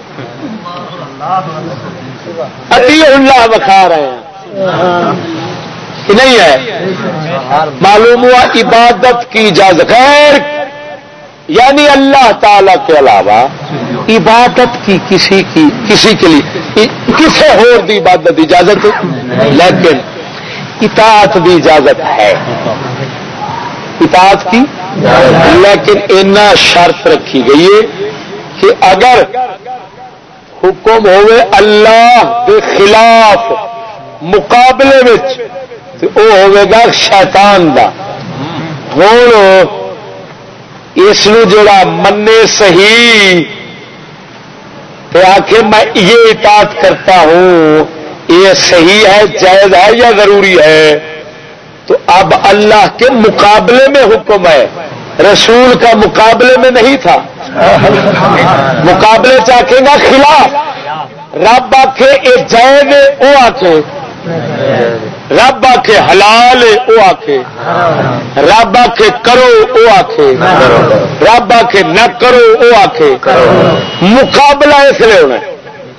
اطیع اللہ وکھا رہے ہیں کہ نہیں ہے. معلوم ہوا عبادت کی اجازت غیر یعنی اللہ تعالی کے علاوہ عبادت کی کسی کے لیے کسی اور دی عبادت کی اجازت لیکن اطاعت دی اجازت ہے. اطاعت کی لیکن اینا شرط رکھی گئی ہے کہ اگر حکم ہوئے اللہ کے خلاف مقابلے میں تو وہ ہوئے گا شیطان دا. ہوں اس جڑا منے صحیح تو آخر میں یہ اطاعت کرتا ہوں یہ صحیح ہے جائز ہے یا ضروری ہے تو اب اللہ کے مقابلے میں حکم ہے رسول کا مقابلے میں نہیں تھا. مقابلے چاہے گا خلاف رب آخے یہ جائز وہ آخے رب آخے حلال وہ آخے رب آخے کرو وہ آخے رب آخے نہ کرو وہ آخے. مقابلہ اس لیے ہونا ہے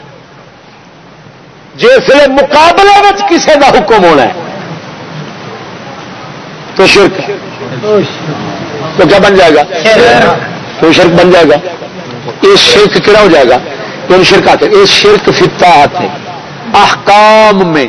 جس لیے مقابلے میں کسی کا حکم ہونا ہے تو شرک تو کیا بن جائے گا تو شرک بن جائے گا. یہ شرک کیا ہو جائے گا تو شرک آتے یہ شرک فطا آتے احکام میں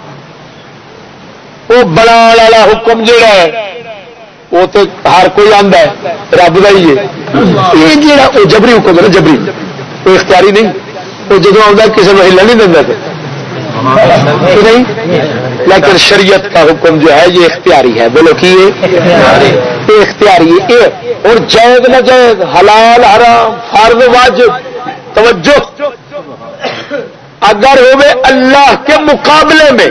وہ بڑا والا حکم جڑا ہے وہ تو ہر کوئی آتا ہے رب کا ہی ہے. یہ جڑا وہ جبری حکم ہے نا جبری وہ اختیاری نہیں وہ جدو آتا کسی کو ہلن نہیں دینا نہیں لیکن شریعت کا حکم جو ہے یہ اختیاری ہے. بولو کہ یہ اختیاری ہے. اور جائز نہ جائز حلال حرام فرض واجب توجہ اگر ہوئے اللہ کے مقابلے میں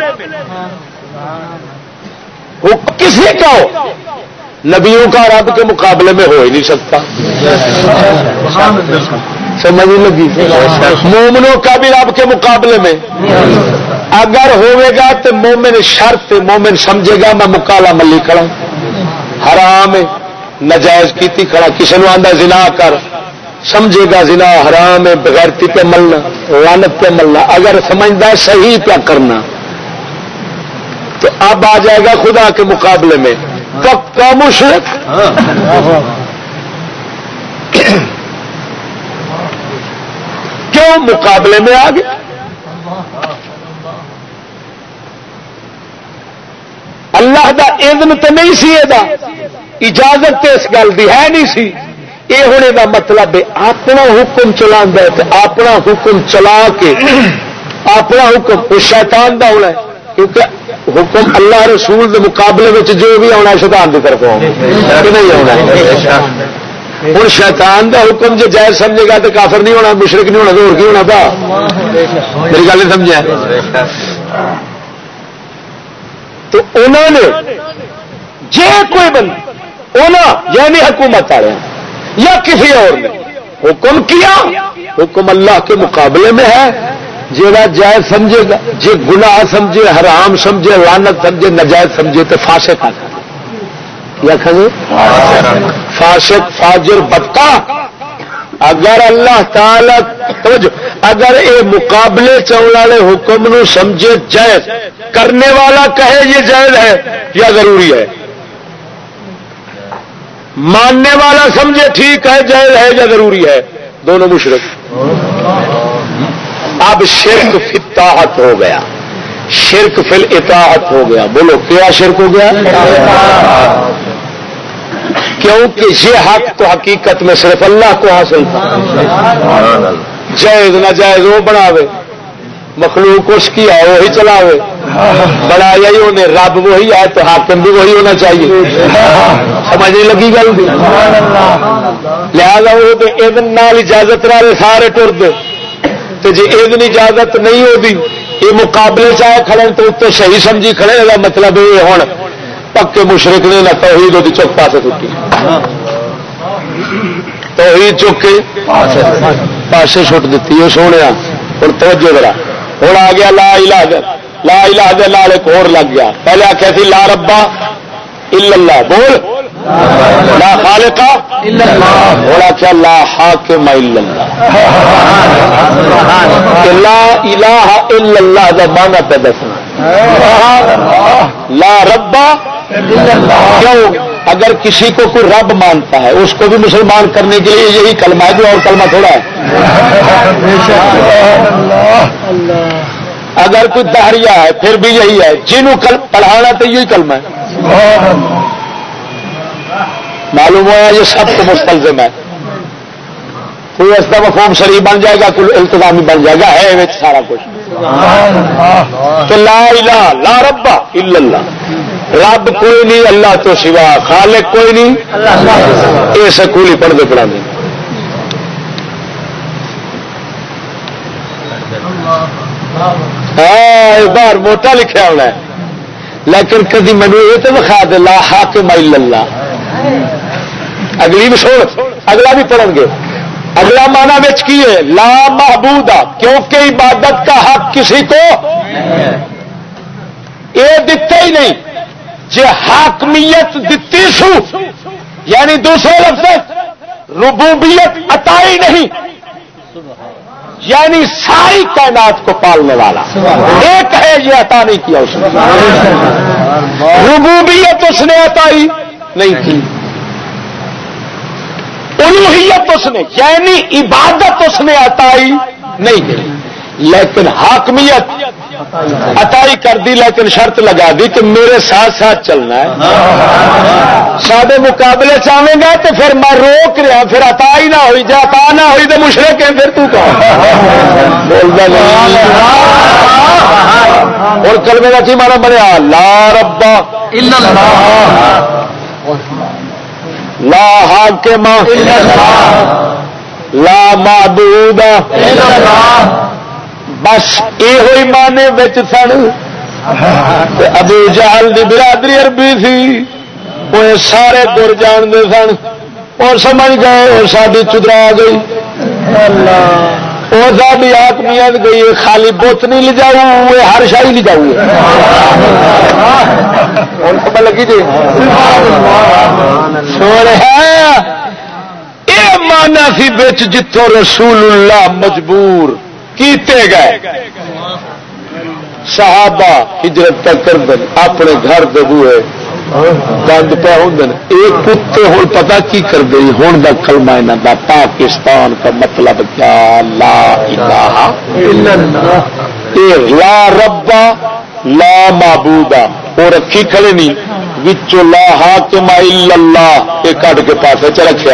کسی کا ہو نبیوں کا رب کے مقابلے میں ہو ہی نہیں سکتا. سمجھ لگی؟ مومنوں کا بھی رب کے مقابلے میں اگر ہوئے گا تو مومن شرط مومن سمجھے گا میں مکالا ملی کھڑا حرام ہے نجائز کیتی کھڑا کسی نے آندا زنا کر سمجھے گا زنا حرام ہے بغیرتی پہ ملنا لعنت پہ ملنا اگر سمجھتا صحیح پہ کرنا تو اب آ جائے گا خدا کے مقابلے میں پکا مشرک کیوں مقابلے میں آ گیا اللہ دا اذن تو نہیں سی یہ اجازت تو اس گل کی ہے نہیں سی یہ ہونے کا مطلب ہے اپنا حکم چلا اپنا حکم چلا کے اپنا حکم اس شیطان دا ہونا ہے کیونکہ حکم اللہ رسول دے مقابلے میں جو بھی آنا شیطان کی طرف نہیں آنا ہوں شیطان دا حکم جو جائز سمجھے گا تو کافر نہیں ہونا مشرک نہیں ہونا تو اور کی ہونا با میری گل نہیں سمجھا تو انہوں نے جے کوئی بند یعنی حکومت والے یا کسی اور نے حکم کیا حکم اللہ کے مقابلے میں ہے جا جائز سمجھے گا جی گناہ سمجھے حرام سمجھے لعنت سمجھے نجائز سمجھے تو فاسق یا کھے فاسق فاجر بدکا اگر اللہ تعالی توجہ اگر یہ مقابلے چلنے والے حکم نو سمجھے جائز کرنے والا کہے یہ جائز ہے یا ضروری ہے ماننے والا سمجھے ٹھیک ہے جائز ہے یا ضروری ہے دونوں مشرک اب شرک فی اطاعت ہو گیا شرک فی الاطاعت ہو گیا بولو کیا شرک ہو گیا کیونکہ یہ حق تو حقیقت میں صرف اللہ کو حاصل تھا جائز ناجائز وہ بناوے مخلوق اس کی ہے وہی چلاوے بنایا ہی انہیں رب وہی ہے تو حاکم بھی وہی ہونا چاہیے سمجھ نہیں لگی گل بھی لہذا وہ اذن نال اجازت والے سارے ٹر دے تو جی اذن اجازت نہیں ہوتی یہ مقابلے چاہے کھڑے تو اتنے صحیح سمجھی کھڑے کا مطلب یہ ہوں پکے مشرک نے نہ توحید وہ چک پاسے چکی توحید چک کے پاسے چھٹ دیتی وہ سونے ہوں توجہ ذرا ہوں آ گیا لا الہ دے نال ایک اور لگ گیا پہلے آخیا تھی لا ربا الا اللہ بول لا خالق الا اللہ ہوں آخیا لا حاکم الا اللہ لا الہ الا اللہ دا معنی پہ دسنا لا ربا کیوں اگر کسی کو کوئی رب مانتا ہے اس کو بھی مسلمان کرنے کے لیے یہی کلمہ ہے جو اور کلمہ تھوڑا ہے اگر کوئی دہریا ہے پھر بھی یہی ہے جنہوں پڑھانا تو یہی کلمہ ہے معلوم ہوا یہ سب کو مستلزم ہے کوئی اس کا مفہوم شریف بن جائے گا کوئی التزامی بن جائے گا ہے سارا کچھ تو لا الہ لا ربا الا اللہ رب کوئی نہیں اللہ تو سوا خالق کوئی نہیں یہ سکولی پڑھتے پڑھانے بار موٹا لکھا ہونا ہے لیکن کدی مینو یہ تو دکھا دے لا حاکم الا اللہ اگلی بھی سوڑ اگلا بھی پڑھیں گے اگلا معنی بچ کی ہے لا معبودا کیونکہ عبادت کا حق کسی کو یہ دتا ہی نہیں جی حاکمیت دتی سو یعنی دوسرے لفظ ربوبیت عطائی نہیں یعنی ساری کائنات کو پالنے والا ایک ہے یہ عطا نہیں کیا اس نے ربوبیت اس نے عطائی نہیں کی الوہیت اس نے یعنی عبادت اس نے عطائی نہیں کی لیکن حاکمیت عطائی کر دی لیکن شرط لگا دی کہ میرے ساتھ ساتھ چلنا ہے سادے مقابلے چاہیں گا تو پھر میں روک رہا پھر عطا ہی نہ ہوئی جا عطا نہ ہوئی تو مشرک ہیں پھر تو اور کلمے کا کی مانا بنیا لا ربا الا اللہ لا حاکم الا اللہ لا معبود الا اللہ بس یہ ہوئی مانے بچ سن ابو جہل دی برادری عربی تھی وہ سارے گر جانتے سن اور سمجھ گئے اور ساری چدرا گئی وہ ساری آتمیت گئی خالی بت نہیں لے جاؤ ہر شاہی لے جاؤ خبر لگی جی سونے یہ مانا سی بچ جتوں رسول اللہ مجبور کیتے گئے صحابہ ہجرت تک کر دیں اپنے گھر دے بوئے بند پہ ہوں ایک کتے ہوں پتا کی کر گئی ہوں دا کلمہ انہاں دا پاکستان کا مطلب کیا لا الہ الا اللہ لا ربا لا معبودا وہ رکھی کھڑے نہیں وچوں لا حاکم الا اللہ یہ کٹ کے پاسے چ رکھیا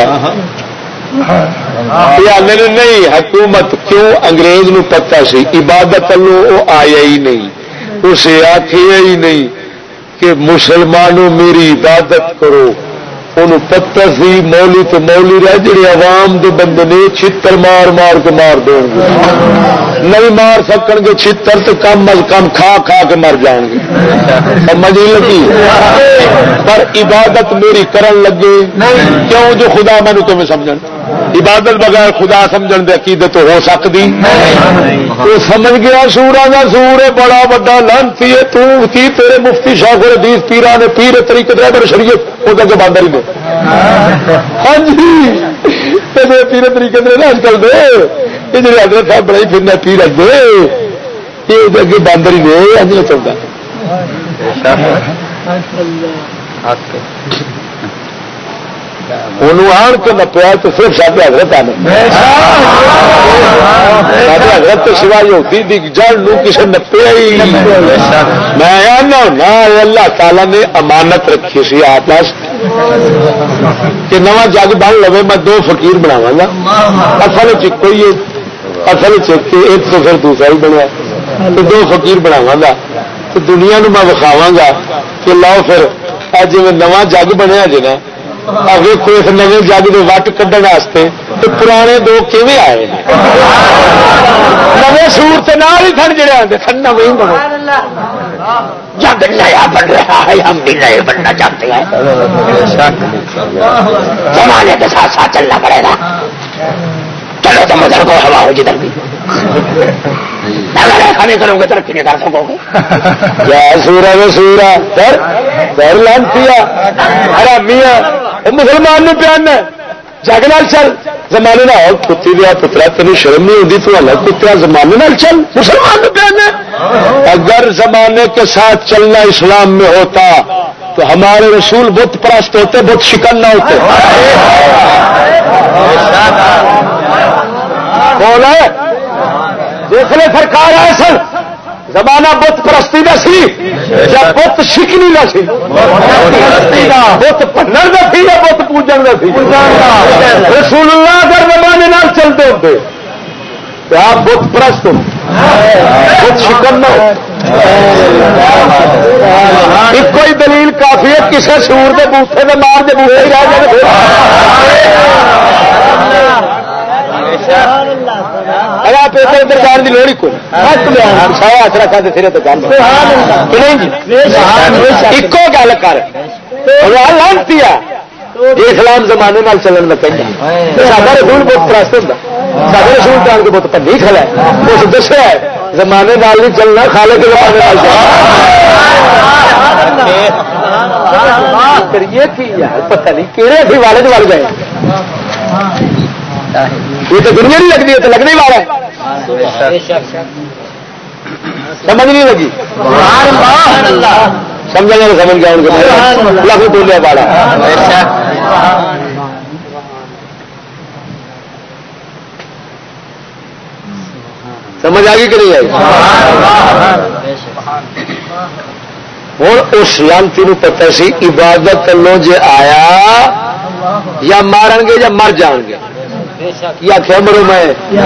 نہیں حکومت کیوں انگریز نو پتا سی عبادت وہ آیا ہی نہیں اسے آخیا ہی نہیں کہ مسلمانوں میری عبادت کرو انہوں پتہ سی مولی تو مولی رہ جڑے عوام دے بندے نے چھتر مار مار کے مار دیں گے نہیں مار سکن گے چھتر تو کم از کم کھا کھا کے مر جان گے سمجھ نہیں لگی پر عبادت میری کرن لگے کیوں جو خدا مینو تمہیں سمجھن عبادت بغیر خدا سمجھن دے عقیدت ہو سکتی تو سمجھ گیا سورا کا سور ہے بڑا بڑا لانتی ہے تو کی تیرے مفتی شاہ حدیث پیرا نے پیر طریقے در شریعت وہ تو باندر ہی دے ہاں جی پیر طریقے در اج کل دے یہ جی حضرت صاحب بڑا ہی پھرنا پیر دے یہ اگے باندر ہی دے اج نہیں چلتا آن کے نپیا تو صرف سارے حضرت آنے سارے حضرت تو سوائے ہوتی جڑ لو کسی نپیا ہی میں آنا ہونا اللہ تعالی نے امانت رکھی سی آپ کہ نواں جگ بن لو میں دو فقیر بناوا گا اصل کوئی اصل ایک تو پھر دوسرا ہی بنیا تو دو فقیر بناوا گا تو دنیا نو میں وکھاوا گا کہ لو پھر جی نواں جگ بنیا جی نا ویکو اس نویں جگ کے وٹ کھڈن واسطے تو پرانے دو کیویں آئے نویں سور تو نال ہی سن جڑے آتے سن نویں بنو جگ نیا بن رہا ہے ہم بھی نئے بننا چاہتے ہیں زمانے کے ساتھ ساتھ چلنا پڑے گا چلو تو مدر کو ہوا ہو جدھر بھی کھانے کرو گے ترقی نہیں کر سکو گے کیا سورا میں سورا در لانتی میاں مسلمان نے پیان جگ نال چل زمانے نہ ہو کتی دیا پترا تین شرم نہیں ہوتی تو الگ کتیا زمانے نال چل مسلمان نے پیان اگر زمانے کے ساتھ چلنا اسلام میں ہوتا تو ہمارے رسول بت پرست ہوتے بت شکن نہ ہوتے کون ہے دیکھ لے سرکار ہے سر زمانہ بت پرستی کا سی یا بت شکنی کا سی بت پنر کا سی یا بت پوجن کا سی رسول اللہ اگر زمانے نال چلتے ہوتے تو آپ بت پرست بت شکن نہ ایک کوئی دلیل کافی ہے کسی سور کے بوٹے میں مار کے بوٹے ہی رہ ادھر جان کی لوڑ ہی کوئی سارا ہاتھ رکھا تو سرے تو گل ایکو گل کر لانتی اسلام زمانے نال چلن کا کہیں سارا رسول بہت پرست ہوتا سارے رسول جان کے بہت پنی کھلا ہے اس دسیا ہے زمانے نال نہیں چلنا خالق کے زمانے نال کریے کی یار پتہ نہیں کہڑے ابھی والد وال گئے یہ تو دنیا نہیں لگتی ہے تو لگنے والا ہے سمجھ نہیں لگی سمجھا جائے سمجھ گیا ان کے لکھ بولیا باڑا سمجھ آ گئی کہ نہیں آئی ہوں اس لانتی پتہ سی عبادت لو جی آیا یا مارن گے یا مر جان گے یا کیا مرو میں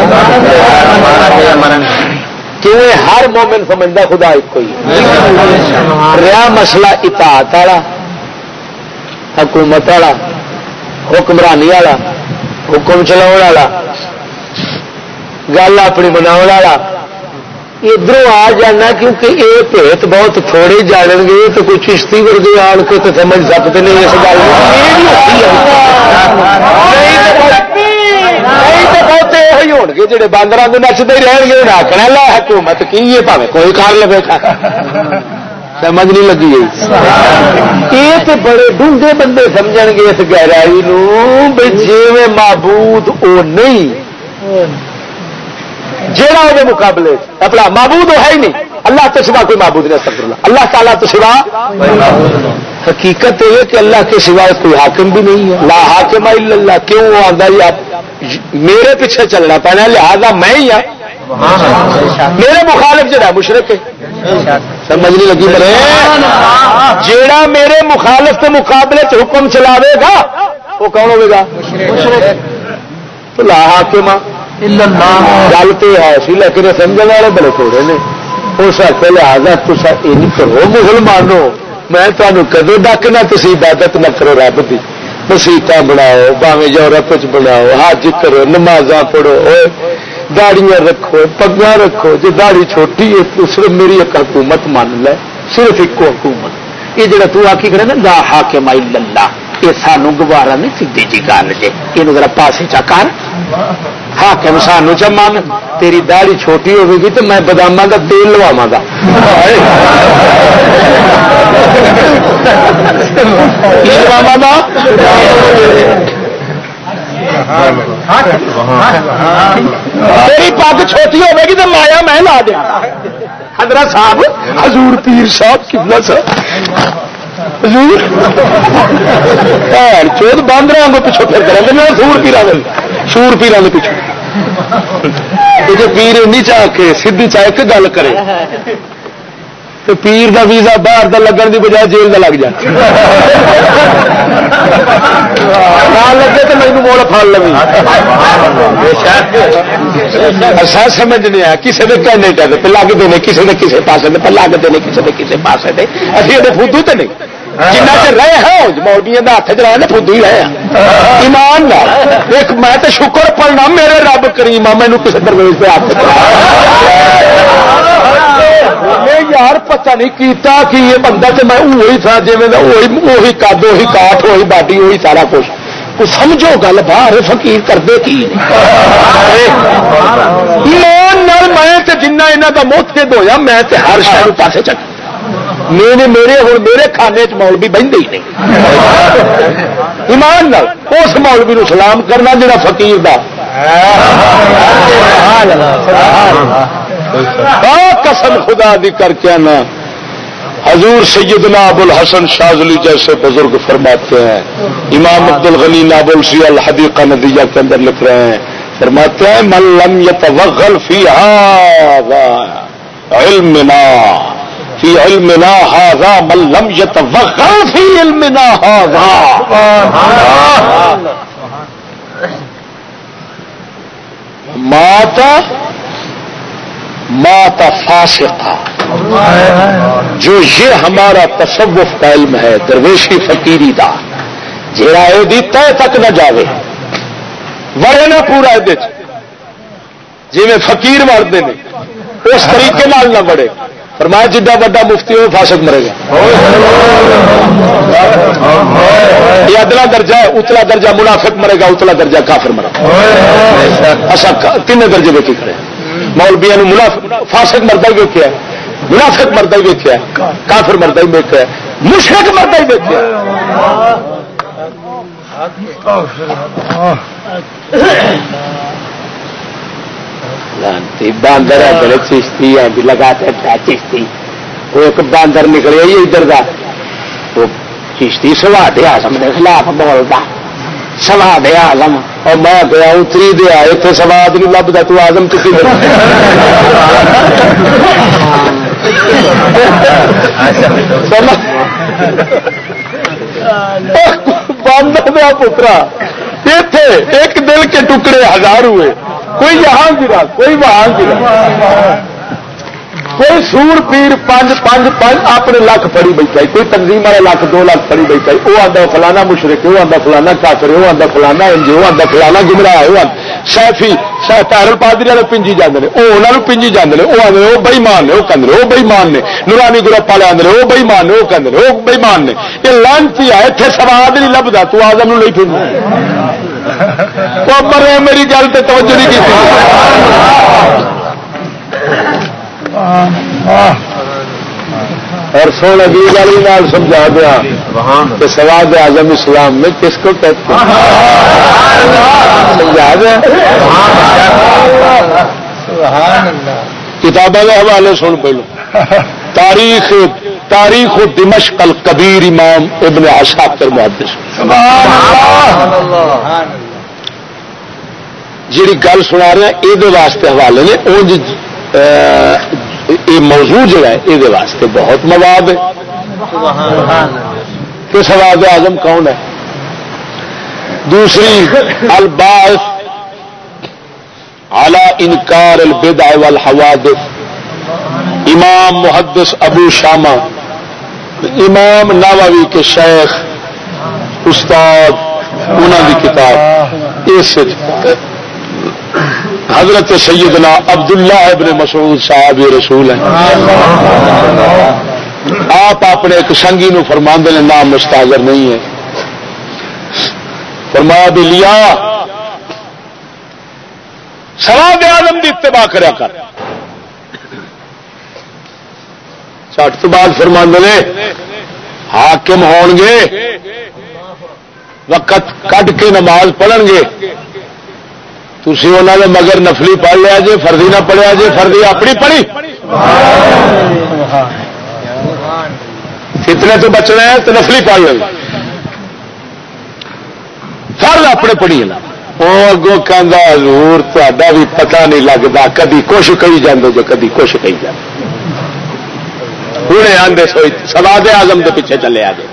کیوں ہر مومن سمجھتا خدا ایک ہی رہا مسئلہ اطاعت والا حکومت والا حکمرانی والا حکم چلاؤ والا گل اپنی بناؤ والا ادھر آ جانا کیونکہ یہ بھیت بہت تھوڑے جانن گے تو کوئی چشتی ورگے آن کے تو سمجھ سکتے نہیں اس گل بہتے یہ ہو گے جہے باندر کو نچتے ہی رہن گے انہیں آخنا لا حکومت کی ہے پاوے کوئی کر لے سمجھ نہیں لگی یہ تو بڑے ڈونگے بندے سمجھ گے اس گہرائی بھائی جی معبود وہ نہیں جہاں وہ مقابلے اپنا معبود وہ ہے ہی نہیں اللہ تو سوا کوئی معبود نہیں استغفر اللہ اللہ تعالیٰ تو سوا حقیقت یہ کہ اللہ کے سوا کوئی حاکم بھی نہیں ہے لا حاکم الا اللہ کیوں وہ آتا ہے آپ میرے پیچھے چلنا پڑنا لہذا میں ہی ہوں میرے مخالف جڑا مشرک ہے سمجھ نہیں لگی میرے جیڑا میرے مخالف کے مقابلے سے حکم چلاوے گا وہ کون ہوگا تو لا حاکم گل تو ہے سی لیکن سمجھنے والے بڑے تھوڑے نے اس ہفتے لہٰذا تصا یہ کرو مسلمانوں میں تمہیں کدو ڈکنا تھی عبادت نہ کرو رب کی مسیطا بناؤ باویں یورپ بناؤ حج کرو نمازاں پڑھو داڑیاں رکھو پگاں رکھو جی داڑھی چھوٹی ہے تو صرف میری ایک حکومت مان لے صرف ایک حکومت یہ جڑا تو آخی کرے نا لا حاکم الا اللہ یہ سانو گوارا نہیں سیدھی جی گل جی یہ ذرا پاسے چا کر حاکم سانو چ من تیری داڑھی چھوٹی ہوے گی تو میں باداماں کا تیل لواواں گا تیری پگ چھوٹی ہوے گی تو مایا میں لا دیا حضرت صاحب حضور پیر صاحب قبلہ صاحب حضور چود باندر کو پیچھو پھر کریں گے سور پیران کے پیچھو جو پیر نہیں چاہ کے سیدھی چاہ کے گل کرے تو پیر دا ویزا باہر دا لگن دی بجائے جیل دا لگ جائے نہ لگے تو مجھے موڑ پھڑ لوی ایسا سمجھنے آ کسی نے کہنے چاہتے پہ لگ دینے کسی نے کسی پاسے پہ لگ دینے کسی نے کسی پاسے دے ابھی یہ فدو تو نہیں جنہ چر رہے ہیں مولویوں کا ہاتھ چ رہے فدو ہی رہے ہیں ایمان ایک میں تو شکر پڑھنا میرے رب کریم مینو کسی درویش پہ ہاتھ یار پتہ نہیں کیتا کہ یہ بندہ تو میں وہی تھا جی وہی قد وہی کاٹ وہی باڈی وہی سارا کچھ کو سمجھو گل باہر فقیر کرتے کی ایمان میں جنہ یہاں کا موتد ہویا میں ہر شہر پاسے چک میرے کھانے چ مولوی بہتے ہی نہیں ایمان اس مولوی نو سلام کرنا جڑا فقیر دا قسم خدا دی کر کے نا حضور سیدنا ابو الحسن شاذلی جیسے بزرگ فرماتے ہیں امام عبد الغنی نابلسی الحدیقہ ندیہ کے اندر لکھ رہے ہیں فرماتے ہیں من لم يتوغل فی هذا علمنا فی علمنا هذا من لم يتوغل فی علمنا هذا مات فاسقہ جو یہ ہمارا تصوف کا علم ہے درویشی فقیری دا جہاں یہ طے تک نہ جاوے وڑے نہ پورا یہ جی میں فقیر مرتے ہیں اس طریقے نال نہ بڑے فرمایا جدا بڑا مفتی ہو فاسق مرے گا یہ ادنا درجہ ہے اتلا درجہ منافق مرے گا اتلا درجہ کافر مرا اچھا تین درجے دیکھی کھڑے مولویا فاسق مردہ ہی ویکیا منافق مردہ ہی ویکیا کافر مردہ ہی ویکیا مشرک مردہ ہی ویکیا باندر ہے چشتی ہے لگاتے چشتی وہ ایک باندر نکلے ہی ادھر کا وہ چشتی سواد آزم کے خلاف بولتا سواد آزم اور میں گیا اتری دیا اتنے سواد نہیں لبتا تو آزم چکی باندر دیا پترا اتنے ایک دل کے ٹکڑے 1000 ہوئے کوئی یہاں گرا کوئی وہاں گرا کوئی سور پیر 5 اپنے لکھ پڑی بیٹھا کوئی تنظیم والے 1 2 لاکھ پڑی بیٹھا وہ آتا فلانا مشرک وہ آتا فلانا کافر وہ آتا فلانا انج وہ آتا فلانا گمراہ سیفی پیرل پادری والے پنجی جانے وہ پنجی جانے وہ آدھے وہ بئیمان نے وہ کہتے وہ بئیمان نے نورانی گروپ والے آدھے وہ بئیمان نے وہ کہتے وہ بئیمان نے یہ لانتی ہے اتنے سواد نہیں لبدا تو آدم نہیں پھر مرے میری گل تو توجہ نہیں کی اور سونے کی گل سمجھا دیا کہ سواد اعظم اسلام میں کس کو کہتے ہیں سمجھا دیا کتابوں کے حوالے سن پہلو تاریخ دمشق الکبیر امام ابن عساکر محدث جیڑی گل سنا رہے ہیں یہ واسطے حوالے نے اونج یہ موضوع جو ہے یہ واسطے بہت مواد ہے کہ سواد اعظم کون ہے. دوسری الباعث علی انکار البدع والحوادث امام محدث ابو شامہ امام نووی کے شیخ استاد انہوں کی کتاب اس حضرت سیدنا عبداللہ ابن مسعود صاحب رسول ہیں. آپ اپنے ایک سنگی نو فرماندے نے نام مستحضر نہیں ہے فرمایا بھی لیا سواد اعظم کی اتباع کریا کر. چٹ تو بعد فرماندے نے حاکم ہون گے وقت کٹ کے نماز پڑھن گے تھی انہوں نے مگر نفلی پڑھ لیا جی فردی نہ پڑھیا جی فردی اپنی پڑھی اتنے تو بچنا ہے تو نفلی پڑھ لیں فرض اپنے پڑھی وہ اگوں کہ حضور تا بھی پتہ نہیں لگتا کدی کچھ کہی جاندے جو کدی کچھ کہی جاندے ہوں آدھے سوئی سواد اعظم کے پیچھے چلے آ جائے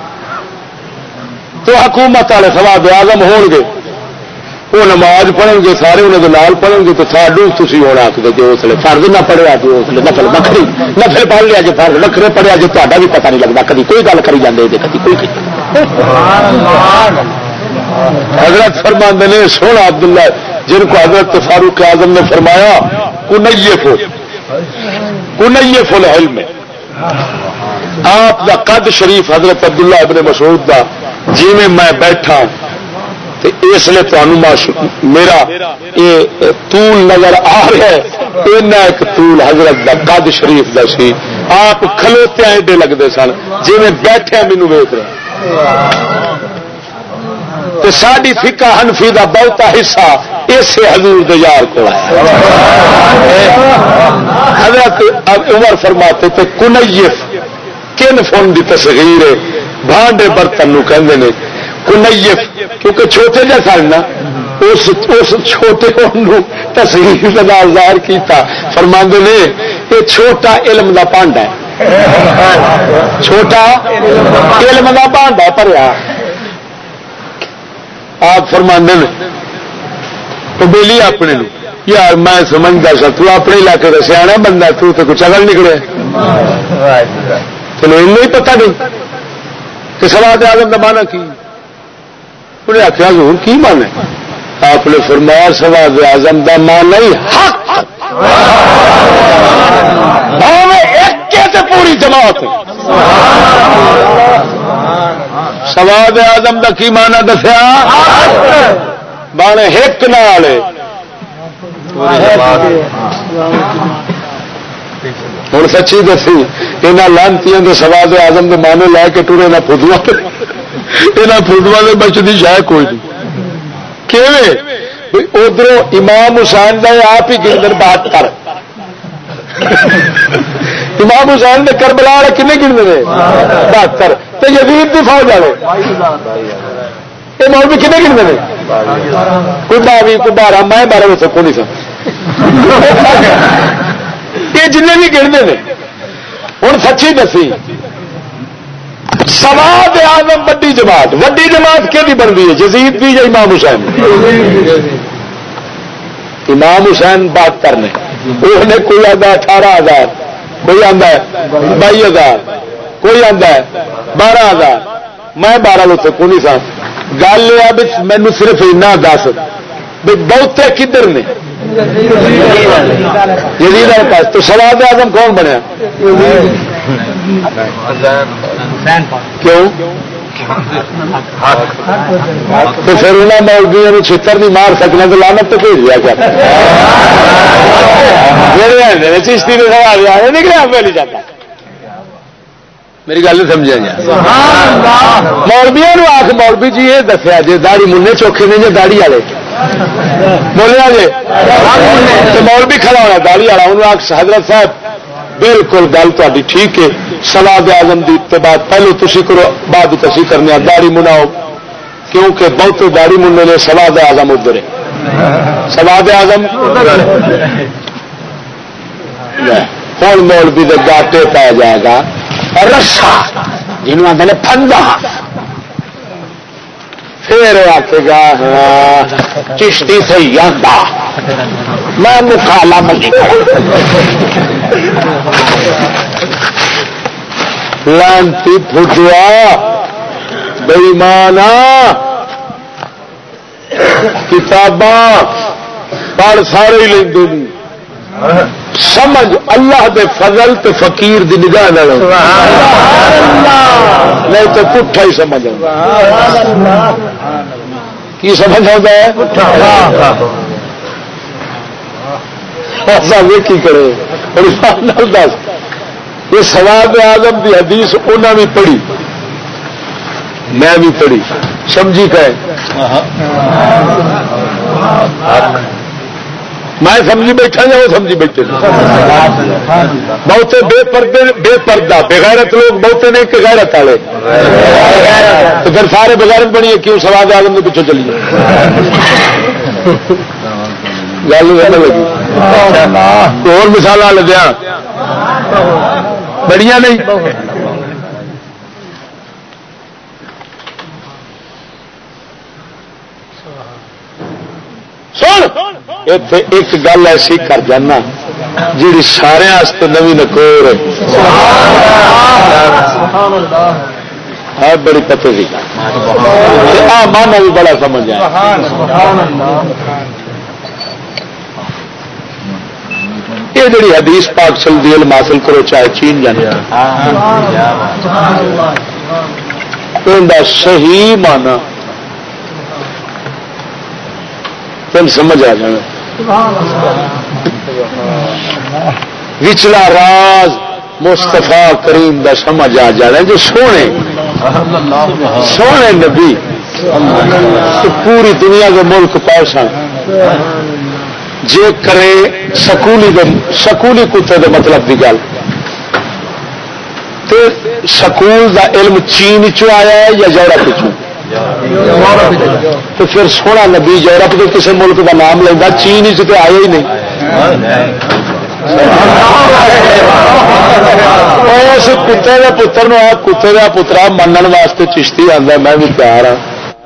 تو حکومت والے سواد اعظم ہون گے وہ نماز پڑھیں گے سارے انہوں نے پڑھیں گے تو ساڈو تھی ہونا آخر جو اس لیے فرض نہ پڑھیا جی اس لیے نفل وکری نفل پڑھ لیا جی فرض وکرے پڑھیا جی تا بھی پتہ نہیں لگتا کدی کوئی گل کری جاندے کدی کوئی حضرت فرماندے نے سونا عبداللہ جن کو حضرت فاروق اعظم نے فرمایا کنیف العلم آپ دا قد شریف حضرت عبداللہ ابن مسعود دا جی میں بیٹھا اس لیے تمہیں میرا یہ طول نظر آ رہا ہے اینا ایک طول حضرت دا قد شریف دا سی آپ کھلوتے ایڈے لگتے سن جی میں بیٹھے مینو ویخ رہے تو ساری فقہ حنفی دا بہتا حصہ اسے حضور دے یار کو حضرت عمر فرماتے تھے کنیف کن فون دی تصغیر ہے بھانڈے برتن نو کہندے نے کنیف کیونکہ چھوٹے جا سن نا اس چھوٹے تصویر ظاہر کیتا فرماندے نے یہ چھوٹا علم دا پانڈا ہے چھوٹا علم دا پانڈا ہے پریا آپ فرماندے نے تو بیلی اپنے لو یار میں سمجھتا سا تو اپنے علاقے کا سیاح بندہ تو کچھ اگل نکلے چلو ان ہی پتہ نہیں کہ سواد اعظم کا مانا کی انہیں آخیا حضور کی مان ہے آپ نے فرمایا سواد اعظم کا مان نہیں حق ایک پوری جماعت سواد اعظم کا کی مانا دسیا بانے ایک نال ہوں سچی دسی یہاں لانتیاں کے سواد اعظم کے مانے لے کے ٹورے نہ فدوا یہاں فدوا کے بچتی شاید کوئی نہیں ادھر امام حسین کا آپ ہی گردر بات کر امام حسین نے کربلا والے کنے گنتے ہیں 72 تو یزید کی فوج والے یہ مولوی کنے گنتے ہیں کوئی 22 کوئی 12 میں 12 میں سکوں نہیں سا یہ جن بھی گنتے ہیں. ہوں سچی دسی سواد اعظم وڈی جماعت کہ بنتی ہے یزید دی یا امام حسین امام حسین بات کرنے انہیں کوئی آتا 18,000 کوئی آتا ہے 22,000 کوئی آتا ہے 12,000 میں 12 لوگ کو نہیں سا گل یہ بھی مینو صرف اینا دس بہتے کدھر نے یزید والے پاس. تو سواد اعظم کون بنیا؟ کیوں؟ تو پھر انہیں مولویوں نے چھتر نہیں مار سکنا تو لعنت تو بھیج دیا کیا؟ میرے چشتی نے سوال آیا نکلے آپ نہیں جاتا. میری گل نہیں سمجھا گیا. مولویوں آخ مولوی جی یہ دسیا جی داڑھی منہ چوکھے نے جی داڑھی والے بولیا جی تو مولوی کھڑا ہونا داڑھی والا انہوں آخ حضرت صاحب بالکل گل تاری ٹھیک ہے. سواد اعظم کی اتباع پہلو تھی کرو بعد تسی کرنے داڑھی مناؤ کیونکہ بہت داڑھی منہ نے سواد اعظم ادھر ہے. سواد اعظم ہوں مولوی کے گاٹے پی جائے گا رسا جنہوں آتے ہیں پھندا پھر آکے گا چشتی صحیح آتا میں مکالا ملی لانتی پھٹوا بےمانا کتاباں پڑھ سارے ہی لیں سمجھ اللہ دے فضل تے فقیر دی نگاہ نہ نہیں تو پٹھا ہی سمجھ کی سمجھ آتا ہے ایسا ویکھی کرے. اور دس یہ سواد اعظم کی حدیث انہوں نے پڑھی میں بھی پڑھی سمجھی کہ میں سمجھی بیٹھا یا وہ سمجھی بیٹھے بہتے بے پردہ بغیرت لوگ بہتے نہیں کہ غیرت والے تو پھر سارے بغیرت بنی کیوں سواد اعظم کے پیچھے چلیے گل لگی. اور مثال لگیا بڑیاں نہیں ایک گل ایسی کر جانا جی سارے نوی نکور بڑی پتے کی مانا بھی بڑا سمجھ آیا. یہ جڑی حدیث پاک چلتی علم حاصل کرو چاہے چین جانے ان کا صحیح مانا تم سمجھ آ جانا. وچلا راز مستفا کریم دا سمجھ آ جانا جو سونے نبی پوری دنیا کے ملک پہنچا جے کرے سکولی کتے دے مطلب کی گل تو سکول دا علم چین چو آیا ہے یا یورپ چوں تو پھر سونا نبی یورپ کے کسی ملک کا نام لینا چین تو آیا ہی نہیں. اس کتے کے پتر کتے کا پترا منن واسطے چشتی آتا میں بھی تیار ہاں.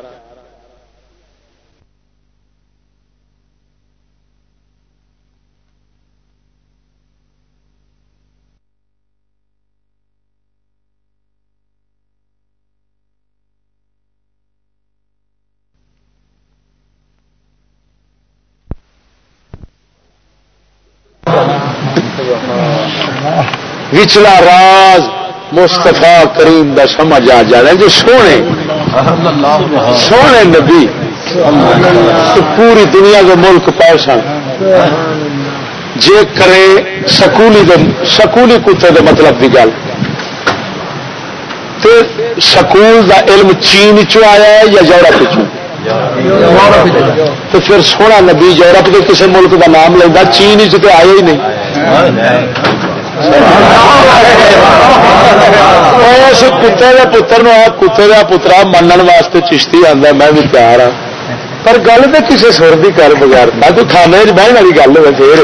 وچلا راز مستفا کریم دا سمجھ آ جانا جو سونے نبی پوری دنیا کے ملک پہنچا جے کرے سکولی کتے دے مطلب کی گل تو سکول دا علم چین چو آیا ہے یا یورپ چوں تو پھر سونا نبی یورپ کے کسی ملک کا نام لینا چین تو آیا ہی نہیں. اس کتے کے پتر کتے کا پترا منن واسطے چشتی آتا میں بھی تیار ہاں. پر گل تو کسی سر کی کر بغیر میں تو کھانے بہن والی گل ہوئے پھر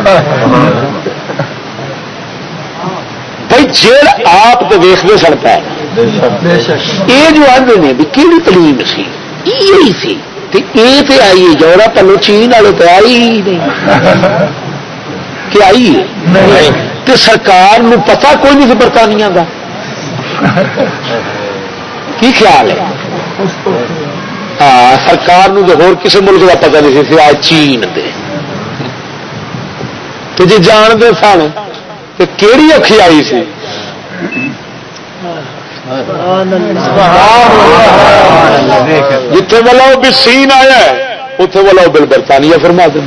بھائی جیل آپ تو ویختے سڑتا ہے یہ جو آدھے نے بھی کہڑی تعلیم سی یہ تو آئی یورپ پلو چین والے تو آئی ہی نہیں کہ آئی ہے تو سرکار نو پتا کوئی نہیں سی برطانیہ کا کی خیال ہے ہاں سرکار ہور کسی ملک کا پتہ نہیں سی آج چین دے تو جی جانتے سن کہ کیڑی اکھی آئی سی جتھے والا بھی سین آیا ہے اتے والا بل برطانیہ فرما دیں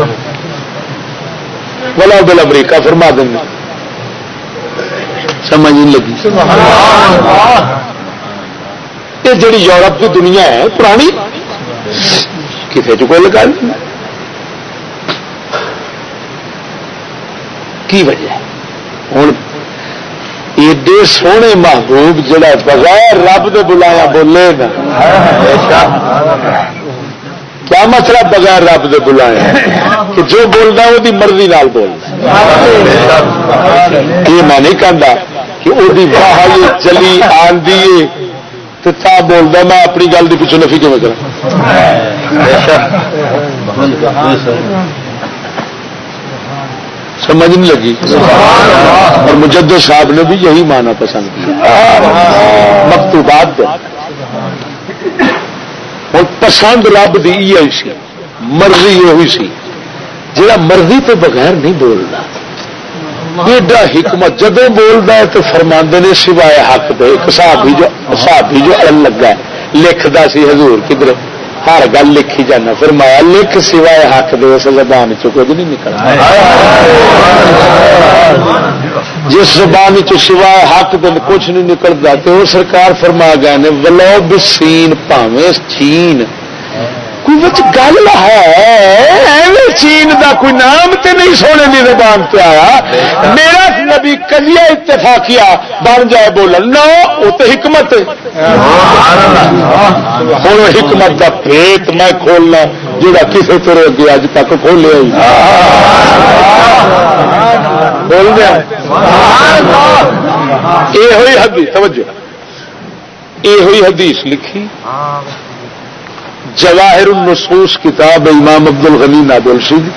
والا بل امریکہ فرما دیں سمجھ نہیں لگی یہ جڑی یورپ کی دنیا ہے پرانی کسی چکو لگا کی وجہ ہوں ایڈے سونے محبوب جڑا بغیر رب دے بلایا بولے نا کیا مطلب بغیر رب دے بلایا کہ جو بولتا وہ مرضی نال بولتا یہ میں نہیں کہتا کہ وہ باہر چلی آندی تو تا بولتا میں اپنی گل کی پچھو نفی کیوں کروں سمجھ نہیں لگی اور مجدد صاحب نے بھی یہی معنی پسند کیا مکتوبات اور پسند رب دی یہ سی مرضی یہ سی جہاں مرضی تو بغیر نہیں بولتا ایڈا حکمت جدو بولتا ہے تو فرماندے نے سوائے حق دے ایک صحابی جو ال لگا لکھتا سی حضور کدھر ہر گل لکھی جانا فرمایا لکھ سوائے حق دے اس زبان چ کچھ نہیں نکلتا جس زبان چ سوائے حق دے کچھ نہیں نکلتا تو وہ سرکار فرما گئے نے ولو بسین پاویں چین کوئی گل ہے چین دا کوئی نام تے نہیں سونے دی زبان پہ آیا میرا نبی کلیا اتفاقیہ بن جائے بولن نو وہ تو حکمت ہوں حکمت دا پیٹ میں کھولنا جہاں کسی طرح اگے اج تک کھولیا بول دیا یہ ہوئی حدیث توجہ یہ ہوئی حدیث لکھی جواہر النصوص کتاب امام عبد الغنی نابلسی دی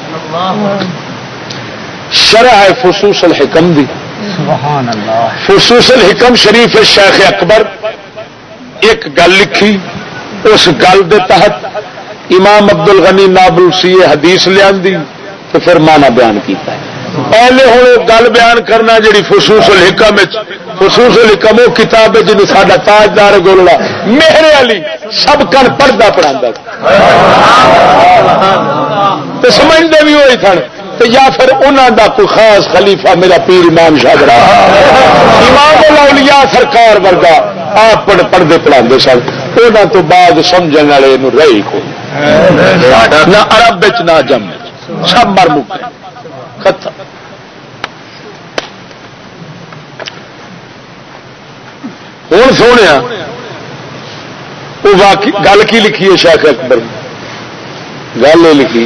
شرح فصوص الحکم دی فصوص الحکم شریف شیخ اکبر ایک گل لکھی اس گل دے تحت امام عبد الغنی نابلسی حدیث لیا تو پھر مانا بیان کیتا ہے پہلے ہوں گل بیان کرنا جڑی فصوص الحکم فصوص الحکم وہ کتاب ہے جنہیں ساڈا تاجدار گولڑا میرے علی سب کن پڑھتا پڑھا تو سمجھتے بھی ہوئی سن تو یا پھر انہوں دا کوئی خاص خلیفہ میرا پیر امام شاہ امام الاولیاء سرکار ورگا آپ پڑھتے پڑھا سن انہوں تو بعد سمجھنے والے رہی کو نہ عرب نہ جم سب مر مکے ختم ہوں سونے وہ گل کی لکھی ہے شیخ اکبر گل یہ لکھی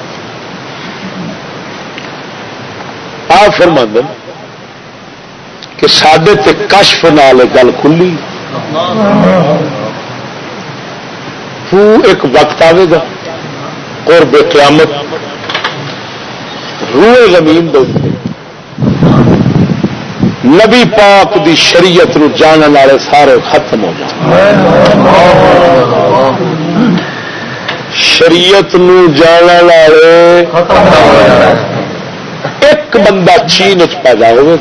آپ فرماند کہ سڈے تے کشف نال گل کھلی ایک وقت آئے گا قرب قیامت روئے زمین دے نبی پاک دی شریعت نو جاننے والے سارے ختم ہو جائیں شریعت نو جاننے والے ایک بندہ چین چ پیدا ہوئے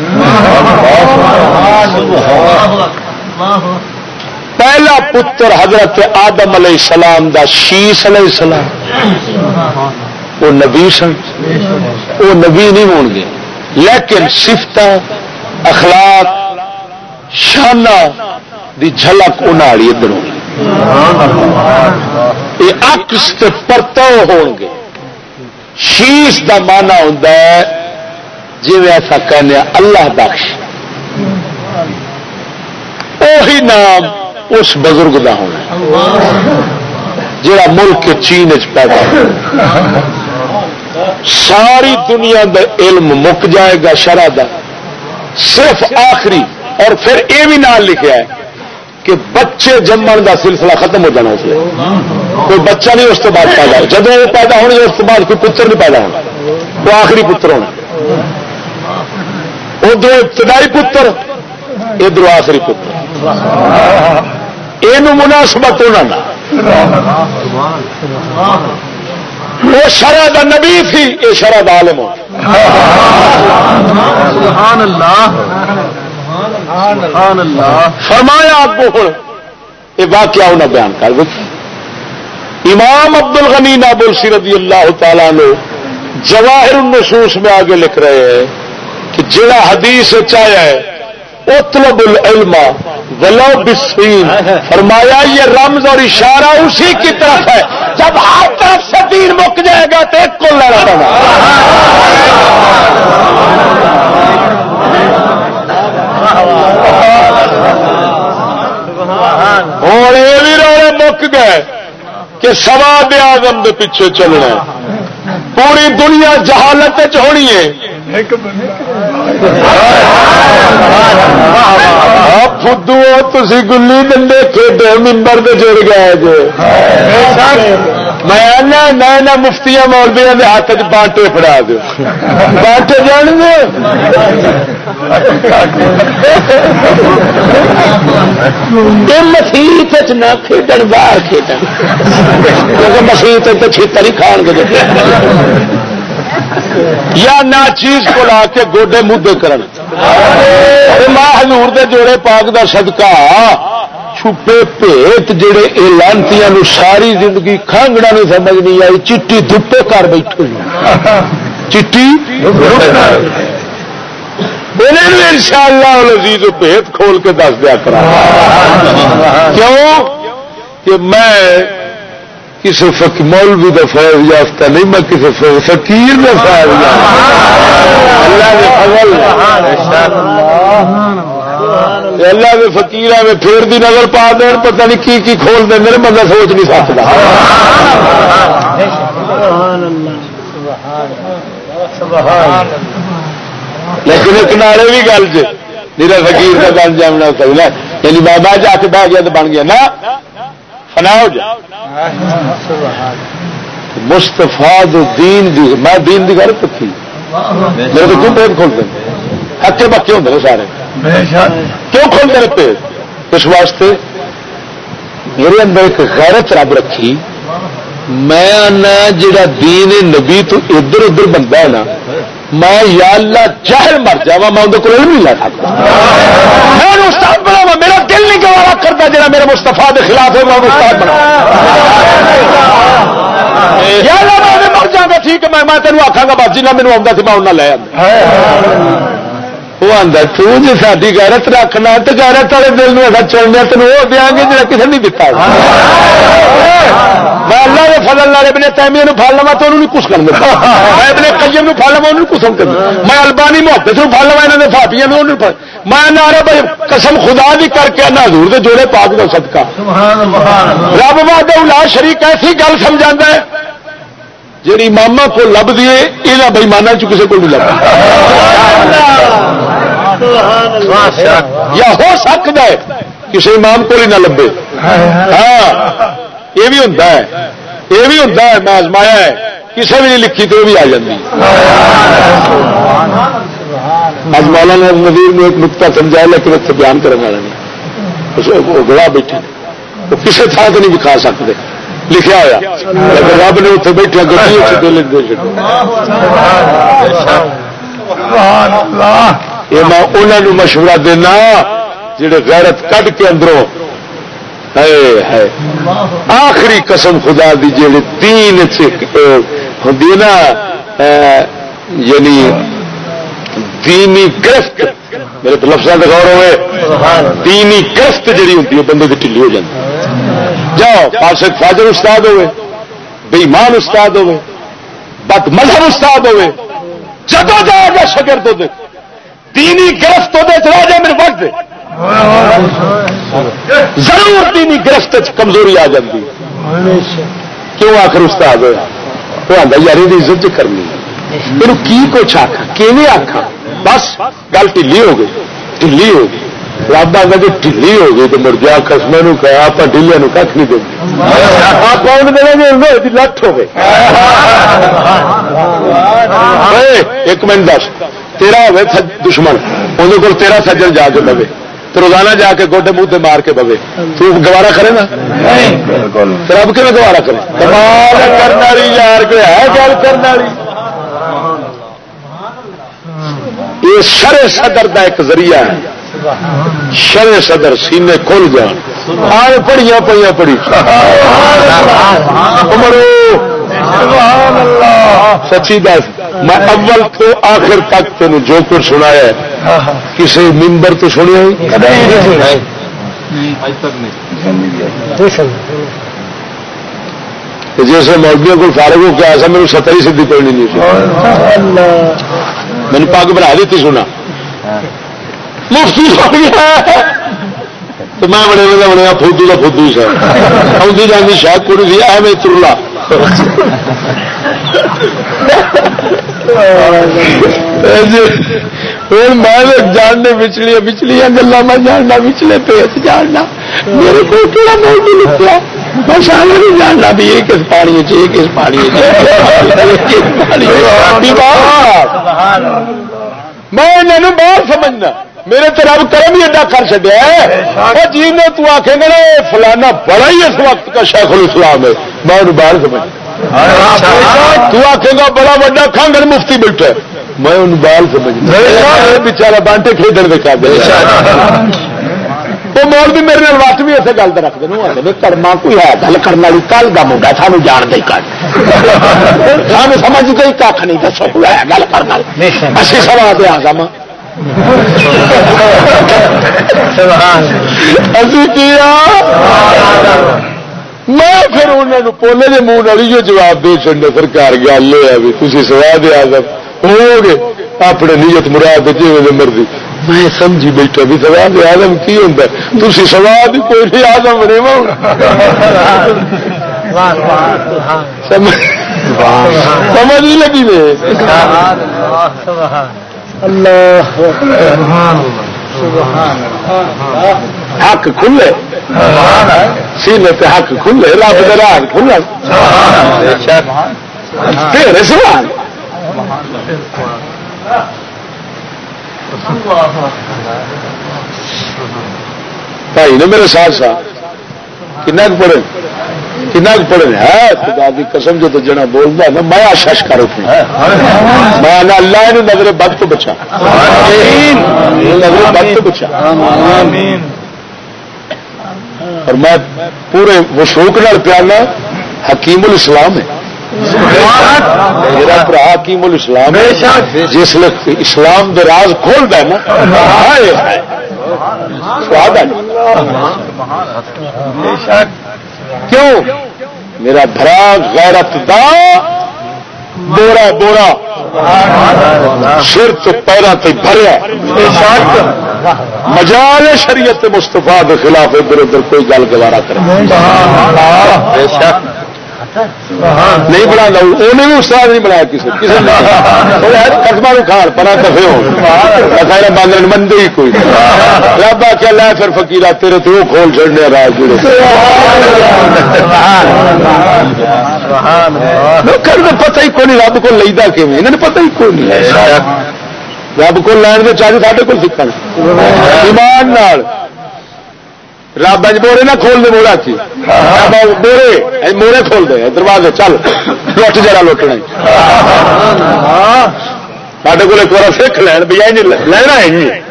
پہلا پتر حضرت آدم علیہ السلام دا شیس علیہ السلام وہ نبی سن وہ نبی نہیں ہون گے لیکن صفت اخلاق شانہ دی جھلک انہاڑی ادھر ہو یہ عکس تے پرتو ہون گے شیس دا معنی ہوتا ہے جی ایسا کہنے اللہ بخش وہی نام اس بزرگ دا ہونا جڑا ملک چین چ پیدا ساری دنیا دا علم مک جائے گا شرع دا صرف آخری اور پھر یہ بھی نام لکھا ہے کہ بچے جمن دا سلسلہ ختم ہو جانا اس لیے کوئی بچہ نہیں اس کے بعد پیدا جب وہ پیدا ہونے اس کے بعد کوئی پتر نہیں پیدا ہونا وہ آخری پتر ہونا ادھر ابتدائی پتر ادھر آخری پتر یہ مناسبت ہونا وہ شرع دا نبی تھی، یہ شرع دا عالم ہو. سبحان اللہ سبحان اللہ. فرمایا آپ کو ہوں یہ واقعہ انہیں بیان کر دیکھ. امام عبد الغنی نابلسی رضی اللہ تعالیٰ نے جواہر النصوص میں آگے لکھ رہے ہیں کہ جڑا حدیث چاہیا ہے اطلب العلم ولو بالسین، فرمایا یہ رمز اور اشارہ اسی کی طرف ہے جب ہر طرف سے دین مک جائے گا تو ایک کو لڑا پڑا. اور یہ بھی روڑے مک گئے کہ سواد اعظم دے پیچھے چلنا ہے. پوری دنیا جہالت ہونی ہے. فدو تھی گلی ڈنڈے کھیڈے ممبر سے جڑ گئے جو میں مفتیاں مولویاں دے ہاتھ چ بانٹے پڑا دو بانٹے جان گے مسیت نہ کھیڈن باہر کھیڈن کیونکہ مسیت تو چھتر ہی کھان گے یا نا چیز کو لا کے گوڈے مدے کرن. ماں حضور دے جوڑے پاک دا صدقہ چھپے پیت جڑے اے لانتیاں نو ساری زندگی کھانگڑا نہیں سمجھ نہیں آئی چٹی دھپے کر بیٹھے چٹی ان شاء اللہ العزیز پیت کھول کے دس دیا کرا. کیوں کہ میں کسی مولوی کا فیض یافتہ نہیں، میں کسی فقیر کا فیض یافتہ. اللہ کے فقیر میں پھر بھی نظر پا دین پتہ نہیں کی کھول دیں میرے بندہ سوچ نہیں سکتا. لیکن ایک نعرے بھی گل جی میرا فقیر کا گل جامنا چاہیے یعنی بابا جا کے بہ گیا تو بن گیا نا فنا ہو جائے. مستفا دین دی میں دین دی گل رکھی میرے تو کیوں پیٹ کھولتے ہیں ہکے بکے ہوتے ہیں سارے کیوں کھولتے ہیں پیٹ؟ اس واسطے میرے اندر ایک غیرت رب رکھی. میں جڑا دین نبی تو ادھر ادھر بنتا ہے نا میں یا اللہ جہل مر جا میں اندر کو علم نہیں لا سکتا. میں استاد بناوا میرا دل نہیں گوارا کرتا جا میرے مستفا کے خلاف ہے میں استاد بنا. یا اللہ میں مر جا گا ٹھیک ہے میں تینوں آخا گا بس جنہیں مینو آتا سی میں انہیں لے وہ آتا جی ساری غیرت رکھنا تو غیرت والے دل میں چلنا تین وہ دیا گے جا کسی نہیں دتا. میں اللہ کے فضل والے ابن تیمیہ پڑ لوا تو انہوں نے کچھ کر دیتا. میں ابن قیم پڑ لوا انہوں نے کچھ کر دیتا. میں البانی محبت پڑ لوا یہاں نے فاپیا میں نہ بھائی قسم خدا بھی کر کے نہ حضور دے جوڑے پاک دا صدقہ رب وحدہ لا شریک ایسی گل سمجھا ہے جی ماما کو لب دیے یہ بےمانا چ کسی کو نہیں لگتا. یا ہو سکتا ہے کسی امام کو ہی نہ لبے. ہاں یہ بھی ہوتا ہے یہ بھی ہوتا ہے میں آزمایا ہے کسی بھی نہیں لکھی تو بھی آ جاتی. آج مولانا نذیر نے ایک نقطہ سمجھایا لیکن اتنے بیان کرنے والا نہیں گواہ بیٹھے وہ کسی تھان سے نہیں دکھا سکتے لکھا ہوا لیکن رب نے اتنے بیٹھے گڈی یہ میں انہوں مشورہ دینا جڑے غیرت کڈ کے اندروں ہے آخری قسم خدا دی جڑے دین ہوندی نا یعنی دینی گرفت میرے تو لفظوں کا غور ہوئے دینی گرفت جڑی ہوتی ہے بندے کی ٹھلی ہو جاتی. جاؤ فاسق فاجر استاد ہوئے بےمان استاد ہوئے بد مذہب استاد ہوئے جدو جائے گا شگرد دے دینی گرفت ہو چلا جائے میرے وقت ضرور دینی گرفت کمزوری آ جاتی. کیوں آخر استاد ہوا وہ آتا یار یہ عزت کرنی میرے کی کچھ آخا کیویں آخا بس گل ٹھلی ہو گئی ٹھلی ہو گئی. رب آتا جی ڈلی ہو گئی تو مڑ گیا خسمے کہا آپ ڈلیا کھ نہیں دیں آپ کون دیں گے لٹ ہو گئے. ایک منٹ دس تیرا ہوئے دشمن اندر کو تیرا سجن جا کے لگے تو تو روزانہ جا کے گوڈے منہ تے مار کے بوے تو گوارا کرے نا رب کے گوارا کرے کمال کرنے والی یار کوئی ہے گل کرنے والی یہ شرع صدر کا ایک ذریعہ ہے شرع صدر سینے کھل جان آئے پڑھیاں پڑھیاں پڑھی سچی دس میں اول تو آخر تک تینوں جو کچھ سنایا ہے کسی ممبر تو سنیا جیسے مولویوں کو فارغ ہو کے ایسا میرے 70 سدھی کوئی نہیں میں نے پگ بنا دیتی سنا مفتی ہو گیا تو میں بڑے بڑے فدو کا فدو سر آدھی جانی شاید کڑی سی ایم ترلا میں جاننے بچلیاں گلا میں جاننا بچلے پیس جاننا میرے کو کہڑا موضوع لکھا میں سارے نہیں جاننا بھی یہ کس پانی چاہیے کس پانی میں انہوں باہر سمجھنا میرے تو رب کرم ہی ایڈا کر چڈیا ہے جی نے تو آخے گا نا فلانا بڑا ہی اس وقت کا شیخ الاسلام ہے میں انہوں باہر سمجھنا تو آخے گا بڑا بڑا کھانگڑ مفتی بیٹھا میں انہوں باہر سمجھنا بچارا بانٹے کھیڈن دکھا دے وہ مول بھی میرے وقت بھی اسے گل رکھ دیں کرما کوئی ہے گل کرنے والی کل کا منڈا سانو جان دے کر سانو سمجھتے ہی کھ نہیں دسو کوئی ہے گل کرنا اسی سوا دے آگا میں پھر انہوں پونے کے منہ والی جو جواب دے چڑنا سرکار گل یہ ہے بھی تھی سوا دے آزم ہو گے اپنے نیت مراد جی مرضی میں سمجھی بیٹھا بھی سوا دے آزم کی ہوں تھی سوا بھی کوئی نہیں آزم بنے سمجھ نہیں لگی اللہ حق کھلے سینے پہ حق کھلے رب دراز کھلے تیرے سوال بھائی نے میرے ساتھ ساتھ کن پڑھے پڑھے ہے خدا کی قسم جو تو جنا بولتا ہے نا میں آشش کر اٹھنا میں اللہ نے نظر بد تو بچا نظر بد تو بچا اور میں پورے وشوق نال پیارنا حکیم الاسلام ہے میرا برا حکیم الاسلام ہے جس نے اسلام دے راز کھول ہے نا سواد کیوں میرا بھرا غیرت دا بورا بورا سر تو پیرا تے بھریا مجال شریعت مصطفیٰ کے خلاف ادھر ادھر کوئی گل گوارا کرے نہیں بنا انہیں بھی استاد نہیں بنایا کسی قسمہ بھی کھان پنا کفے ہو باندر مندے ہی کوئی رب آ لے پھر فقیرہ تیرے تو کھول چڑھنے راج جڑے پتہ ہی کوئی نہیں رب کو لیدا کیوں انہیں پتہ ہی کوئی نہیں رب کو لین کے چاہیے سارے کو سیکھنا ایمان نال رب اج بورے نہ کھول دے موڑا کی بورے مورے کھول دے دروازے چل لٹ جرا لٹنا سارے کو ایک بار سیکھ لین بھی لینا ہے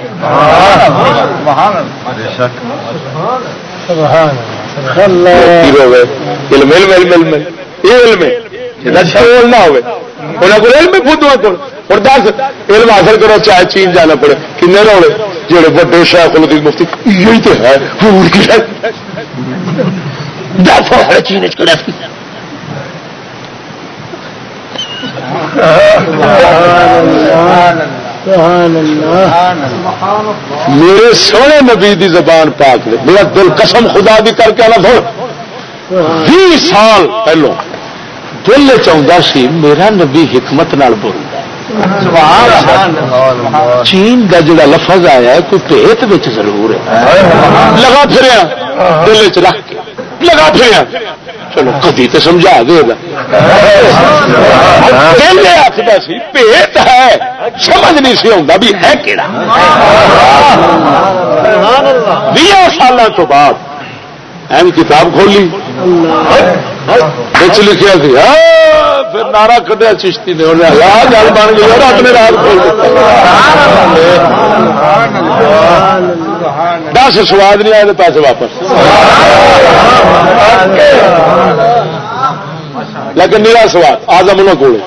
علم نہ ہوئے اور دس علم حاصل کرو چاہے چین جانا پڑے کنے روڑے جڑے بڑے شیخ الدین مفتی یہی تو ہے چین میرے سونے نبی دی زبان پاک دے میرا دل قسم خدا دی کر کے آنا تھوڑا 20 سال پہلو دل چاہتا سی میرا نبی حکمت نال بولتا چین کا جڑا لفظ آیا ہے کوئی پیت بچ ضرور ہے لگا پھریا دل چ رکھ کے لگا پھریا چلو کدی تو سمجھا دے گا آخر سی پیت ہے سمجھ نہیں سی آتا بھی ہے کہڑا 20 سال تو بعد این کتاب کھولی بچ لکھا سی پھر نعرہ کھڈیا چشتی نے گل بن گئی اور اپنے رات کھول دس سواد نہیں آئے تو پیسے واپس لیکن میرا سواد آزم انہوں کو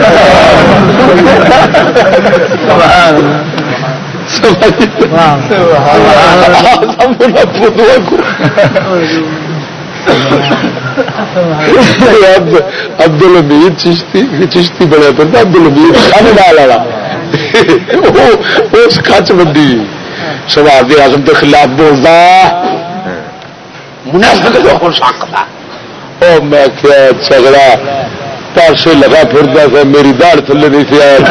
عبد الحمید چشتی بڑا پڑتا عبد الحمید خان والا اس کچ بندی سواد اعظم کے خلاف بولتا منافق ہو سکتا اور میں کیا جھگڑا پاسے لگا پھرتا تھا میری داڑھ تھلے نہیں سی آیا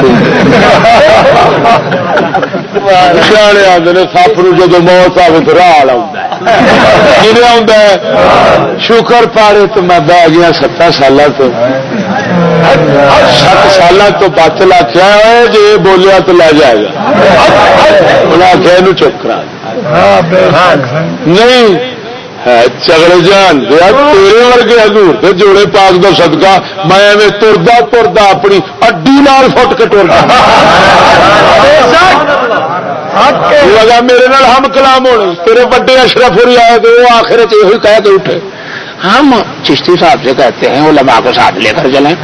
سیانے آتے سپ نو جب موت آئے تو راہ آتا ہے شکر پاڑے تو میں بہ گیا 7 سال تو 7 سال تو بچ لاکھیا جی بولیا تو لے جائے گا انہیں آخیا یہ چپ کرا نہیں چگڑے جان تیرے ورگے حضور تے جوڑے پاک دا صدقہ میں تردا تردا اپنی اڈی نال فٹ کے ٹر لگا میرے نال ہم کلام ہونے تیرے بڑے اشرف ہوئی آئے تو وہ آخر یہ کہہ کے اٹھے ہم چشتی صاحب سے کہتے ہیں علماء کو ساتھ لے کر چلیں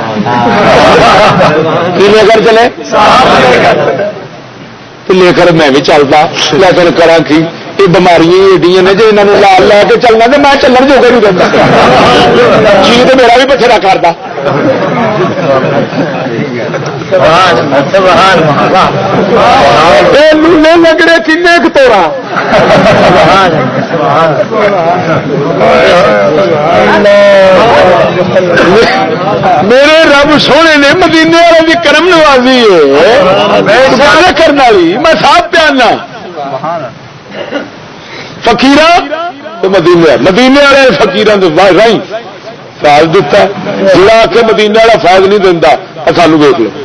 کی لے کر چلے لے کر میں بھی چلتا لیکن کرا کی یہ بیماریاں ایڈیاں نے جی انہوں نے لال لے کے چلنا تو میں چلن جو نہیں دیتا جی تو میرا بھی بتھیرا کرتا لگڑے کن توڑا میرے رب سونے نے مدینے والے کی کرم نوازی ہے کرنے والی میں صاحب پیانا فقیر مدینے والے فقیران رائی فائد دتا جڑا کے مدینے والا فائد نہیں دینا سانو ویک لو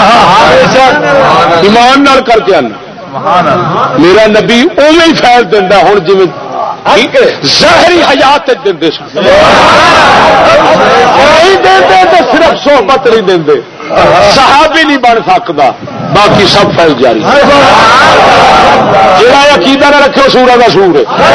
ایمان نال کر کے آنا میرا نبی اوے ہی فائد دینا ہوں جی ظاہری حیات دے تو صرف صحبت نہیں دے صحابی نہیں بن سکتا باقی سب فیض جاری جڑا عقیدہ نہ رکھے سورا کا سور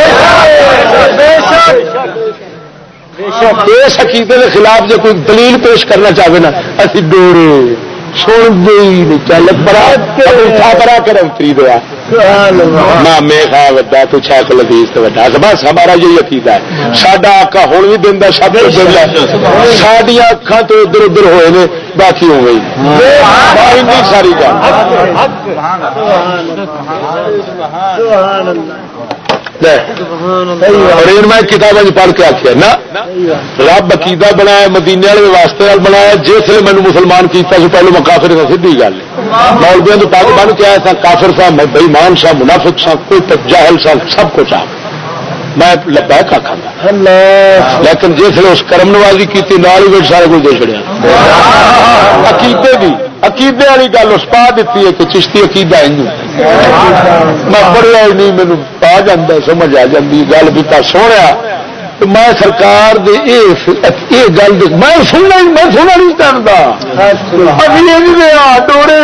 اس عقیدے کے خلاف جو کوئی دلیل پیش کرنا چاہے نا اسی ڈورے چھوڑ گئی نہیں چل برا کر اتری دیا مامے کھا وا تو چھ کو لذیذ تو وا بس ہمارا یہ عقیدہ ہے ساڈا آقا ہوں بھی دینا سب کچھ دینا ساڈیا اکھان تو ادھر ادھر ہوئے نے باقی ہو گئی ساری اور میں کتابیں پڑھ کے آخیا نا رب عقیدہ بنایا مدینے والے واسطے بنایا جس نے مینو مسلمان کیتا سی پہلو میں کافر تھا سیدھی گل مولویوں تو پاک بن کے آیا تھا کافر تھا بےمان سا منافق سا کوئی جاہل سا سب کچھ آ میں لبیک آخا لیکن جس نے اس کرم نوازی کی نال ہی سارے کچھ دے چڑیا عقیدے کی عقیدے والی گل اس پا دیتی ہے کہ چشتی عقیدہ میں پڑھیا ہی نہیں مینو پا جاتا سمجھ آ جاتی گل بھی سویا میں سرکار گل میں سننا نہیں چاہتا ڈوڑے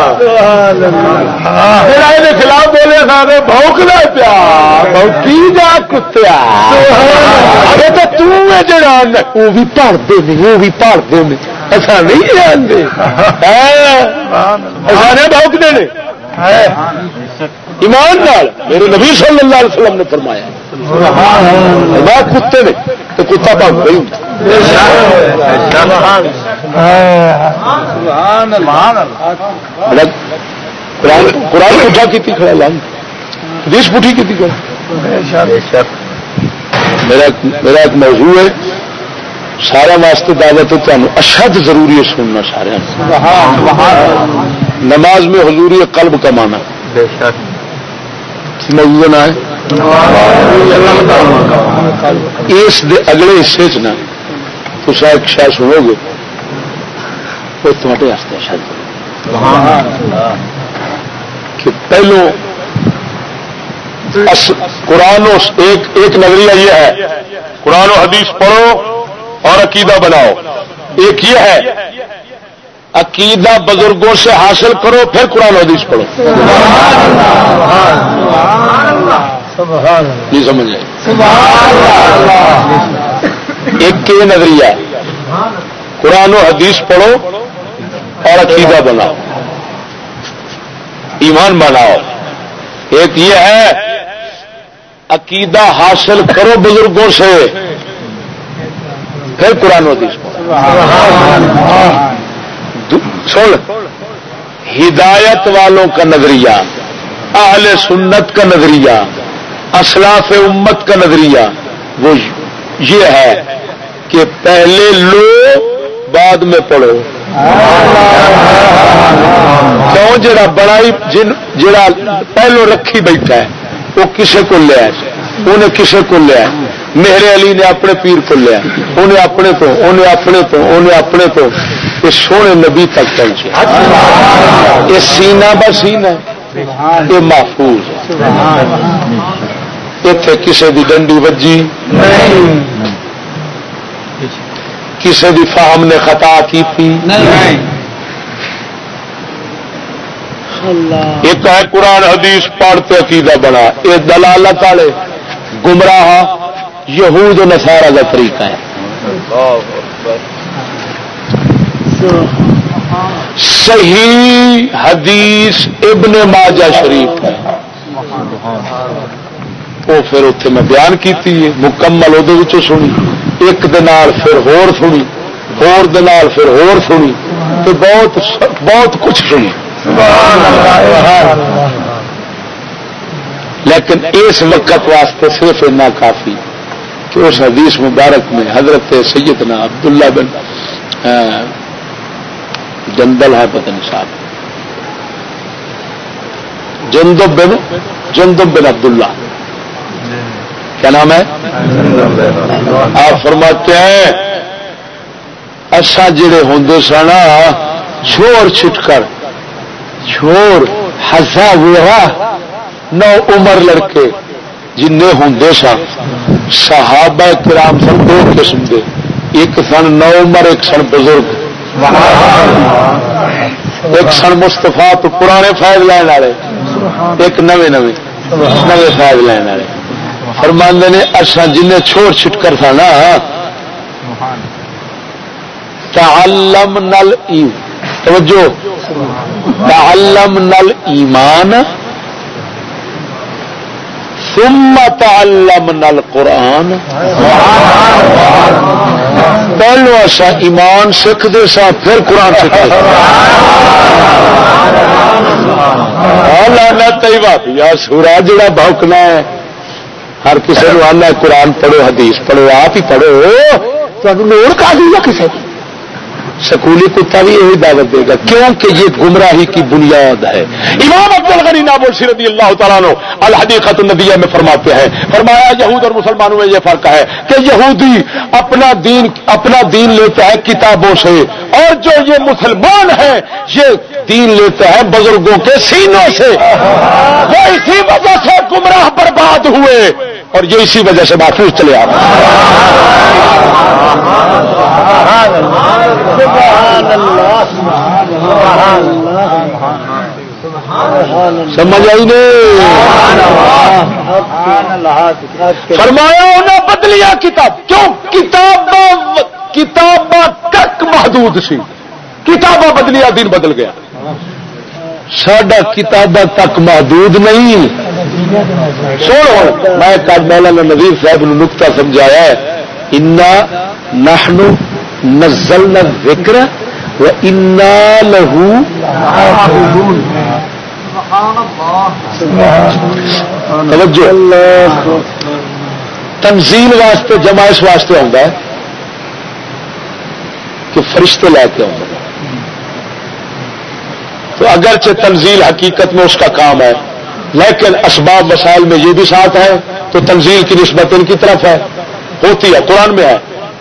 یہ خلاف بولے سارے بھوکنا پیا کی جا کتیا تو جڑا وہ بھی پڑھتے نہیں وہ بھی پڑھتے نہیں ایسا نہیں جانتے سارے بھوکتے نے ایمان نال میرے نبی صلی اللہ علیہ وسلم نے فرمایا میں کتے نے تو کتا بھاگ گئی قرآن پوچھا کی کھڑا لانگ حدیث پوٹھی کی کھڑا میرا ایک موضوع ہے سارا واسطے دعوت ہے تمہیں اشد ضروری ہے سننا سارے نماز میں حضوری قلب کا معنی موضوع نہ ہے اس اگلے حصے چ نا تو ایک شاید سنو گے وہ تمہارے واسطے شاید کہ پہلو قرآن ایک نظریہ یہ ہے قرآن و حدیث پڑھو اور عقیدہ بناؤ. ایک یہ ہے عقیدہ بزرگوں سے حاصل کرو پھر قرآن و حدیث پڑھو. نہیں سمجھ آئی. ایک یہ نظریہ قرآن و حدیث پڑھو اور عقیدہ بناؤ ایمان بناؤ. ایک یہ ہے عقیدہ حاصل کرو بزرگوں سے پھر قرآن و حدیث پڑھو. ہدایت والوں کا نظریہ اہل سنت کا نظریہ اسلاف امت کا نظریہ وہ یہ ہے کہ پہلے لو بعد میں پڑھو. کیوں جڑا بڑائی جڑا پہلو رکھی بیٹھا ہے وہ کسے کو لیا انہیں کسے کو لیا. مہر علی نے اپنے پیر کو لیا انہیں اپنے تو انہیں اپنے تو انہیں اپنے تو یہ سونے نبی تک پہنچے. یہ سینہ بسینہ یہ محفوظ ہے. اتنے کسی کی ڈنڈی وجی کسی کی فہم نے خطا کی تھی. ایک ہے قرآن حدیث پڑھتے عقیدہ بنا. یہ دلالت والے گمراہ یہود و نصارہ کا طریقہ ہے. صحیح حدیث ابن ماجہ شریف ہے وہ پھر اتنے میں بیان کیتی ہے مکمل وہ سنی ایک دنال پھر ہور سنی ہور دنال پھر ہور سنی تو بہت کچھ سنی. لیکن اس وقت واسطے صرف اتنا کافی کہ اس حدیث مبارک میں حضرت سیدنا عبداللہ بن جندل ہے پتہ نہیں صاحب جندب بن عبداللہ کیا نام ہے آپ فرماتے ہیں اصا جڑے ہوں سن چھوڑ چھٹ کر چھوڑ ہزا ہوا 9 عمر لڑکے جن ہوں سن صحابہ کرام سن 2 قسم کے. ایک سن 9 عمر ایک سن بزرگ. ایک سن مستفا تو پرانے فائد لین والے ایک نوے فائد لین والے. فرماندے نے اصا جن چھوڑ چھٹ کر تھا نا تعلمنا توجہ تعلمنا الایمان ثم تعلمنا القرآن. پہلو ایسا ایمان سیکھتے سا پھر قرآن سیکھتے یا سورا جڑا بھوکنا ہے ہر کسی نے آنا قرآن پڑھو حدیث پڑھو آپ ہی پڑھو تو لوڑ کا دیا کسی سکولی کتا بھی یہی دعوت دے گا کیونکہ یہ گمراہی کی بنیاد ہے. امام عبد الغنی نابلسی رضی اللہ تعالیٰ عنہ الحدیقۃ النبیہ میں فرماتے ہیں فرمایا یہود اور مسلمانوں میں یہ فرق ہے کہ یہودی اپنا دین لیتا ہے کتابوں سے اور جو یہ مسلمان ہیں یہ دین لیتا ہے بزرگوں کے سینوں سے. وہ اسی وجہ سے گمراہ برباد ہوئے اور یہ اسی وجہ سے محفوظ چلے آ رہے. سمجھ آئی نہیں. فرمایا انہیں بدلیا کتاب کیوں کتاباں تک محدود سی کتاباں بدلیا دین بدل گیا. ساڈا کتاباں تک محدود نہیں. سنو میں کل مولانا نذیر صاحب نے نقطہ سمجھایا ہے انا نحن نزلنا الذکر وَإِنَّا لَهُ لَحَافِظُونَ. توجہ تنزیل واسطے جمع اس واسطے آتا ہے کہ فرشتے لے کے آتے ہیں. تو اگرچہ تنزیل حقیقت میں اس کا کام ہے لیکن اسباب وسائل میں یہ بھی ساتھ ہے تو تنزیل کی نسبت ان کی طرف ہے ہوتی ہے. قرآن میں ہے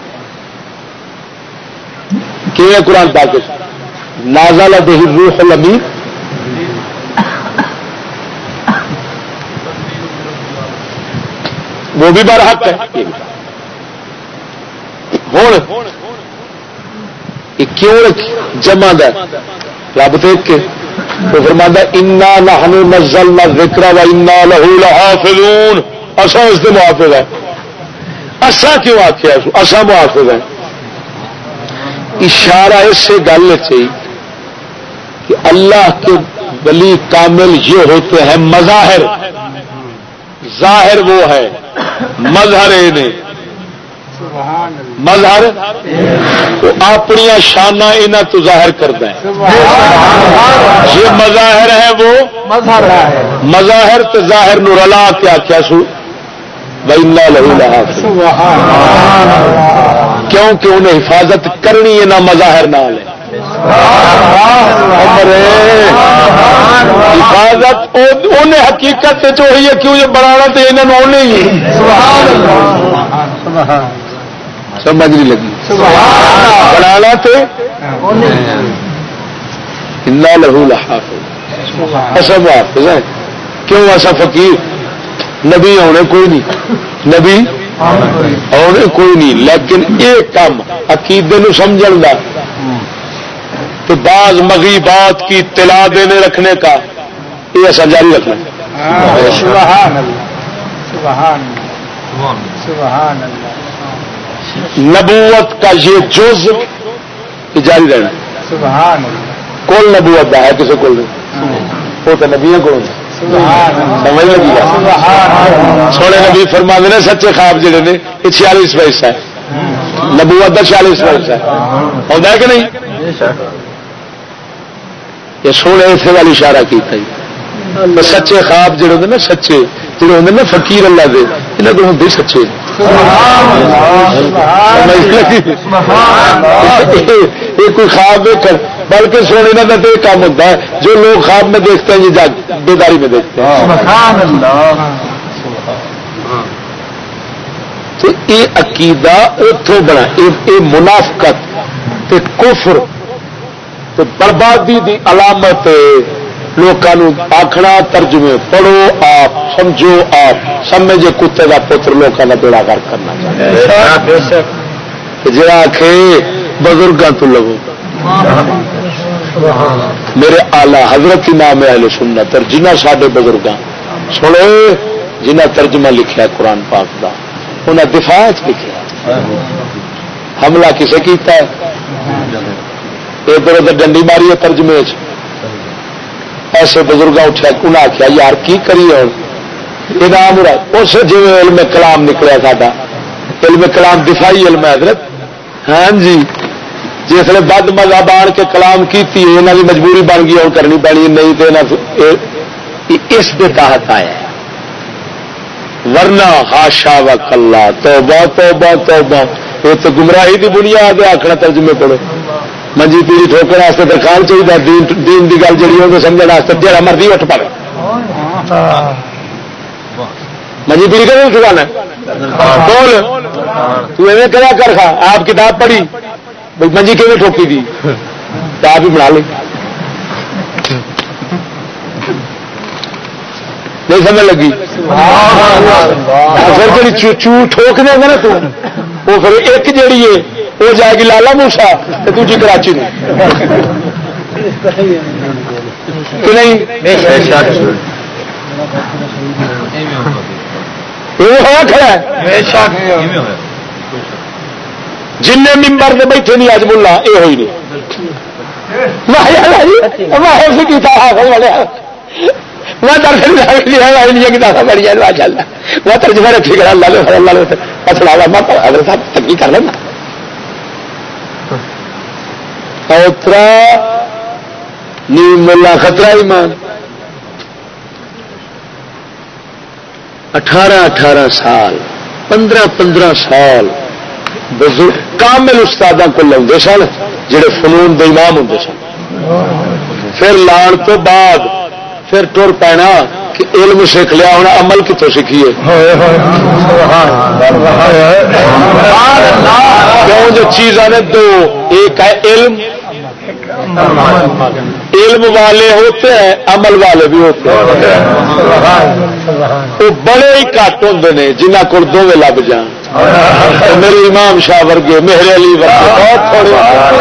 کہ قرآن پاک نازل بہ الروح الامین وہ بھی برحق ہے. ہوں یہ کیوں جمع ہے رب دیکھ کے تو فرماتا انا نحن نزلنا الذکر وانا له لحافظون. اسا اس کے محافظ ہے. اسا کیوں آخیا اسا محافظ ہے. اشارہ اس سے گل چاہیے کہ اللہ کے ولی کامل یہ ہوتے ہیں مظاہر. ظاہر وہ ہے مظہر نے مظہر وہ اپنی شانہ انہاں تو ظاہر کرتا ہے. یہ مظاہر ہے وہ مظاہر تو ظاہر نو رلا کے آخیا سو وَإِنَّا لَهُ لَحَافِظُونَ. کیونکہ انہیں حفاظت کرنی ہے نہ مظاہر نہ لے. حفاظت انہیں حقیقت جو ہوئی ہے کیوں یہ بنانا تو انہوں نے ہی سمجھ نہیں لگی بنانا تو اِنَّا لَهُ لَحَافِظُونَ. ایسا محافظ ہے. کیوں ایسا فقیر نبی ہونے کوئی نہیں نبی ہونے کوئی نہیں لیکن ایک کام عقیدے نو سمجھن دا تو بعض مغیبات کی اطلاع دینے رکھنے کا یہ ایسا جاری رکھنا. سبحان اللہ سبحان اللہ. نبوت کا یہ جز جاری رہنا. سبحان اللہ. کول نبوت ہے کسی کو وہ تو نبیوں کو سمجھ لگی گا. سونے نبی فرما نے سچے خواب جڑے نے یہ 46 ہے نبوت کا 46 ہے ہوتا ہے کہ نہیں. یہ سونے اسے والی اشارہ کیتا ہی سچے خواب جڑے ہوتے نا سچے جڑے ہوتے نا فقیر اللہ دے انہوں کو ہوتے سچے. یہ کوئی خواب بلکہ سونے کا تو یہ کام ہوتا ہے جو لوگ خواب میں دیکھتے ہیں یہ بیداری میں دیکھتے ہیں. تو یہ عقیدہ اتوں بنا یہ منافقت تے کفر تے بربادی دی علامت لوگوں آخنا ترجمے پڑھو آپ سمجھو آپ سمجھے کتے کا پتر لوگوں کا بیڑا گرک کرنا چاہیے. جڑا آخے بزرگوں تو لگو میرے آلہ حضرت امام اہل سنت اور جنہ سارے بزرگاں سنو جنہ ترجمہ لکھا قرآن پاک کا انہیں دفاع لکھا حملہ کسے کیتا ہے ادھر ادھر ڈنڈی ماری ہے ترجمے ایسے بزرگ اٹھا انہیں آخیا یار کی کریے ہوں انعام اس جی علم کلام نکلیا ساڈا علم کلام دفاعی علم ہے حضرت. ہاں جی جس نے بد مذہب آن کے کلام کی یہاں کی مجبوری بن گئی اور کرنی پڑی نہیں تو اس کے تحت آیا ورنہ ہاشا و کلا توبہ توبہ توبہ یہ تو گمراہی کی بنیاد ہے. آخنا ترجمے پڑھو منجی پیڑی ٹھوکر واسطے درخان چاہیے دین کی گل جی ہوگی سمجھنے واسطے جہاں مرضی اٹھ پڑے منجی پیڑی کا ٹھکانا بول تو ایویں کرا کر کھا آپ کتاب پڑھی منجی کیون ٹھوکی دی تو آپ ہی بنا لیں نہیں سمجھ لگی. پھر جی ٹھوک دے گا نا تو وہ پھر ایک جیڑی ہے وہ جائے گی لالا موسا تو دوسری کراچی میں کہ نہیں وہ کھڑا ہے جن ممبر سے بیٹھے نہیں اج ملا یہ ہوئی نہیں میں ترجمہ رکھی کرا اگر صاحب تکی کر لینا اترا نیم ملا خطرہ ایمان 18 سال 15 سال بزرگ کامل استادوں کو لے سن جڑے فنون دے امام ہوں سن پھر لان تو بعد پھر ٹر پینا کہ علم سیکھ لیا ہونا عمل کتوں سیکھیے کیوں جو چیزاں نے دو ایک ہے علم علم والے ہوتے ہیں عمل والے بھی ہوتے ہیں. وہ بڑے ہی گھٹ ہوتے ہیں جنہ کو دونوں لب جان. میرے امام شاہ ورگے میرے علی ورگے بہت تھوڑے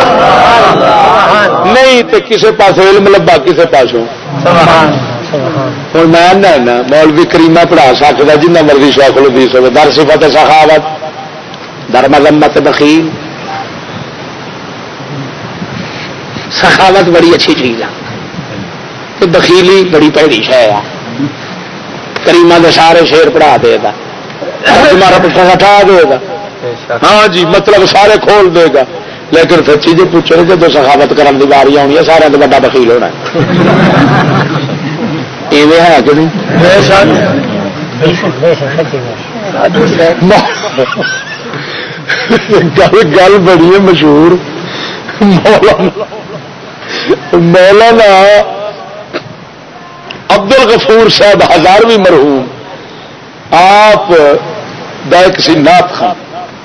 نہیں تو کسی پاس علم لبا کسی پاسوں. ہوں میں مولوی کریمہ پڑھا سکتا جنہ مرضی شیخ الحدیث ہو. در صفت سخاوت در مذمت بخیل. سخاوت بڑی اچھی چیز ہے تو بخیلی بڑی پیڑی شے ہے. کریمہ دے سارے شیر پڑھا دے گا تمہارا پٹھا ہٹا دے گا. ہاں جی مطلب سارے کھول دے گا. لیکن سچی جی پوچھو جب سخاوت کرنے کی باری آنی ہے سارے تو بڑا بخیل ہونا ہے. ایویں ہے کہ نہیں؟ گل بڑی ہے مشہور. مولانا عبد الغفور صاحب ہزارویں مرحوم آپ ایک سی نعت خان.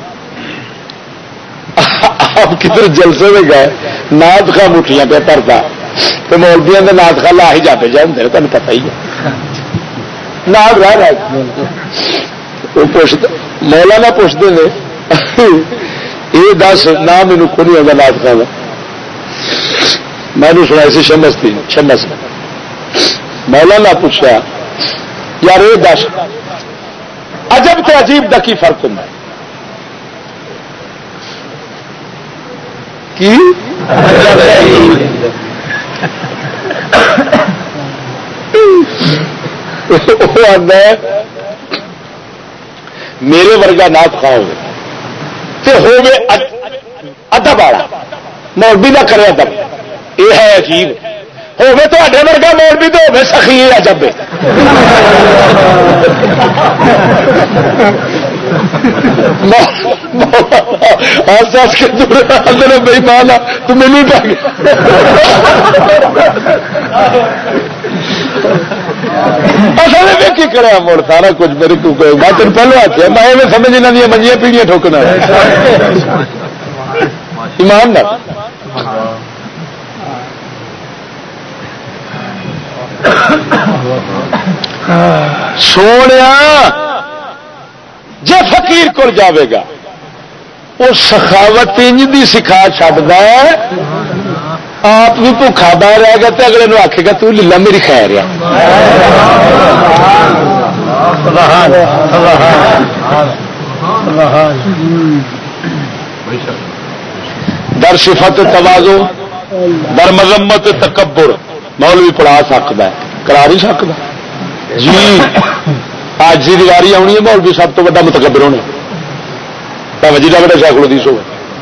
آپ کدھر جلسے میں گئے نعت خان اٹھیاں پہ پڑتا تو مولویاں نے نعت خان لا ہی جاتے جائیں تمہیں پتہ ہی ہے نعت رہ مولانا پوچھتے ہیں یہ دس نہ مینو کو نہیں آتا نعت خان. میں نے سنا سی شمس تھی شمس مولانا پوچھا یار یہ دس عجب تو عجیب دا کی فرق ہوں کی میرے ورگا نعت خواہ ہوگے ادب والا مولوی نہ کرے ادب یہ ہے عجیب. ہوگے تو ورگا مولوی تو ہوگے سخی عجب. بھائی مانا تو مینو پا گیا کی کرا مڑ سارا کچھ میرے کو میں تین پہلو آخیا میں ایویں سمجھ یہاں دیا منجیاں پیڑیاں ٹھوکنا ایمان نہ سونے جے فقیر کو جاوے گا وہ سخاوت انج دی سکھا چڈتا ہے آپ بھی بھوکھا باہر رہے گا تو اگلے نو آکھے گا تو لیلا میری خیر ہے. در صفت تواضع در مذمت تکبر مولوی پڑھا سکتا ہے کرا نہیں سکتا جی. آج کی دیواری آنی ہے مولوی سب تو بڑا متکبر ہونا بھاوے جی بڑا شیخ الحدیث ہو.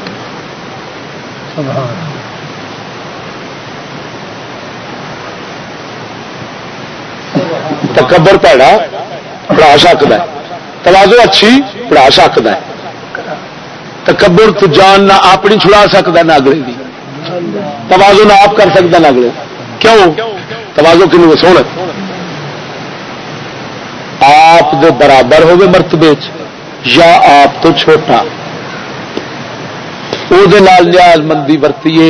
تکبر پیڑا پڑھا سکتا ہے تواضع اچھی پڑھا سکتا ہے. تکبر تو جان نہ اپنی چھڑا سکتا نہ اگلے کی. تواضع نہ آپ کر سکتا نہ اگلے. کیوں تواضع کنوں سونا آپ دے برابر ہوگے مرتبے یا آپ تو چھوٹا وہ نیاز مندی ورتیے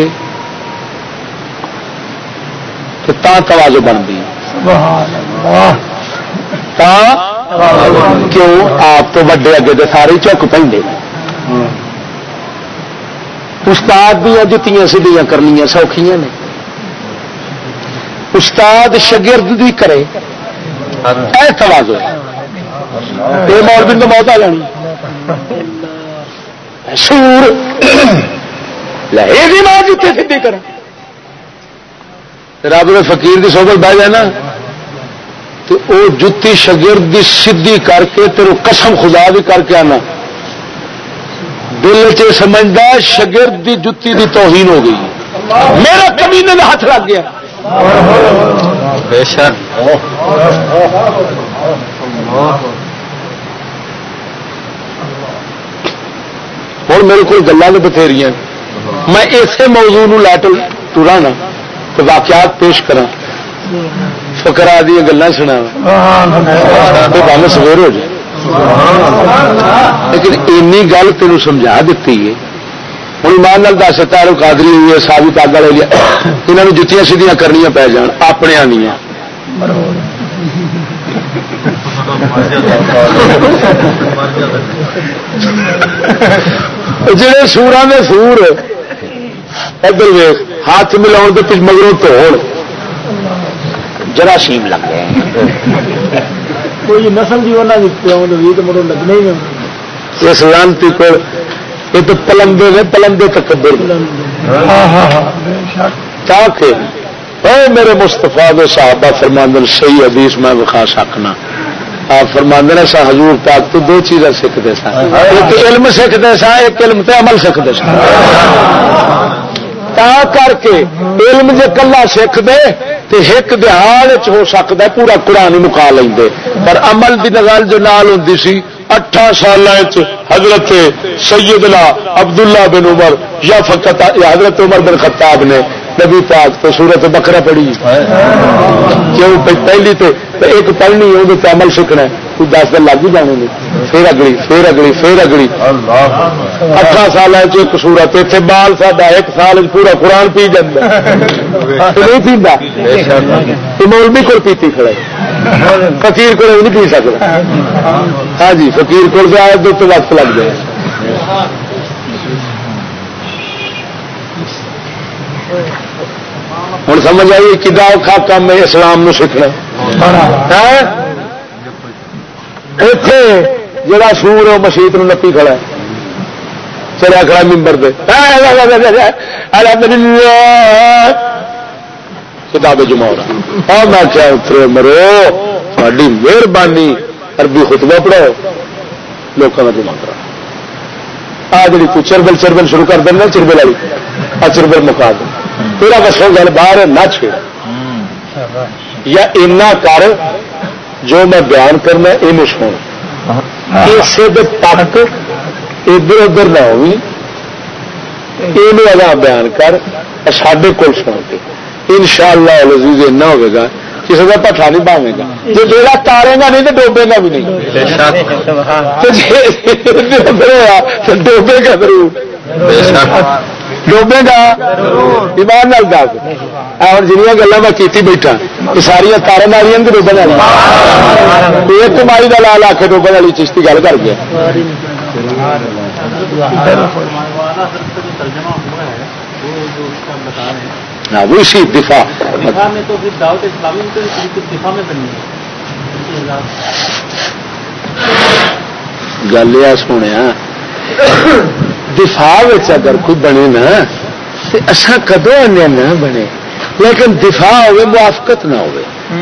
تو تواضع بنتی. کیوں آپ تو وڈے اگے تو سارے چک پہ. استاد دیا جتیاں سیدیاں کرنیاں سوکھیاں نے. استاد شاگرد دی کرے اے تواضع یہ مولوی تو موت آ جانی سور یہ ماں جتے سیدھی کر رب نے فقیر کی صحبت بہ جائے نا تو وہ جتی شاگرد دی سیدھی کر کے تیرو قسم خدا بھی کر کے آنا دل چ سمجھتا شاگرد دی جتی دی توہین ہو گئی میرا کمینے میں ہاتھ لگ گیا. بے شک ہوں میرے کو گلیں تو بتھیری میں اسی موضوع لے ٹورا نا تو واقعات پیش کرا فقرا دیا گلیں سنا تو بھاوے سویر ہو جائے لیکن اینی گل تینوں سمجھا دیتی ہے ہوں ایمان نال دس تارو قادری ہوئی ہے ساوی پاگا لے لیا یہاں جتیاں سیدیاں کرنیاں پی جان اپنے نہیں جڑے سورا نے سور ادھر ویخ ہاتھ ملاؤ تو مگروں توڑ جراثیم لگ گئے کوئی نسل کی وجہ مڑو لگنے ہی اس لانتی کو یہ تو پلندے نے پلندے تکبر اے میرے مستفا دے صحابہ فرماندن صحیح حدیث میں وکھا سکنا آپ فرماندن سا حضور پاک تو دو چیزیں سیکھتے سا ایک علم سیکھتے سا ایک علم تے عمل سیکھتے سا تا کر کے علم جے کلا سیکھ دے تو ایک دہاڑ ہو سکتا ہے پورا قرآن ہی مکا لیں پر عمل دی نگال جو نال ہوندی سی 8 سال حضرت سیدنا عبداللہ بن عمر یا فقط حضرت عمر بن خطاب نے نبی پاک تو سورت بقرہ پڑھی کیوں پہلی تو ایک پڑھنی وہ عمل سیکھنا ہے کوئی 10 دن لگ ہی جانے گے پھر اگلی پھر اگلی پھر اگلی 8 سال ایک سورت اتنے بال ساڈا 1 سال پورا قرآن پی جاتا نہیں پیتا مولوی کو پیتی کھڑا فقیر کو نہیں پی سکتا ہاں جی فقیر کو آئے تو وقت لگ جائے ہوں سمجھ آئی کدا اوکھا کام ہے اسلام نو سیکھنا اتے جڑا سور مسیت نپی کھڑا ہے چلیا کھڑا ممبر پہ کتاب جمع میں کیا اترے مرو تھوڑی مہربانی عربی خطبہ پڑھاؤ لوگوں کا جمع کرا آ جی تو چربل چربل شروع کر دینا چربل والی آ چربل مکا دیں تیرا بسوں گل باہر نہ چھیڑ یا اینا کر جو میں بیان کرنا یہ سن اسے تک ادھر ادھر نہ ہوئی یہ بیان کر سڈے کول سن کے ان شاء اللہ عزیز ایسا ہوگا کسی کا پٹھا نہیں پاوے گا جو جیڑا تارے گا نہیں تو ڈوبے گا بھی نہیں ڈوبے گا ضرور ڈوبے گا ایمان نال دس اور جنیا گلا میں کی بیٹھا یہ ساری تارے والی ڈوبے والی ایک مائی کا لال آ کے ڈوبے والی چشتی گل کر گیا وہ اسی دفاع میں تو پھر دعوت اسلامی دفاع میں بنی گل یہ سونے دفاع اگر کوئی بنے نا تو اصا کدو آنے نہ بنے لیکن دفاع ہوئے موافقت نہ ہوئے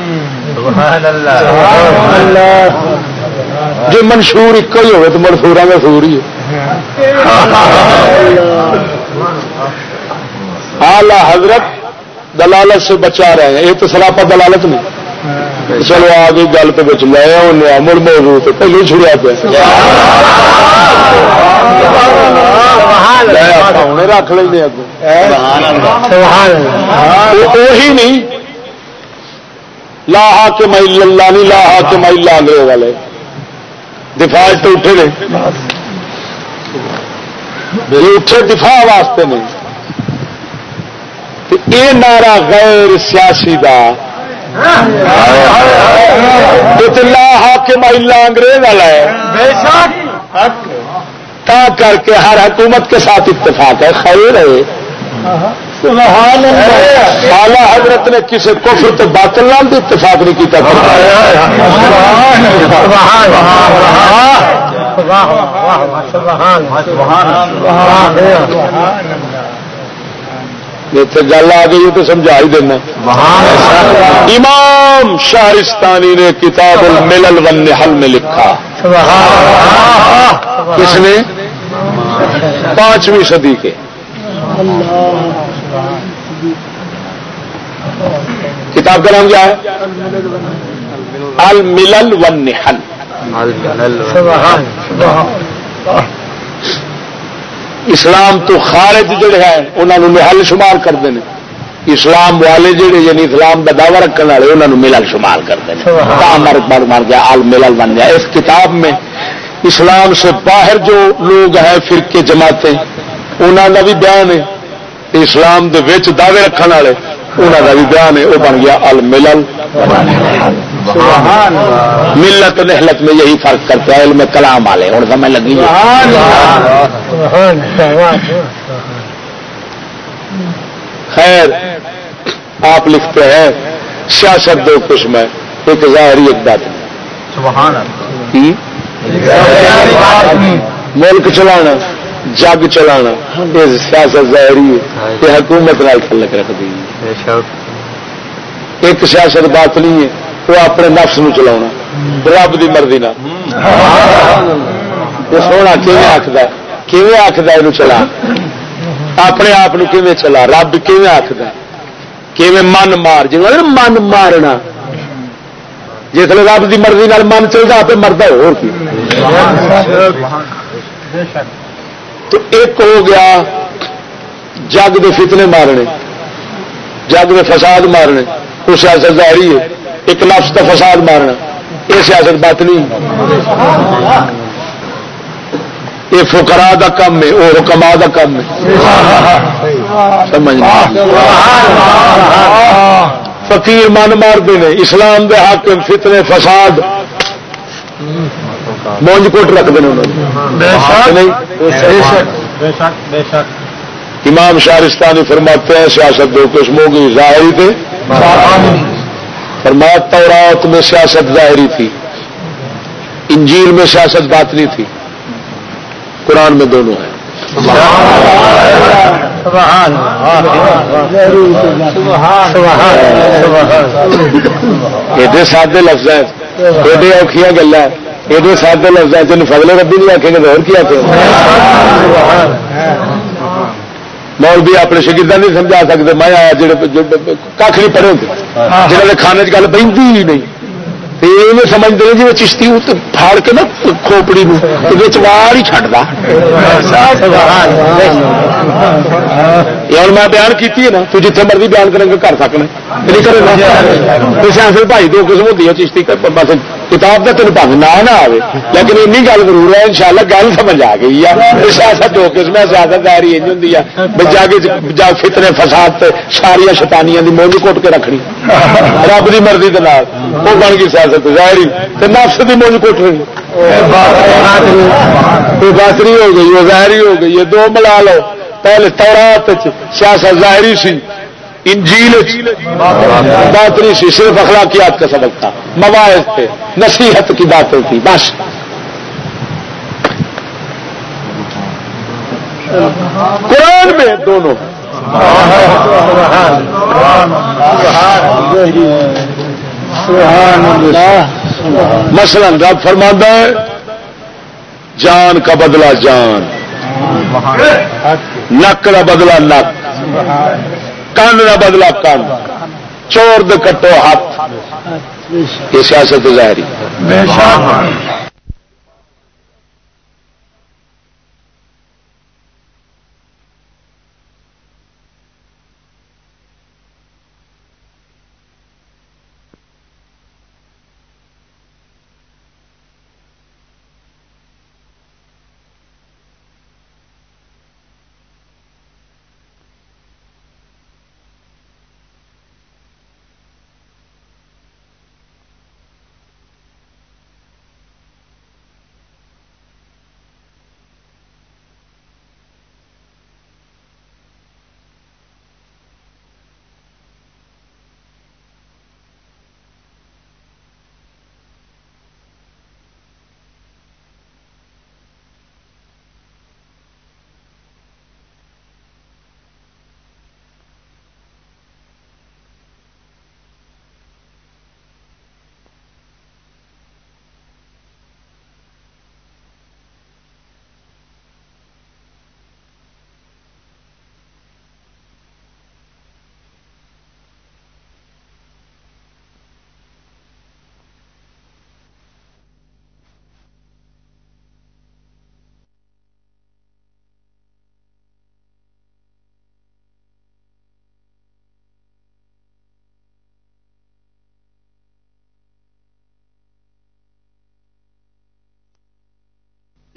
جو منشور ایک ہی ہوئے تو منصورا منصور ہی اعلی حضرت دلالت سے بچا رہے ہیں یہ تو سراپا دلالت نہیں چلو آگے گل پہ بچ لے مڑ موضوع تو پہلے چھڑیا پہ رکھ لیں وہی نہیں لاہا کے مائی اللہ نہیں لاہا کے مائی لاگے والے دفاع تو اٹھے نے اٹھے دفاع واسطے نہیں یہ نعرہ غیر سیاسی دا لا حاکم الا انگریز والا ہے تا کر کے ہر حکومت کے ساتھ اتفاق ہے خیر ہے اعلی حضرت نے کسی کفر تو باطل نام بھی اتفاق نہیں کیا گل آ گئی تو سمجھا ہی دینا امام شہرستانی نے کتاب الملل والنحل میں لکھا کس نے 5ویں صدی کے کتاب کا نام کیا ہے الملل والنحل اسلام تو خارج جڑے ہیں انہوں نے محل شمار کرتے ہیں اسلام والے جڑے یعنی اسلام کا دعوی رکھنے والے انہوں نے ملل شمار کرتے ہیں مر گیا الملل بن گیا اس کتاب میں اسلام سے باہر جو لوگ ہیں فرقے جماعتیں انہوں کا بھی بیان ہے اسلام دے وچ دعوے رکھنے والے انہوں کا بھی بیان ہے وہ بن گیا الملل ملت نہلت میں یہی فرق کرتا ہے علم کلام والے ہوں سمجھ لگی خیر آپ لکھتے ہیں سیاست دو قسم ہے ایک ظاہری ایک باطنی ملک چلانا جگ چلانا یہ سیاست ظاہری ہے یہ حکومت نال تعلق رکھتی ہے ایک سیاست باطنی ہے وہ اپنے نفس نو چلا رب کی مرضی نہ سونا کیویں آخد یہ چلا اپنے آپ کیویں چلا رب کیویں آخد کیویں من مار جی من مارنا جس رب کی مرضی نال من چلتا آپ مرد ہو تو ایک ہو گیا جگ کے فتنے مارنے جگ کے فساد مارنے وہ سیاست ظاہری ہے ایک نفس کا فساد مارنا یہ سیاست باطنی یہ فقراء دا کم ہے وہ حکماء دا کم ہے سمجھنا فقیر من مارتے ہیں اسلام دے حاکم فتنے فساد مونج کوٹ رکھتے ہیں امام شارستانی فرماتے ہیں سیاست دو قسموں کی ظاہری تھے فرمایا تورات میں سیاست ظاہری تھی انجیل میں سیاست باطنی تھی قرآن میں دونوں ہیں ایڈے سادے لفظ ہیں ایڈے اوکھیاں گلا ایڈے سادے لفظ ہیں تین فضل ربی نہیں آخیں گے تو اور کیا مولوی اپنے شاگرداں نہیں سمجھا سکتے میں آیا جڑے کھ نہیں پڑھے ہوتے جنہوں نے کھانے گل بہتی ہی نہیں یہ سمجھتے ہیں جی چشتی پھاڑ کے نا کھوپڑی وار ہی چڈتا اور میں بیان کی ہے نا تو جتنے مرضی بیان کریں گے کر سکنا نہیں کرے سیاست بھائی دو قسم ہوتی ہے چشتی بس کتاب کا تین پاس نہ آئے لیکن این گل ضرور ہے ان شاء اللہ گل سمجھ آ گئی ہے سیاست دو قسم ہے سیاست ظاہری ہوں جا فتنے فساد ساریا شیطانیاں دی مونج کوٹ کے رکھنی رب کی مرضی کے وہ بن گئی سیاست ظاہری نفس کی مونج کوٹ رہی باطنی ہو گئی وہ ظاہری ہو گئی یہ دو ملا لو پہلے تورات سیاست ظاہری سی انجیل باطنی سی صرف اخلاقیات کا سبق تھا مواعظ تھے نصیحت کی باتیں تھی بس قرآن میں دونوں مثلا رب فرماتا ہے جان کا بدلہ جان نک کا بدلہ نک کن کا بدلہ کن چور دے کٹو ہاتھ یہ سیاست ظاہری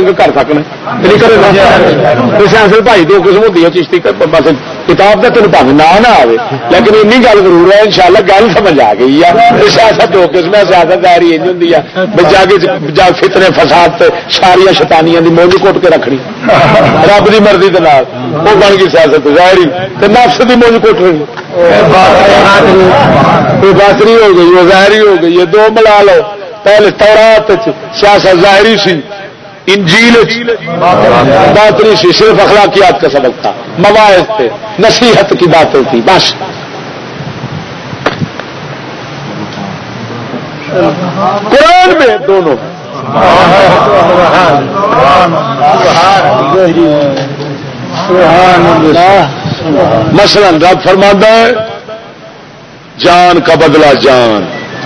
کے کر سکنا نہیں کرے سیاست بھائی دو قسم ہوتی ہے چشتی بس کتاب کا تین پاس نہ آئے لیکن این گل ضرور ہے ان شاء اللہ گل سمجھ آ گئی ہے سیاست دو قسم ہے سیاست ظاہری یہ ہوتی ہے جا فتنے فساد ساریا شیطانیاں دی مونج کٹ کے رکھنی رب کی مرضی کے نال وہ بن گئی سیاست ظاہری نفس کی مونج کٹ رہی باطنی ہو گئی وہ ظاہری ہو گئی یہ دو ملا لو پہلے تورات سیاست ظاہری سی انجیل باطنی سی صرف اخلاقیات کا سبق تھا مواعظ تھے نصیحت کی باتیں تھی بس قرآن میں دونوں مثلا رب فرماتا ہے جان کا بدلہ جان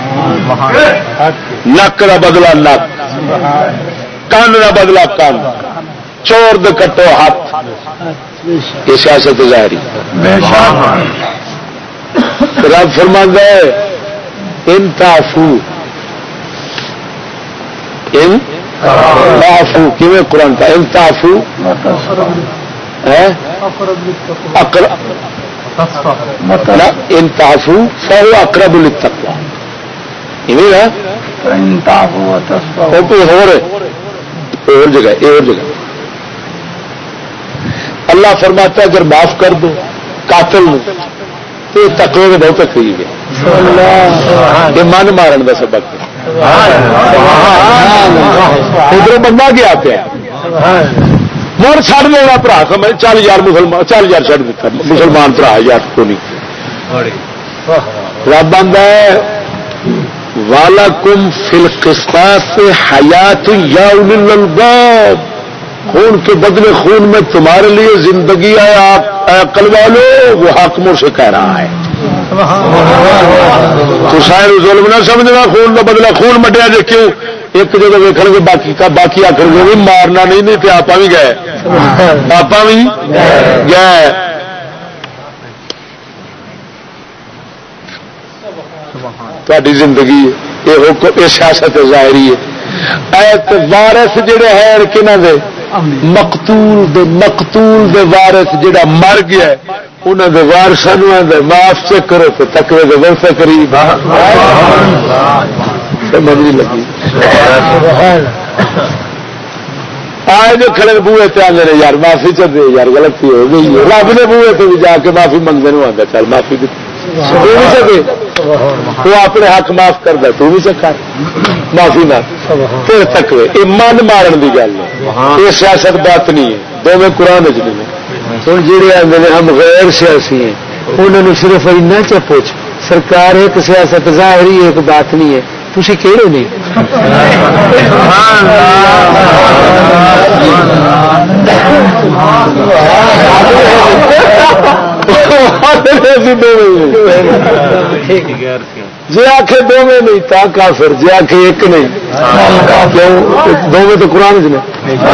نک کا بدلہ نک کان کا بدلہ کان چور دے کٹو ہاتھ یہ سیاست ظاہری رب فرماتا ہے ان تعفو ان تعفو کیویں قرآن کا ان تعفو ان تعفو فهو اقرب للتقوى اور جگہ اللہ فرماتا ہے اگر معاف کر دو قاتل تو تقوی میں بہت قریب ہے یہ من مارن کا سبق ادھر بندہ گیا پیا مڑ چڑ دینا برا سمجھ 40,000 مسلمان 40,000 چڑھ دیتا مسلمان برا یار کو نہیں رب آندا ہے وَلَكُمْ فِي الْقِسْطَاسِ حَيَاتٌ يَا أُولِي الْأَلْبَابِ خون کے بدلے خون میں تمہارے لیے زندگی ہے عقل والو وہ حاکموں سے کہہ رہا ہے تو سائر ظلم نہ سمجھنا خون کا بدلہ خون مٹیا جی کیوں ایک جگہ دیکھ گے باقی آخر گے مارنا نہیں تو آپ بھی گئے آپ بھی گئے تاری زندگی یہ سیاست ظاہری ہے وارث جڑے ہیں کنہ دے مقتول دے وارث جڑا مر گیا انہوں دے وارثاں معاف چیک کرو تو تقوی دے ورثے قریب سمجھ نہیں لگی آئے جو کھڑے بوئے تے آندے نے یار معافی چ دے یار غلطی ہو گئی رب نے بوئے تے بھی جا کے معافی منگنے نو آندا چل معافی دے وہ اپنے حق معاف کر دے تو بھی چکر معافی نہ پھر تقوی یہ من مارن کی گل ہے یہ سیاست بات نہیں ہے دونوں قرآن چ نہیں ہوں جہے آتے ہیں ہم غیر سیاسی ہیں انہوں نے صرف اینا چ پوچھ سرکار ایک سیاست ظاہری ایک بات نہیں ہے تھی کہڑے نہیں جی آخ دو میں نہیں تا کافر جی آخ ایک نہیں دو میں تو قرآن چ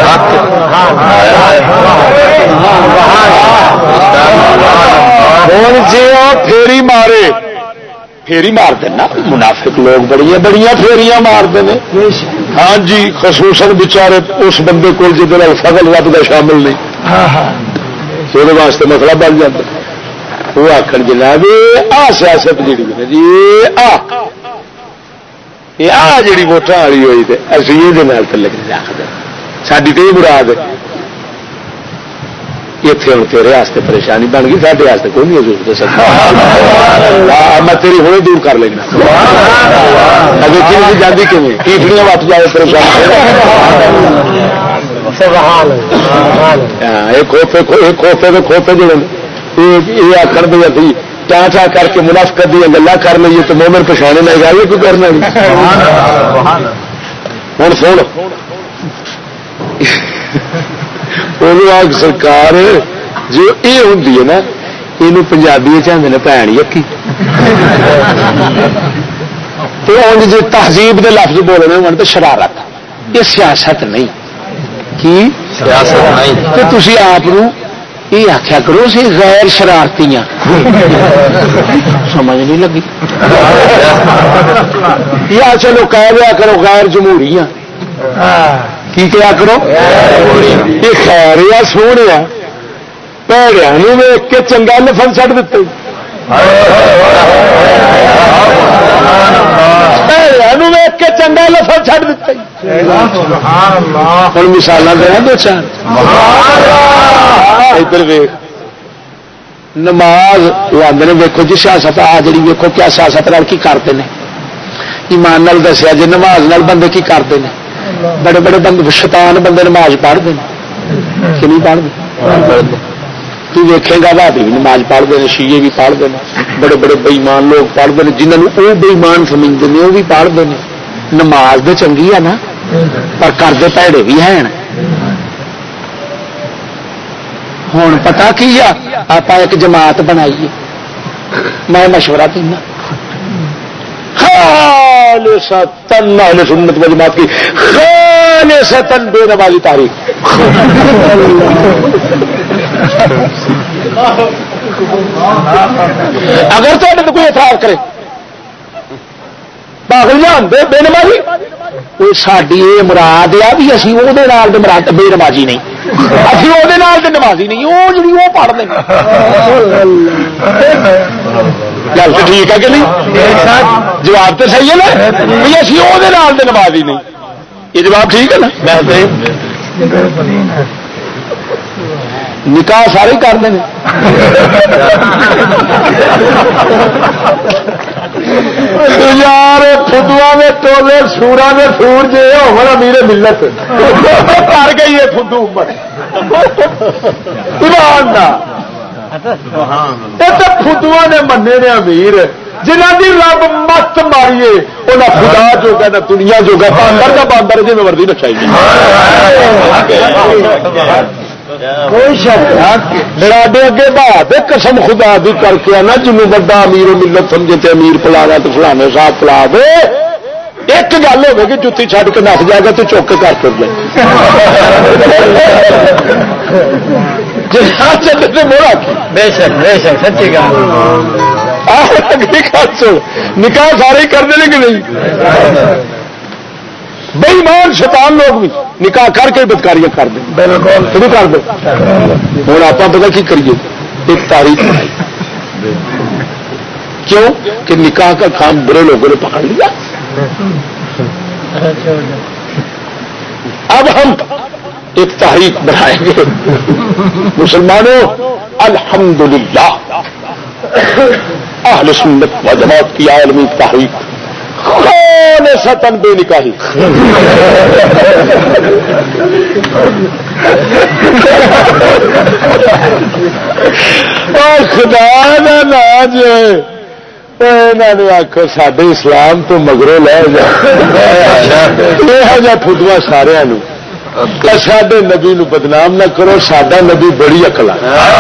جی پھیری مارے پھیری مار دینا منافق لوگ بڑی پھیریاں مارتے ہیں ہاں جی خصوصاً بچارے اس بندے کو جی فضل رب کا شامل نہیں وہ واسطے مسئلہ بن جاتا وہ آخر جناب آ سیاست جیڑی ہے جی آ جیڑی ووٹاں والی ہوئی تو اسی یہ تھلے آخر ساری تو یہ مراد اتنے ہوں تیرے واسطے پریشانی بن گئی سارے واسطے کوئی نہیں ضرورت سکتا میں تیری ہونے دور کر لینا اگر کی جاتی کیون پیٹڑیاں وٹ جائے پریشانی کھوتے جڑے یہ آخر بھی ابھی چاہ کر کے منافقت دیا گلا کر لیے تو مومن پچھانے میں گا یہ کوئی کرنا ہوں سن آگ سرکار جو یہ ہوں نا یہ پنجابی چاہتے ہیں بھن یقی تو جی تہذیب کے لفظ بولنے ہو تو شرارت یہ سیاست نہیں کی سیاست نہیں تو تھی آپ یہ آخیا کرو سی غیر شرارتیاں سمجھ نہیں لگی یا چلو کہہ دیا کرو غیر جمہوریاں کی کیا کرو یہ خیر یا سونے پیڑیا ویک کے چنگا لفظ چڑھ دیتے پیڑیا ویک کے چنگا لفظ چڑھ دیتے ہوں مثال دینا دو چار ادھر ویخ نماز وہ آدھے ویکو جی سیاست آ جی ویکو کیا سیاست نال کی کرتے ہیں ایمان نال دسیا جی نماز نال بندے کی کرتے ہیں بڑے بڑے بندے شیطان بندے نماز پڑھتے ہیں کہ نہیں پڑھتے تو ویکھے گا بھابی بھی نماز پڑھتے ہیں شیعے بھی پڑھتے ہیں بڑے بڑے بےمان لوگ پڑھتے ہیں جنہوں وہ بےمان سمجھتے ہیں وہ بھی پڑھتے ہیں نماز تو چنگی ہے نا پر کرتے پیڑے بھی ہیں ہوں پتا کی آپ ایک جماعت بنائیے میں مشورہ دینا خالصتاً اہل سنت و جماعت کی خالصتاً بے نمازی تاریخ اگر تو کوئی اعتراض کرے پاگل جان دے بے نمازی وہ ساری یہ مراد آ بھی اسی وہ مراد بے نمازی نہیں ابھی وہ نمازی نہیں وہ جی وہ پڑھتے گل تو ٹھیک ہے کہ نہیں جواب تو صحیح ہے نا بھی اسی وہ نمازی نہیں یہ جواب ٹھیک ہے نا نکاح سارے کرتے ہیں یار فدوا میں ٹولے سورا میں سور جی ہونا میرے ملت کر گئی ہے فدو فدوا نے منے نے امیر جنہ کی رب مت ماریے وہ خدا جو نہ دنیا جو باندر کا باندر جی میں وردی نچائی ڈاڈے اگے بات قسم خدا دی کر کے آنا جنوب بڑا امیر ملت سمجھے تے امیر پلانا تو فلانے صاحب پلا دے ایک گل ہوگی کہ جتی چھڈ کے نس جائے گا تو چوک کے کر کر دے موڑا بے شک سچی گل نکاح سارے کرتے ہیں کہ نہیں بےمان شیطان لوگ بھی نکاح کر کے بدکاریاں کر دیں شروع کر دو ہوں آپ پتا کی کریے ایک تاریخ کیوں کہ نکاح کا کام برے لوگوں نے پکڑ لیا اب ہم ایک تحریک بنائیں گے مسلمانوں الحمدللہ اہل سنت و جماعت کی عالمی تحریک خالصتاً بے نکاحی اور خدا نہ لاج آخو سڈے اسلام تو مگروں لے جا فدوا سارا سڈے نبی نو بدنام نہ کرو سڈا نبی بڑی عقل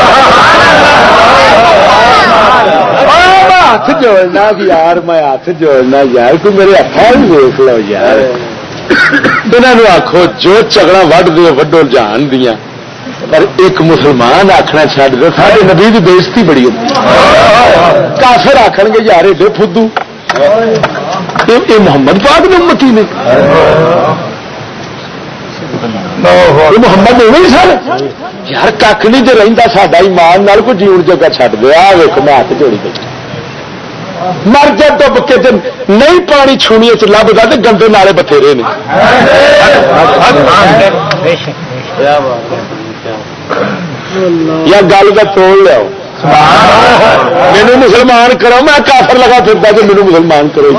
ہاتھ جوڑنا یار میں ہاتھ جوڑنا یار کوئی میرے ہاتھ دیکھ لو یار انہوں آخو جو جھگڑا وڈ دو وڈو جان دیا پر ایک مسلمان آخنا چڈ دو سارے نبی کی بےزتی بڑی ہوتی کافر آخر گے یار ایڈے فدو یہ محمد پاک نے امتی نے محمد نہیں سر یار کھ نہیں جو رہتا ساڈا ایمان نال کوئی جیون جگہ چڈ دیا ویک میں ہاتھ جوڑی گئی مر جا ڈب کے نہیں پانی چھونی لبدا تو گندے نالے بتھیرے نے یا گل کا توڑ لیا مینو مسلمان کرو میں کافر لگا پھرتا کہ مینو مسلمان کرو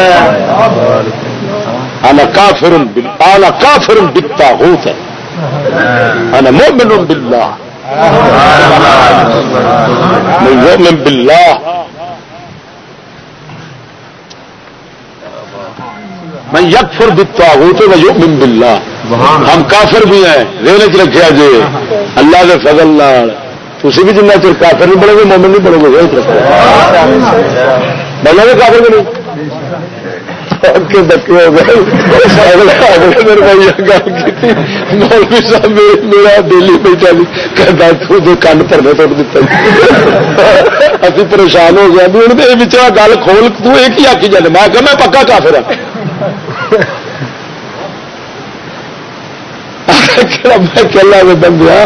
انا کافر بالطاغوت انا مؤمن باللہ مؤمن باللہ میں یکفر بالطاغوت و یؤمن باللہ ہم کافر بھی ہیں ذہن چ رکھا جی اللہ کے فضل نال تسی بھی جنہ چر کافر نہیں بنو گے مومن نہیں بنو گے ذہن چ بنو گے کافر بھی نہیں مولوی صاحب میرا ڈیلی بیٹھا کن پرنے توڑ دیتا ابھی پریشان ہو گیا ہوں یہ گل کھول تو ایک ہی آکی جانے میں پکا کافر ہوں میں کہلا میں بندیا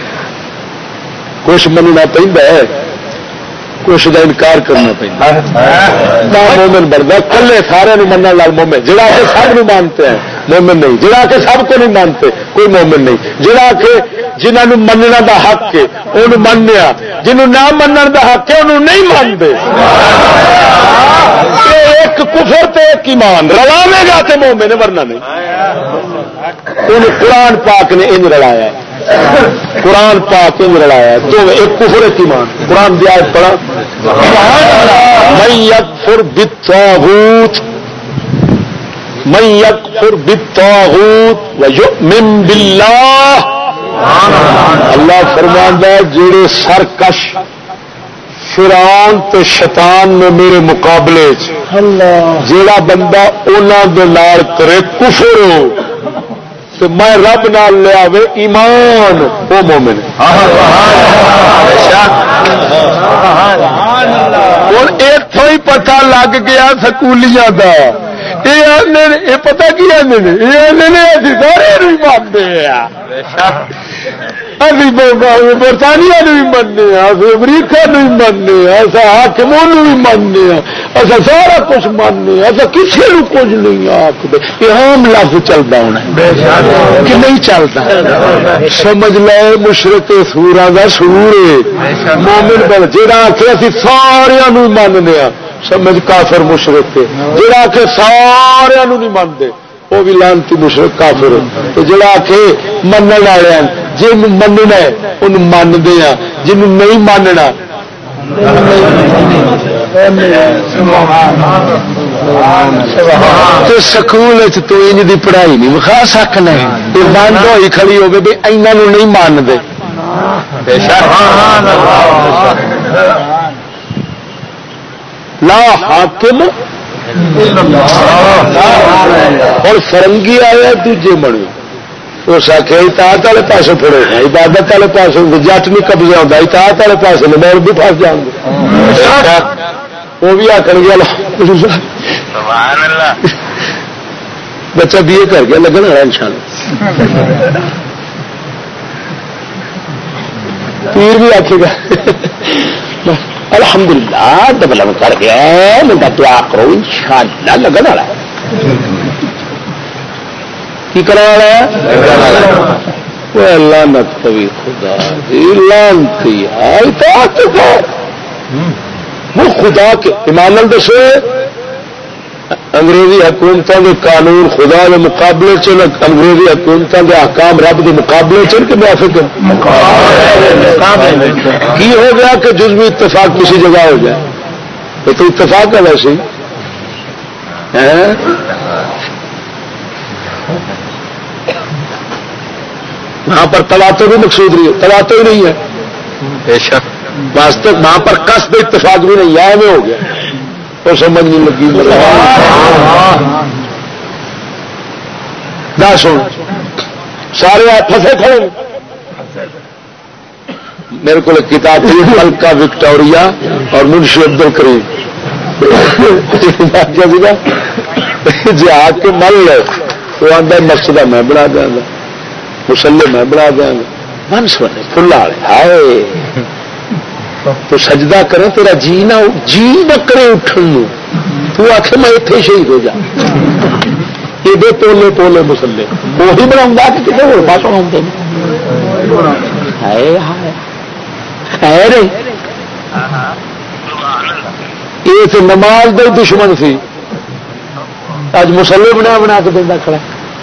کچھ مننا پہنتا ہے کچھ کا انکار کرنا پہنتا مومن بنتا کلے سارے من لال مومن جڑا کہ سب نو مانتے ہیں مومن نہیں جڑا کہ سب کو نہیں مانتے کوئی مومن نہیں جڑا کہ جنہوں مننا دا حق ہے انہوں منیا جنہوں نہ منن دا حق ہے انہوں نہیں مانتے ایک کفر تے ایک ایمان رلاوے گا تے مومن ورنہ نہیں انہوں قرآن پاک نے انج رلایا ہے قرآن پاک انج رلایا ہے تو ایک کفر ایک ایمان قرآن دی آیت پڑھا من یکفر بالطاغوت من یکفر بالطاغوت ویؤمن باللہ اللہ فرماندا ہے جڑے سرکش فرعون تے شیطان نے میرے مقابلے جیڑا بندہ انہاں دے نال کرے کفر تو میں رب نال لے آوے ایمان وہ مومن ہوں اتوں ہی پتہ لگ گیا سکولیاں کا یہ پتا کی آدھے ابھی سارے نہیں مانتے ابھی برطانیہ بھی مننے ابھی امریکہ بھی مننے ایسا حاکموں بھی مننے ایسا سارا کچھ ماننے ایسا کسی کو کچھ نہیں آخر یہ عام لفظ چلتا ہونا کہ نہیں چلتا سمجھ لے مشرق سورا کا سور ہے مومن بل جہاں آخر اسی سارا ماننے سمجھ کافر مشرق جہاں آخر سارا نہیں مانتے وہ بھی لانتی مشرق کافر تو جڑا کہ من والے جن مننا ان مانتے ہیں جن نہیں ماننا تو سکول تو انج دی پڑھائی نہیں وکھا سکنا یہ بند ہوئی کھڑی ہو گئی بھی اینا نو نہیں مانتے لا حاکم اور فرنگی آیا دوجے بنے اس آخیا اطاعت والے پاسے پڑے عبادت والے پاس جٹ نہیں قبضہ ہوتا اطاعت والے پاس مول بھی پس جان گے وہ بھی آخر گیا بچہ بی اے کر گیا لگن والا انشاءاللہ پیر بھی آخے گا الحمدللہ ڈبلم کر گیا میں دعا کرو انشاءاللہ لگن والا کی کرا والا وہ لعنت پوی خدا لعنتی وہ خدا کے ایمان دسے انگریزی حکومتوں کے قانون خدا کے مقابلے چ انگریزی حکومتوں کے احکام رب کے مقابلے چل کے موافق کی ہو گیا کہ جزوی اتفاق کسی جگہ ہو جائے یہ تو اتفاق ہے ویسے وہاں پر تواتر بھی مقصود نہیں ہے تواتر ہی نہیں ہے واسطے وہاں پر قصد اتفاق بھی نہیں ہے میں ہو گیا اور سمجھ نہیں لگی نہ سن سارے آپ پھنسے کھڑے میرے کو کتاب تھی ملکہ وکٹوریا اور منشی عبد الکریم جی آ کے مل لے وہ آدھا مسجد میں بنا دیا گا مسلے میں بنا دیا گا من سونے فلا آئے تو سجدہ کرے تیرا جی نہ جی نہ کرے اٹھن تو آخ میں اتنے شہید ہو جا یہ دے پولے پولے مسلے وہی بناؤں گا کہ کتنے اور پاس بنا یہ تو نماز دے دشمن سی اج مسلے بنا بنا کے دینا کھڑا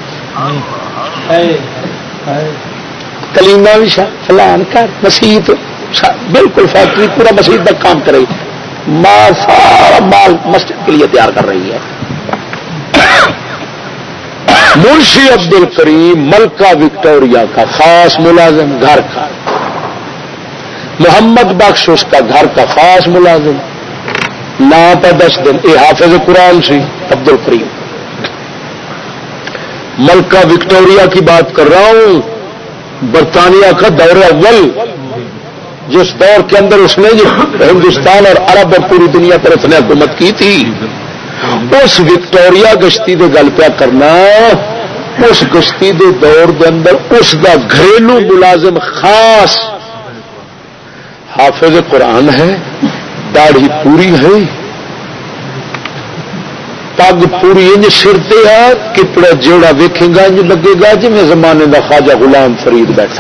کلینا بھی فلان کر مسیت بالکل فیکٹری پورا مسجد تک کام کرے مال سارا مال مسجد کے لیے تیار کر رہی ہے منشی عبد الکریم ملکہ وکٹوریا کا خاص ملازم گھر کا محمد بخش اس کا گھر کا خاص ملازم نا پر 10 دن یہ حافظ قرآن سی عبد الکریم ملکہ وکٹوریا کی بات کر رہا ہوں برطانیہ کا دور اول جس دور کے اندر اس نے ہندوستان اور عرب اور پوری دنیا پر اس نے حکومت کی تھی اس وکٹوریا گشتی دے گل پیا کرنا اس کشتی دے دور دے اندر اس دا گھریلو ملازم خاص حافظ قرآن ہے، داڑھی پوری ہے، پگ پوری انج سر تے ہے، کپڑا جوڑا ویکھے گا انج لگے گا جی میں زمانے دا خواجہ غلام فرید بیٹھا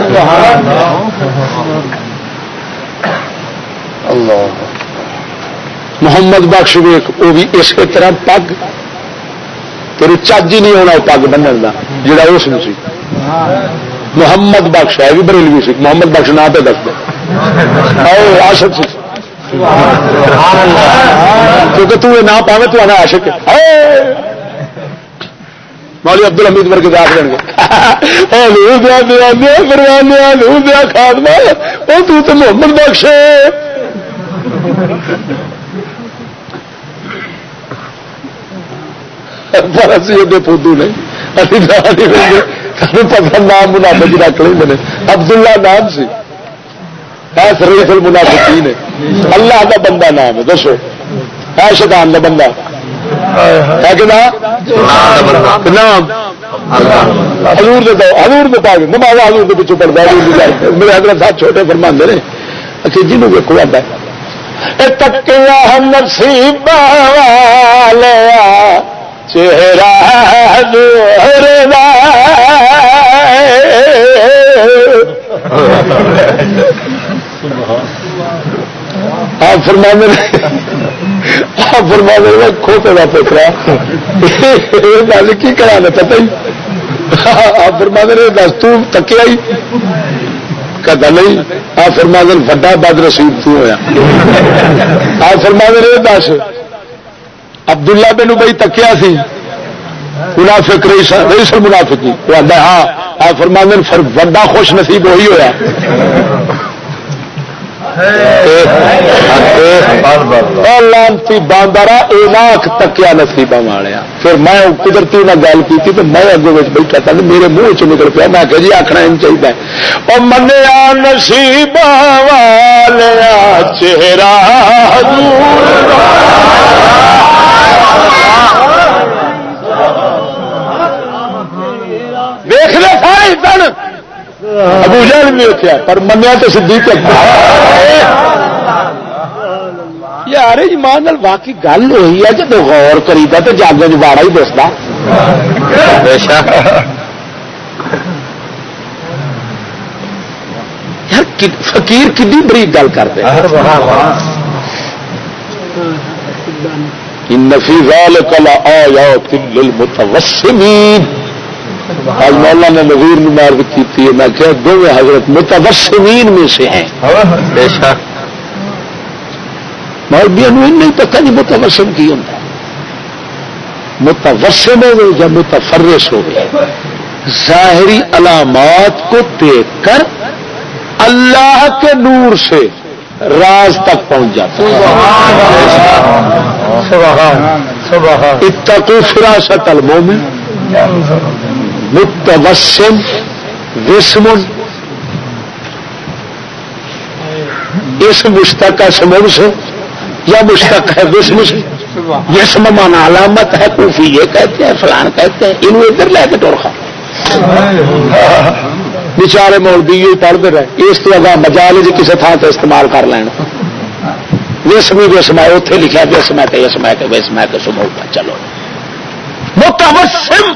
اللہ۔ محمد بخش ویخ وہ بھی اسی طرح پگ تیری چج ہی نہیں ہونا پگ بننے کا جڑا اس نے سی۔ محمد بخش ہے بھی بریلوی سی، محمد بخش نہ پہ دس دے عاشق سی کیونکہ تو یہ نہ پاوے تو آنا عاشق مولوی عبد الحمید ورگے داخ دیں گے تو محمد بخش پر اسی فوٹو نہیں پتا نام منافق رکھ لیں عبداللہ نام سی سریف المنافقین ہے، اللہ کا بندہ نام ہے، دسو ہے شیطان کا بندہ ہے کہ نام حضور دے پا کے نماز حضور کے پیچھے پڑتا ہے میرے حضرت صاحب چھوٹے فرماندے نے اچھا جنہوں کو کوئی آتا ہے تکیا نصیب والیا چہرہ آپ فرمانے کھوتے کا پوکھرا گل کی کرانا پتا ہی آپ فرمانے دس تکیا ہی کہتا نہیں آپ فرمانے وڈا بد رسید تو ہوا آپ فرمانے دس عبداللہ بن ابی تکیا سی منافق رئیس المنافق ہاں آپ فرمانے وڈا خوش نصیب وہی ہوا لانتی باندارا ایناک تکیا نصیبہ مالیا۔ پھر میں قدرتی نہ گل کی تو میں اگوں بیٹھا تھا میرے منہ چ نکل پیا میں کہ جی آخنا ان چاہیے اور منیا نصیبہ والیا چہرہ دیکھ لے سارے سن ابو جہل بھی دیکھا پر منیا تو صدیق یار ایمان واقعی گل ہوئی ہے جب غور کریدا تو جگ جباڑا ہی دستا یار فقیر کتنی بریک گل کرتے ان فی ذلک لآیات للمتوسمین۔ آج مولا نے نظیر نمار کی ہے میں کہ دونوں حضرت متوسمین میں سے ہیں بے شک مولویوں نہیں پتہ نہیں متوسم کی ہوتا متوسم ہو یا متفرس ہو ظاہری علامات کو دیکھ کر اللہ کے نور سے راز تک پہنچ جاتا اتقوا فراست المومن متوسم وسم اس مشتق ہے سمون سے یا مشتق ہے وسم سے وسم مانا علامت ہے کوفی یہ کہتے ہیں فلان کہتے ہیں انہوں ادھر لے کے ٹورخا بیچارے مولوی یہ پڑھتے رہے اس تو اگا مجال جی کسی تھان سے استعمال کر لینا وسم ہی وسم ہے اتنے لکھا وسم ہے کہ وسم ہے کہ وسم ہے کہ سمو چلو متوسم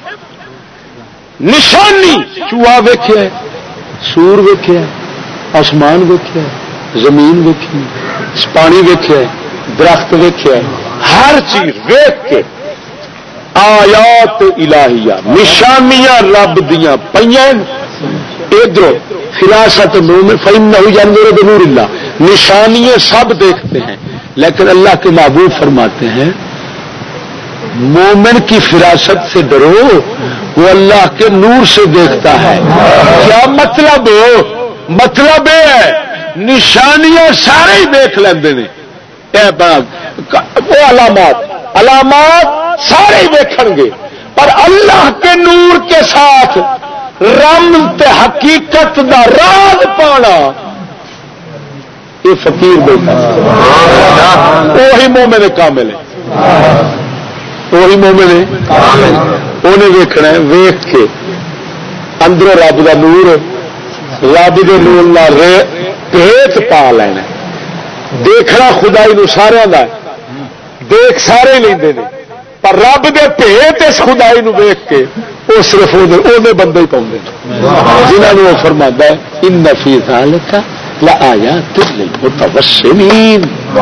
نشانی چوہا ویکھیا سور ویکھیا آسمان ویکھیا زمین ویکھی پانی ویکھیا درخت ویکھیا ہر چیز ویکھ کے آیات الہیہ نشانیاں رب دیاں پیاں ادھر فراست مومن فإنہ ینظر بنور اللہ نشانیاں سب دیکھتے ہیں لیکن اللہ کے محبوب فرماتے ہیں مومن کی فراست سے ڈرو وہ اللہ کے نور سے دیکھتا ہے کیا مطلب مطلب ہے نشانیاں سارے ہی دیکھ لیندے نے وہ علامات سارے ہی دیکھیں گے پر اللہ کے نور کے ساتھ رمز تے حقیقت دا راز پانا یہ فقیر بیٹھا وہی مومن کامل ہے وہی مومن ہے انہیں ویکھنا ہے، ویخ کے اندروں رب دا نور، رب دے نور نال بھیت پا لینا. دیکھنا خدائی نو سارا دا دیکھ سارے لیندے نے، پر رب دے بھیت اس خدائی نو ویخ کے وہ صرف وہ بندے ہی پاؤں جنہوں نے وہ فرماتا ہے ان فی ذالک لآیات للمتوسمین.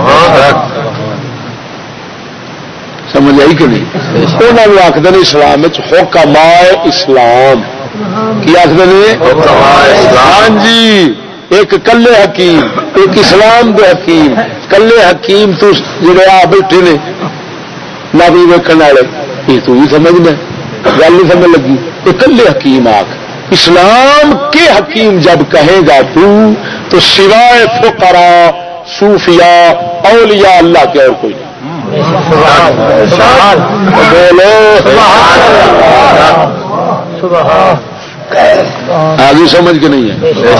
سمجھ آئی کہ نہیں؟ انہوں نے آخر نے اسلام حکماء اسلام کی آخر نے ہاں جی، ایک کلے حکیم، ایک اسلام دے حکیم. کلے حکیم تو جڑے آ بیٹھے نے نہ بھی ویکن والے، یہ تو ہی سمجھنا گل نہیں سمجھ لگی. یہ کلے حکیم آخ اسلام کے حکیم جب کہے گا تو سوائے فقراء صوفیاء اولیاء اللہ کے اور کوئی نہیں. آگے سمجھ کے نہیں ہے.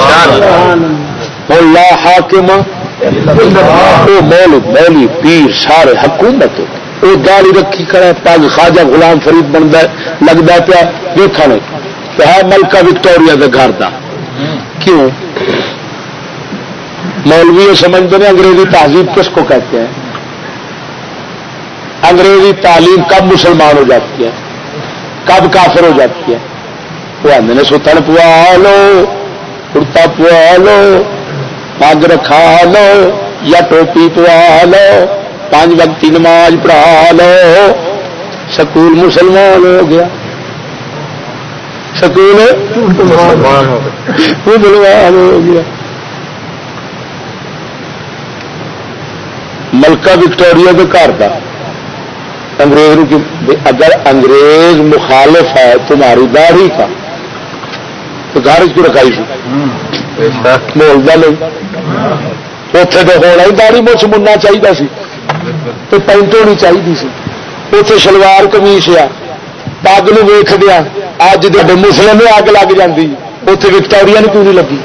لا حاکم وہ مولوی پیر سارے حکومت وہ داڑھی رکھی کرے پگ خواجہ غلام فرید بنتا لگتا پیا دیکھا نہیں ہے ملکہ وکٹوریا کے گھر کا. کیوں مولوی سمجھتے ہیں انگریزی تہذیب کس کو کہتے ہیں؟ انگریزی تعلیم کب مسلمان ہو جاتی ہے، کب کافر ہو جاتی ہے؟ وہ آدھے نے ستن پوا لو، کرتا پوا لو، پگ رکھا لو یا ٹوپی پوا لو، 5 وقت کی نماز پڑھا لو، سکول مسلمان ہو گیا. سکول مسلمان ہو گیا. ملکہ وکٹوریا کے گھر کا انگریز اگر انگریز مخالف ہے تمہاری داڑھی کا تو گھر کو رکھائی سی بولتا نہیں. اتے تو ہونا ہی داڑھی مچھ مننا چاہیے سی تو پینٹ ہونی چاہیے سی. اتے شلوار کمیش آ پگ نو ویخ دیا اج دے مسلم میں اگ لگ جاتی، اتے وکٹوریا نے کیوں نہیں لگی؟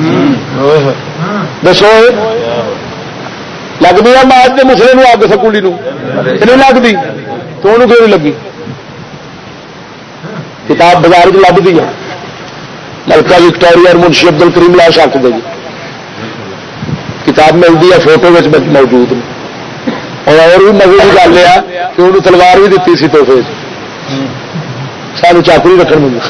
دسو لگتی ہے ماج کے مسلم اگ سکولی نہیں لگتی تو انہوں کیوں نہیں لگی؟ کتاب بازار کی لبھی ہے ملکہ وکٹوریا اور منشی عبد الکریم لا شک دے گی کتاب ملتی ہے فوٹو موجود اور بھی مزے کی گل ہے کہ انہوں تلوار بھی دیتی سی توحفے سانو چاقو نہیں رکھنے مل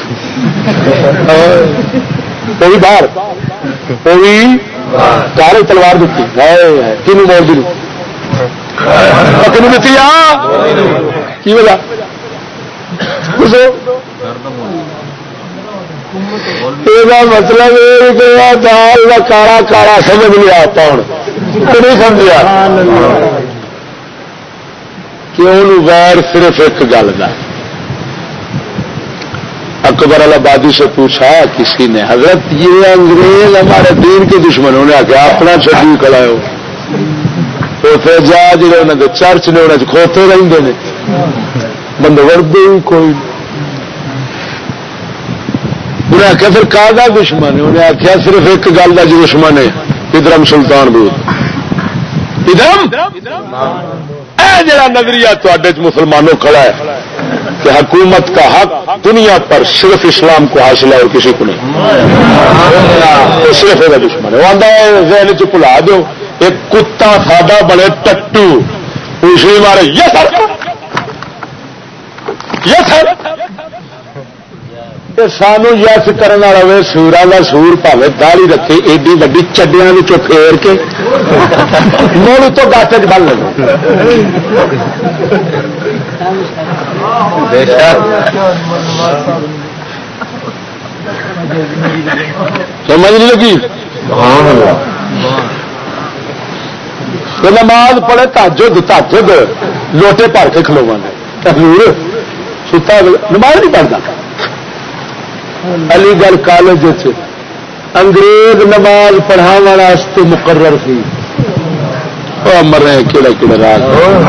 وہ بھی باہر وہ بھی گھر تلوار دیتی کنو مولوی کنو دیتی کی وجہ مطلب دال کا کالا کالا سمجھ نہیں آتا ہوں نہیں سمجھا کہ انہوں غیر صرف ایک گل کا. اکبر آبادی سے پوچھا کسی نے حضرت یہ انگریز ہمارے دین کے دشمنوں نے آ کے اپنا چڈی کلاؤ اتنے جا جی چرچ نے انہیں کھوتے رہتے ہیں بندے وڑتے ہی کوئی. انہیں آخیا پھر کا دشمن ہے؟ انہیں آخیا صرف ایک گل کا جو دشمن ہے ادرم سلطان بود. ادرم جڑا نظریہ تے مسلمانوں کھڑا ہے کہ حکومت کا حق دنیا پر صرف اسلام کو حاصل ہے اور کسی کو نہیں، تو صرف یہ دشمن ہے. وہ آدھا ذہن چ بھلا دو ایک کتا ساڈا بڑے ٹٹو اسی مارے یس سانو یس کرنا رہے سورا کا سور پاوے داڑھی رکھے ایڈی وڈی چڈیا پھیر کے مڑ تو گاٹے چ بن لگے. سمجھ نہیں لگی؟ نماز پڑھے تہجد لوٹے بھر کے کھلوا ستا نماز نہیں پڑھتا. علی گڑھ کالج انگریز نماز پڑھاو مقرر تھی مرے کہڑا کہڑا راج.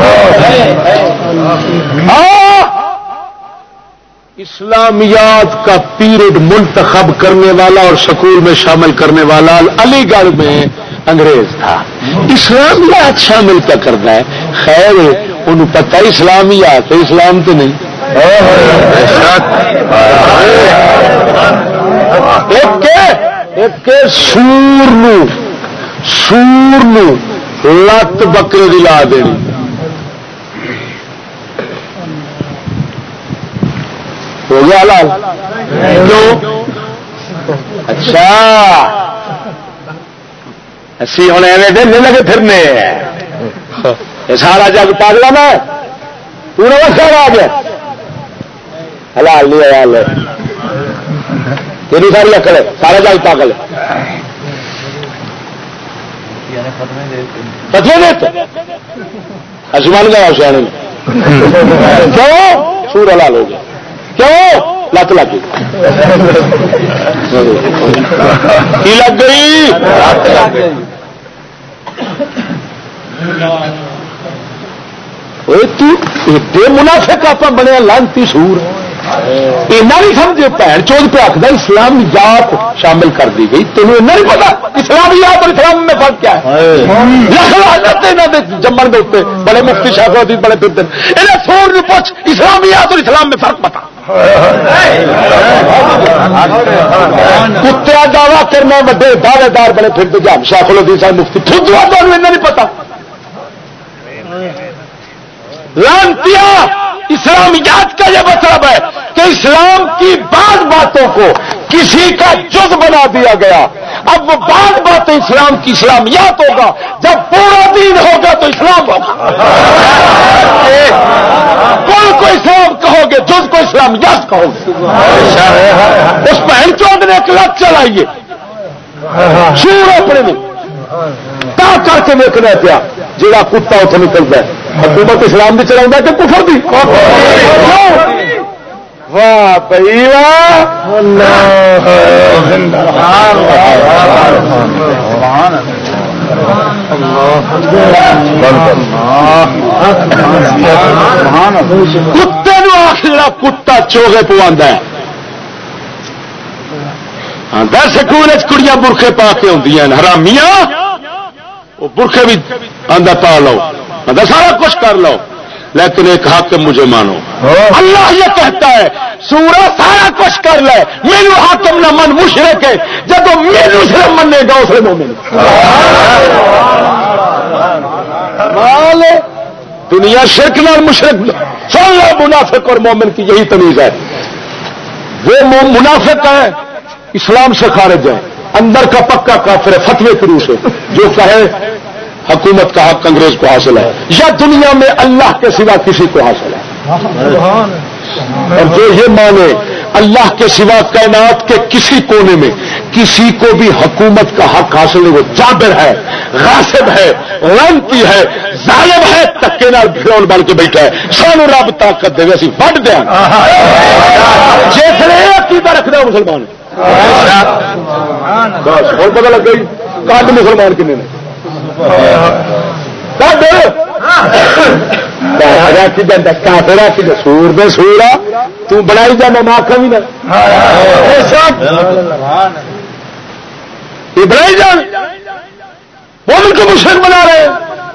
اسلامیات کا پیریڈ منتخب کرنے والا اور سکول میں شامل کرنے والا علی گڑھ میں انگریز تھا. اسلامیات شامل کیا کرنا ہے؟ خیر انہوں پتہ اسلامیات ہے، اسلام تو نہیں. ایک سور لت بکرے دی لا دینی. ہو گیا حلال؟ کیوں؟ اچھا اسی ہوں ایویں دن نہیں لگے پھرنے. یہ سارا جگ پاگلا میں پورا وقت آ گیا. حلال نہیں حلال ہے تیری ساری اکڑ ہے، سارا جگ پاگل ہے. فتوے دیتے آسمان گیا سیانے میں. کیوں؟ سور حلال ہو گیا. کیوں؟ لت لگ گئی. کی لگ گئی؟ بے منافق آپ بنے لانتی سور. اینا نہیں سمجھے بھن چوج پہ آخر اسلامیات شامل کر دی گئی. تینوں ایسا نہیں پتا اسلامیات اور اسلام میں فرق کیا ہے؟ جمن کے اتنے بڑے مفتی شاہ الدین بڑے پھرتے ہیں. سور پوچھ اسلامیات اور اسلام میں فرق پتا. کتیا دعوی کرنا بڑے دعوے دار بڑے پھرتے جا شاہ الدین صاحب مفتی تھوڑا ایسا نہیں پتا. لانتیا اسلامیات کا یہ مطلب ہے کہ اسلام کی بعض باتوں کو کسی کا جز بنا دیا گیا. اب وہ بعض باتیں اسلام کی اسلامیات ہوگا، جب پورا دین ہوگا تو اسلام ہوگا. کل کو اسلام کہو گے، جز کو اسلامیات کہو گے. اس بہن چود نے ایک لت چلائیے شور اپنے میں تا کر کے دیکھنا پیا جا کتا اتنے نکلتا ہے. حکومت اسلام بھی چلا کہ کفر بھی. واہ بھائی واہ. کتے نو آخر کتا چوگے پوا سکول کڑیاں برخے پا کے آدی حرامیاں. وہ برخے بھی آدھا پا لو، آدھا سارا کچھ کر لو، لیکن ایک حاکم مجھے مانو. اللہ یہ کہتا ہے سورہ سارا کچھ کر لے، میرے حاکم نہ من مشرک ہے. جب میرے سے منے گا اسے مومن. دنیا شرک نال مشرک سن لو. منافق اور مومن کی یہی تمیز ہے. وہ منافق ہے اسلام سے خارج ہے، اندر کا پکا کافر ہے فتوے کے روح سے، جو کہے حکومت کا حق انگریز کو حاصل ہے یا دنیا میں اللہ کے سوا کسی کو حاصل ہے. اور جو یہ مانے اللہ کے سوا کائنات کے کسی کونے میں کسی کو بھی حکومت کا حق حاصل ہے، وہ جابر ہے، غاصب ہے، لعنتی ہے، ظالم ہے، تکے نال بھیڑ بن کے بیٹھا ہے. سانو رب طاقت دے اسی وڈ دیا جیسے عقیدہ رکھنا مسلمان. بس اور پتا لگ گئی کد مسلمان کنے نے. سور دے سورا تو بنائی جانا ماں کمی نہ یہ بنائی جان مومن کو مشرک بنا رہے.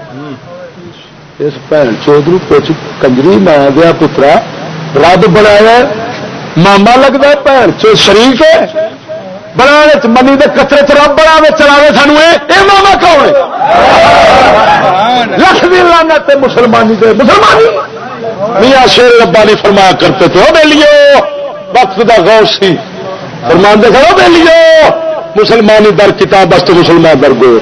اس بھن چودھری پوچھ کنجری ماں دیا پترا رب بنایا ماما لگتا ہے بھن چو شریف ہے بنا منی دے قطرے چ رب بنا چلاوے سانو یہ ماما کون ہے؟ لکھ دی لعنت مسلمانی دے مسلمانی. میاں شیر ربانی فرمایا کرتے تھے او بیلیو وقت دا غور سی فرماندے تھے او بیلیو مسلمانی در کتاب است مسلمان در گو.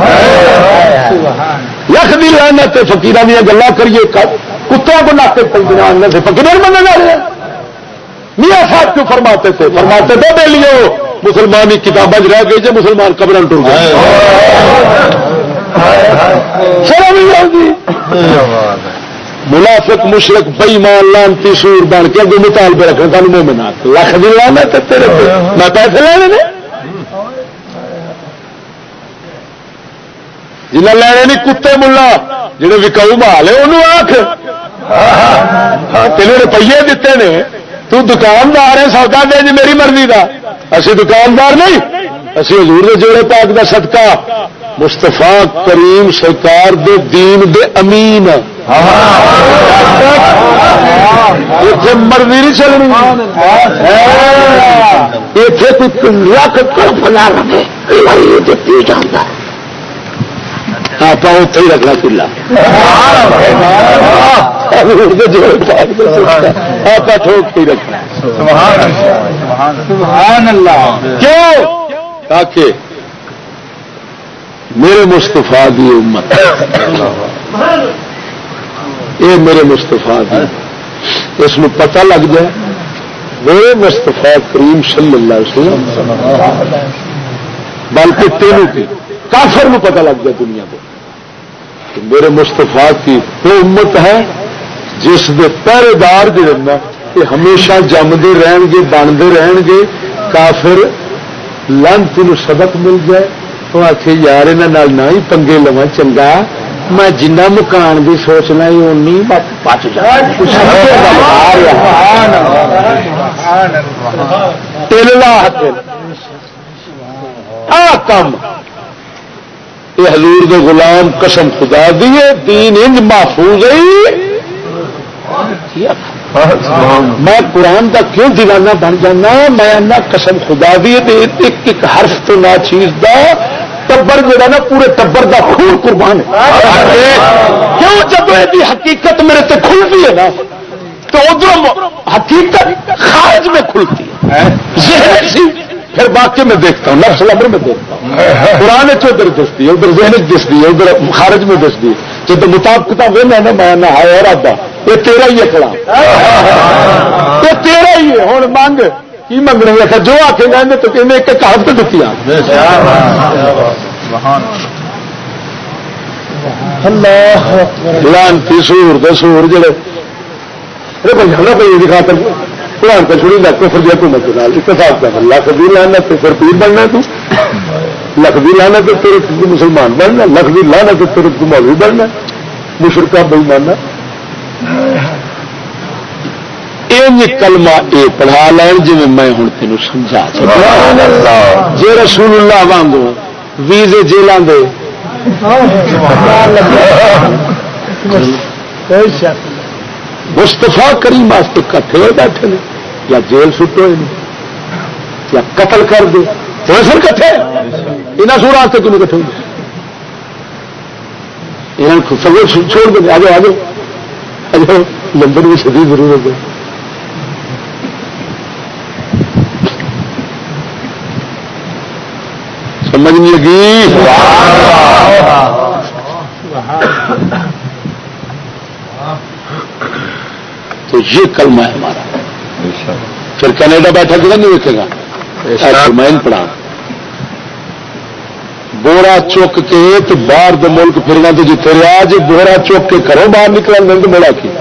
لکھ دی لعنت فقیراں دی گلاں کریے کتوں کو ناتے پنجان سے فقیر بننے جا رہے ہیں. میاں صاحب کیوں فرماتے تھے دو بیلیو مسلمانی کتابیں رہ گئی جی مسلمان قبر ٹر گئے. منافق مشرک بےمان لانتی سور بن کے اگے مطالبے رکھنے سانو مومنات لکھ دی لعنت تیرے تے میں پیسے لینے نے جنہیں لینے نہیں کتے ملا جنہیں وکاؤ مال ہے انہوں آخ تینوں روپیے دیتے نے تو دکاندار ہے سودا دے جی میری مرضی کا. اسی دکاندار نہیں، اسی حضور دے جوڑے پاک دا صدقہ مستفا کریم سرکار دے دین دے امین اتنے مرضی نہیں چلنی اتنے لکھ فلا رکھے جانا آپ اتنے ہی رکھنا کلا آپ ٹھوک کے رکھنا کیوں تاکہ میرے مستفا دی امت یہ میرے مستفا دی اس میں پتہ لگ جائے میرے مستفا کریم صلی اللہ علیہ وسلم بلکہ تینوں کی کافر میں پتہ لگ جائے دنیا کو کہ میرے مستفا کی وہ امت ہے جس کے پہرے دار جو رہنا کہ ہمیشہ جمتے رہن گے بنتے رہن گے کافر لانتی سبق مل جائے تو آخ یار یہاں نہ ہی پنگے لوا چنگا میں جنہ مکان کی سوچنا اونی بچ کام یہ حضور دے غلام قسم خدا دیے دین انج محفوظ ہے میں قرآن کا کیوں دیوانہ بن جانا میں قسم خدا دیے ایک ایک حرف تو نہ چیز دا ٹبر جا نا پورے ٹبر دا خون قربان ہے کیوں جب یہ حقیقت میرے تے کھلتی ہے نا تو ادھر حقیقت خارج میں کھلتی ہے ذہن سی پھر باقی میں دیکھتا ہوں نفس الامر میں دیکھتا ہوں قرآن ادھر دستی ہے ادھر ذہن دستی ہے ادھر خارج میں دستی ہے جب مطابقت وہنا نا میں نہ آیا رابطہ یہ تیرا ہی ہے کڑا یہ تیرا ہی ہے ہوں مانگ کی منگنا ہے جو آ کے گئے تو کہنے ایک کہاوت دیتی لانتی سور دے سور جڑے بھائی خاطر قرآن کا چھوڑی لکھ پھر حکومت اتفاق کر لکھ بھی لانا تو پھر پیر بننا تو لکھ بھی لانا تو تیرے مسلمان بننا لکھ بھی لانا تو تیرے مولوی بننا مشرکہ بھائی ماننا کلمہ اے پڑھا لین جی میں ہوں تینوں سمجھا جی رسول اللہ وانگو ویزے جیلوں دے مستفا کریم واسطے کٹھے ہوئے بیٹھے نے یا جیل سٹے ہوئے یا قتل کر دے سر کٹھے یہاں سور واسطے کیوں کٹھے ہوئے سب چھوڑ دیں آجو آجو آجو لندن میں شدید ضرورت ہے سمجھ نہیں لگی تو یہ کلمہ ہے ہمارا پھر کینیڈا بیٹھا کیا نہیں دیکھے گا میں پڑھا بورا چک کے تو باہر دے ملک پھرنا تو جتنے رہا جی بورا چک کے کرو باہر نکلا نہیں تو مڑا کی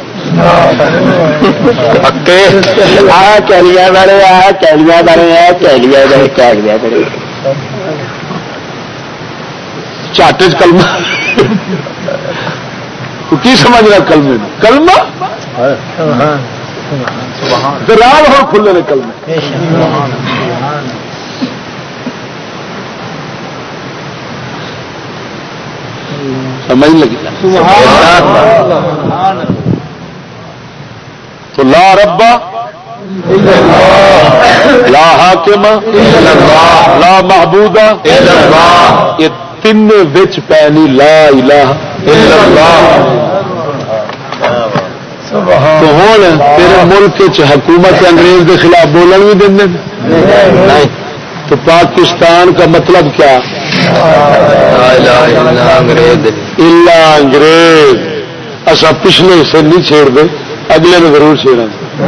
کیلیا بڑے آ کیلیا بڑے آ کیلیا بڑے کیلیا بڑے چاٹ کلمہ کی سمجھ رہا کلمے کلمہ راہ ہو کھلے نے کلمے سمجھ لگی تو لا ربا لا حاکم لا معبود یہ تین بچ پینی لا الہ الا اللہ تو ہوں تیرے ملک حکومت انگریز کے خلاف بولن بھی دیں نہیں تو پاکستان کا مطلب کیا الا انگریز اصا پچھلے حصے نہیں چھیڑ دے اگلے میں ضرور چھیڑا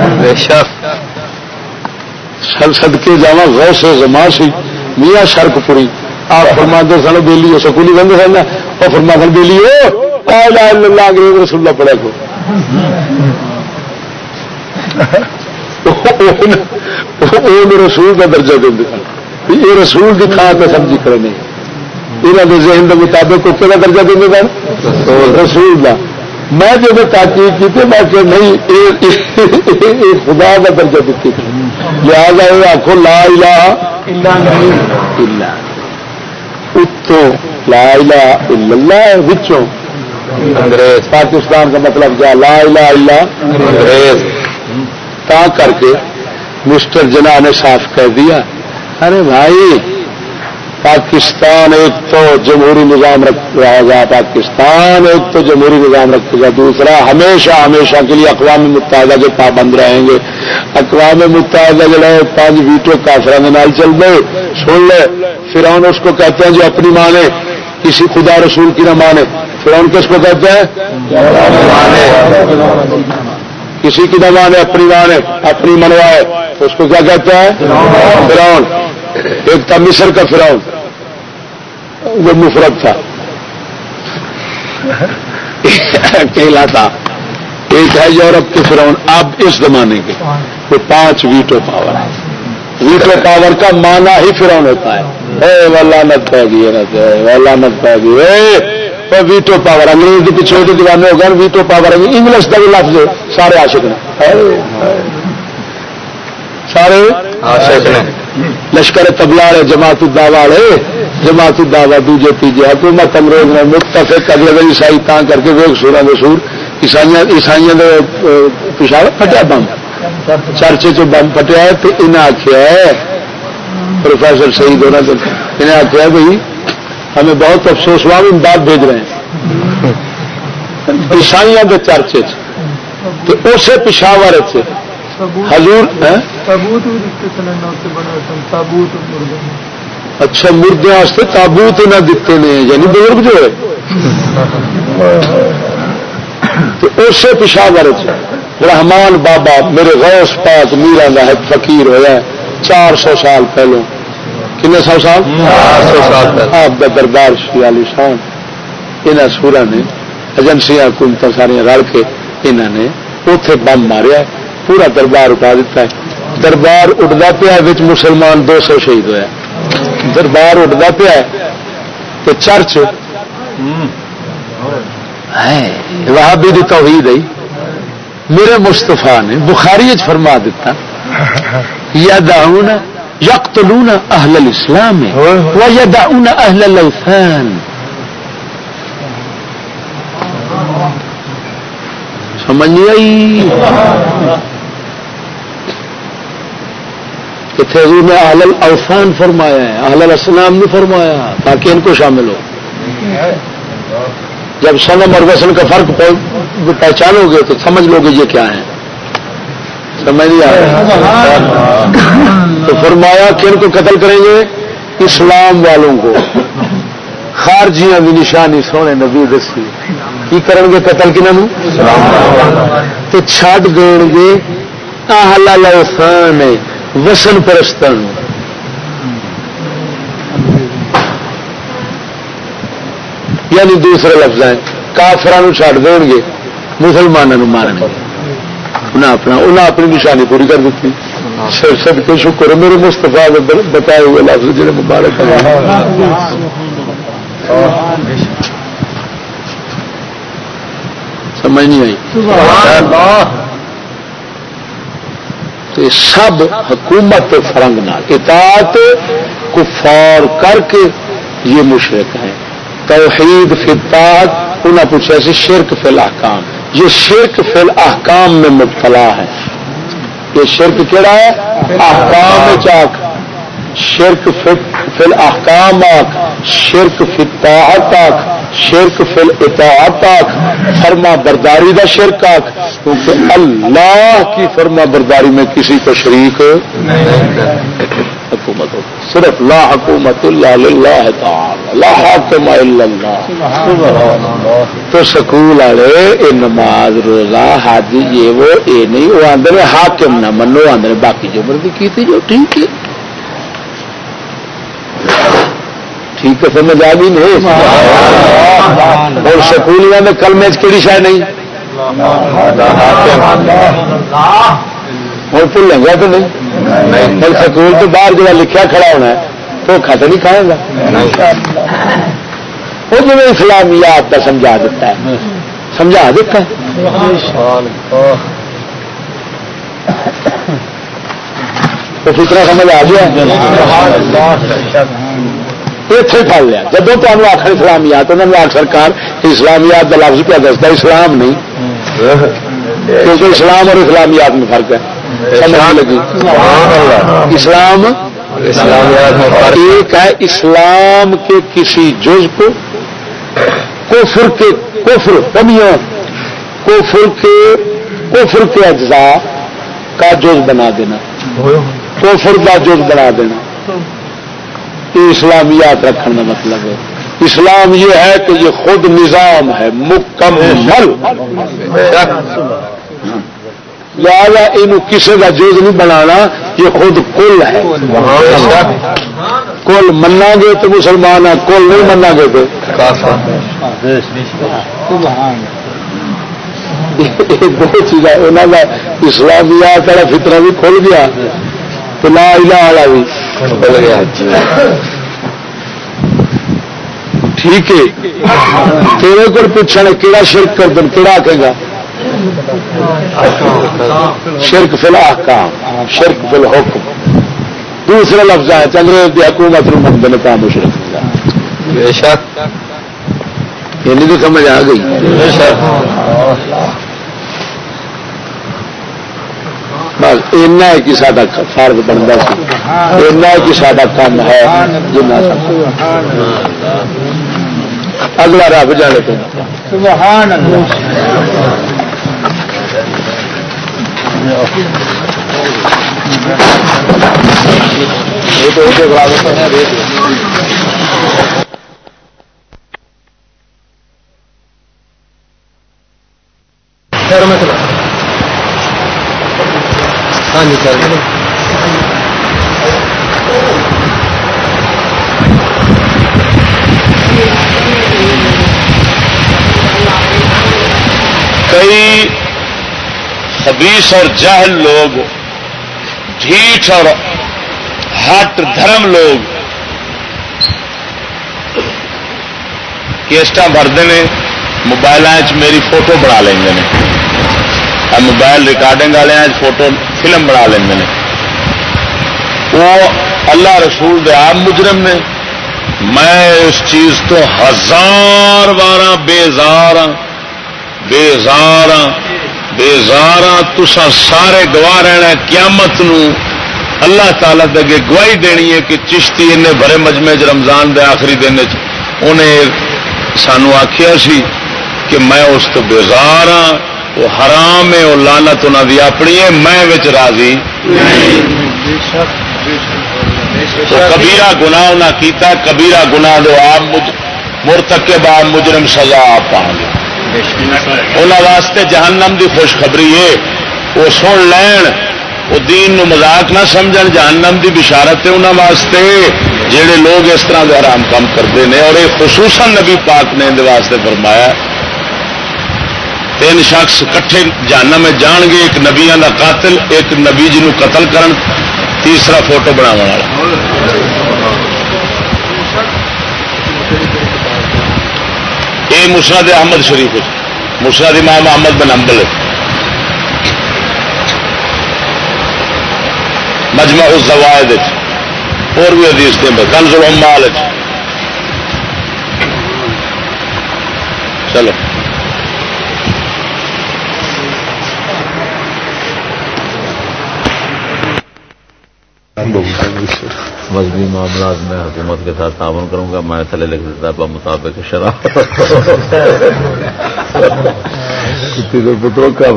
سدکے جا غوث زمان سی میاں شرک پوری آپ فرماتے سن بیلی ہو سکولی بندے سن اور فرما سن بیلی ہو اللہ انگریز رسول اللہ پڑھا کو رسول کا درجہ دیں یہ رسول کی تھان پہ سمجھی کرنے یہاں کے ذہن کے مطابق کو کہڑا درجہ دیں گے رسول کا میں جب تاکید کی تھی میں کہ نہیں خدا کا درجہ دیتی تھی لہٰذا یہ آخو لا الہ الا اتو لا الہ الا اللہ وچوں انگریز پاکستان کا مطلب کیا لا الہ الا انگریز تا کر کے مسٹر جناح نے صاف کہہ دیا ارے بھائی پاکستان ایک تو جمہوری نظام رکھ رہے گا پاکستان ایک تو جمہوری نظام رکھے گا دوسرا ہمیشہ کے لیے اقوام متحدہ کے پابند رہیں گے اقوام متحدہ جو ہے 5 ویٹو کافران نال چل گئے سن لے فرعون اس کو کہتے ہیں جو اپنی مانے کسی خدا رسول کی نہ مانے فرعون کس کو کہتے ہیں کسی کی نہ مانے اپنی مانے اپنی منوائے اس کو کیا کہتے ہیں فرعون ایک تھا مصر کا فرعون وہ مفرد تھا اکیلا تھا ایک ہے یورپ کے فرعون اب اس زمانے کے وہ 5 ویٹو پاور ہے ویٹو پاور کا معنی ہی فرعون ہوتا ہے اے واللعنت پہ گئی واللعنت پہ گئی ویٹو پاور انگریز کے پیچھے کے دیوانے ہو گئے ویٹو پاور انگلش کا بھی لفظ سارے عاشق نے سارے عاشق نے لشکر تبلارے جماعت الدعوہ والے جماعت الدعوہ دوجے تیجے حکومت انگریز نے متفق اگلے عیسائی تاں کر کے ویک سورا دسور عیسائیوں نے پشاور پھٹیا بم چرچے چ بم پھٹیا تو انہیں آخیا ہے پروفیسر شہید ہونا تو انہیں آخیا بھائی ہمیں بہت افسوس ہوا ہم امداد بھیج رہے ہیں عیسائیوں کے چرچے تو اسے پشاور حضور اچھا مردے واسطے تابوت نہ دیتے نے یعنی بزرگ جو ہے تو اسے پشاور رحمان بابا میرے غوث پاک میرا لاحق فقیر ہوا 400 سال پہلو کنے 100 سال 400 سال پہلے آپ کا دربار شیالی شان انہیں سورا نے ایجنسیاں حکومت سارے رل کے انہوں نے اتے بم ماریا پورا دربار اٹھا دیتا ہے دربار اٹھتا پیا مسلمان 200 شہید ہوا دربار اٹھتا پیا تو چرچ وہابی دی توحید ہے میرے مصطفیٰ نے بخاری فرما دیتا یدعون یقتلون اہل الاسلام ویدعون اہل الاوثان سمجھ نہیں آئی اتنے حضور نے اہل الاوثان فرمایا ہے اہل الاسلام نہیں فرمایا تاکہ ان کو شامل ہو جب صنم اور وثن کا فرق پہچانو گے تو سمجھ لو گے یہ کیا ہے سمجھ نہیں آ رہا تو فرمایا کہ ان کو قتل کریں گے اسلام والوں کو خارجیاں بھی نشانی سونے نبی دسی کی کریں گے قتل کی نام تو چھڈ دیں گے اہل الاوثان وثن پرستان یعنی دوسرے لفظ ہیں کافرانو چھڈ دیں گے مسلمانوں مارن گے انہیں اپنی نشانی پوری کر دیتی سب کے شکر میرے مصطفیٰ بتائے ہوئے لفظ جڑے مبارک سمجھ نہیں آئی تو سب حکومت فرنگ نال اطاعت کفار کر کے یہ مشرک ہیں توحید فی الطاعت انہیں پوچھا سی شرک فی الاحکام یہ شرک فی الاحکام میں مبتلا ہے یہ شرک کیڑا ہے احکام چاک شرک فی الاحکام آک شرک فی الطاعت آک شرک فی الاطاعت آک فرما برداری دا شرک آک کیونکہ اللہ کی فرما برداری میں کسی کو شریک حکومت ہو صرف لا حکومت الا للہ تعالی لا حاکم الا اللہ تو سکول والے یہ نماز روزہ حج یہ وہ اے نہیں وہ آدھے حاکم نہ منو آدھے باقی جو مرضی کی جو ٹھیک ہے ٹھیک ہے سمجھ آ گئی نہیں اور سکولیاں میں کلمے کہڑی شاید نہیں اور بھولیں گا تو نہیں سکول تو باہر جو لکھا کھڑا ہونا ہے دھوکھا تو نہیں کھائے گا وہ جو اسلامیات کا سمجھا دیتا ہے سمجھا دیتا ہے تو فطرہ سمجھ آ گیا اتنے پڑ لیا جب تمہیں آخر اسلامیات انہوں نے آخ سرکار اسلامیات کا لفظ کیا دستا اسلام نہیں کیونکہ اسلام اور اسلامیات میں فرق ہے سمجھ لگی اسلام ایک ہے اسلام کے کسی جز کو کفر کمیوں کفر کے اجزاء کا جز بنا دینا کفر کا جز بنا دینا یہ اسلامیات رکھنے کا مطلب ہے. اسلام یہ ہے کہ یہ خود نظام ہے مکمل لہذا یہ کسی کا جز نہیں بنانا یہ خود کل ہے. کل منا گے تو مسلمان ہے کل نہیں منا گے تو دو چیزیں انہوں کا اسلامیات والا فطرہ بھی کھل گیا تو لا الہ والا بھی کھل گیا. ٹھیک ہے تیرے کو پوچھنا کہڑا شرک کر دیں کہڑا آکے گا شرک فی الاحکام شرک فی الحکم دوسرے لفظ ہے انگریز کی حکومت من دن کا مشرک بے شک یہ نہیں سمجھ آ گئی. بس اینا ہے کہ سارا فرض بنتا اینا ہے کہ سارا کام ہے جنا اگلا رب جانے پہ سبحان اللہ. ہاں جی سر کئی خبیث اور جاہل لوگ ڈھیٹ اور ہٹ دھرم لوگ کیسٹا بھرتے ہیں موبائل میری فوٹو بنا لیں گے موبائل ریکارڈنگ والے فوٹو فلم بنا لیں گے وہ اللہ رسول دے عام مجرم نے. میں اس چیز تو ہزار بارہ بیزار تسا سارے گواہ رہنا قیامت نو اللہ تعالی دے گواہی دینی ہے کہ چشتی انہیں بڑے مجمع رمضان دے آخری دن انہیں سانو آخیا سی کہ میں اس تو بیزار ہاں وہ حرام ہے وہ لعنت انہاں دی اپنی ہے میں وچ راضی کبیرہ گناہ انہاں کیتا کبیرہ گناہ دے آپ مرتکب آپ مجرم سزا آپ پاؤں گے انہاں واسطے جہنم دی خوشخبری ہے وہ سن لین وہ دین نو مذاق نہ سمجھن جہنم دی بشارت ہے انہاں واسطے جہے لوگ اس طرح دے حرام کام کرتے ہیں اور یہ خصوصاً نبی پاک نے ان واسطے فرمایا 3 شخص کٹھے جہنم میں جان گے ایک نبیاں دا قاتل ایک نبی جنوں قتل کرن تیسرا فوٹو بناون والا. یہ مسند احمد شریف مسند امام احمد بن حنبل مجمع الزوائد اور بھی حدیث دے کنز العمال چلو مذہبی معاملات میں حکومت کے ساتھ تعاون کروں گا میں تھلے لکھ دیتا بمطابق شرع پتروں کا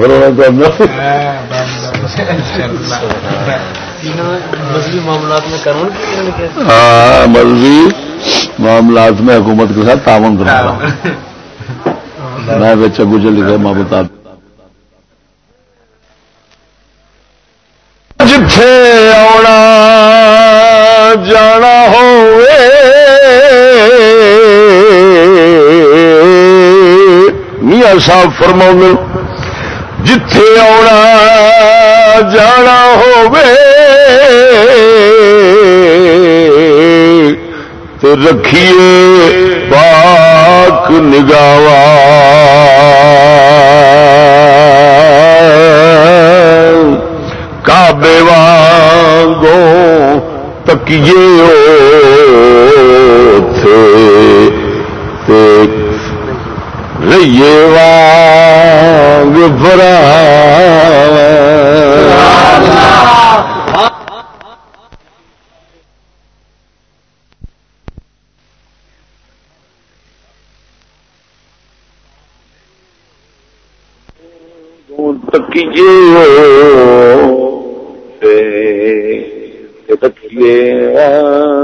مذہبی معاملات میں کروں ہاں مذہبی معاملات میں حکومت کے ساتھ تعاون کروں گا میں بچہ گجر لکھا مطابق جتھے آنا جانا ہوئے میاں صاحب فرماؤں جتھے آنا جانا ہوئے تو رکھیے پاک نگاہ کعبے وانگوں تکیے رہیے وانگ بھرا تکیے تکیے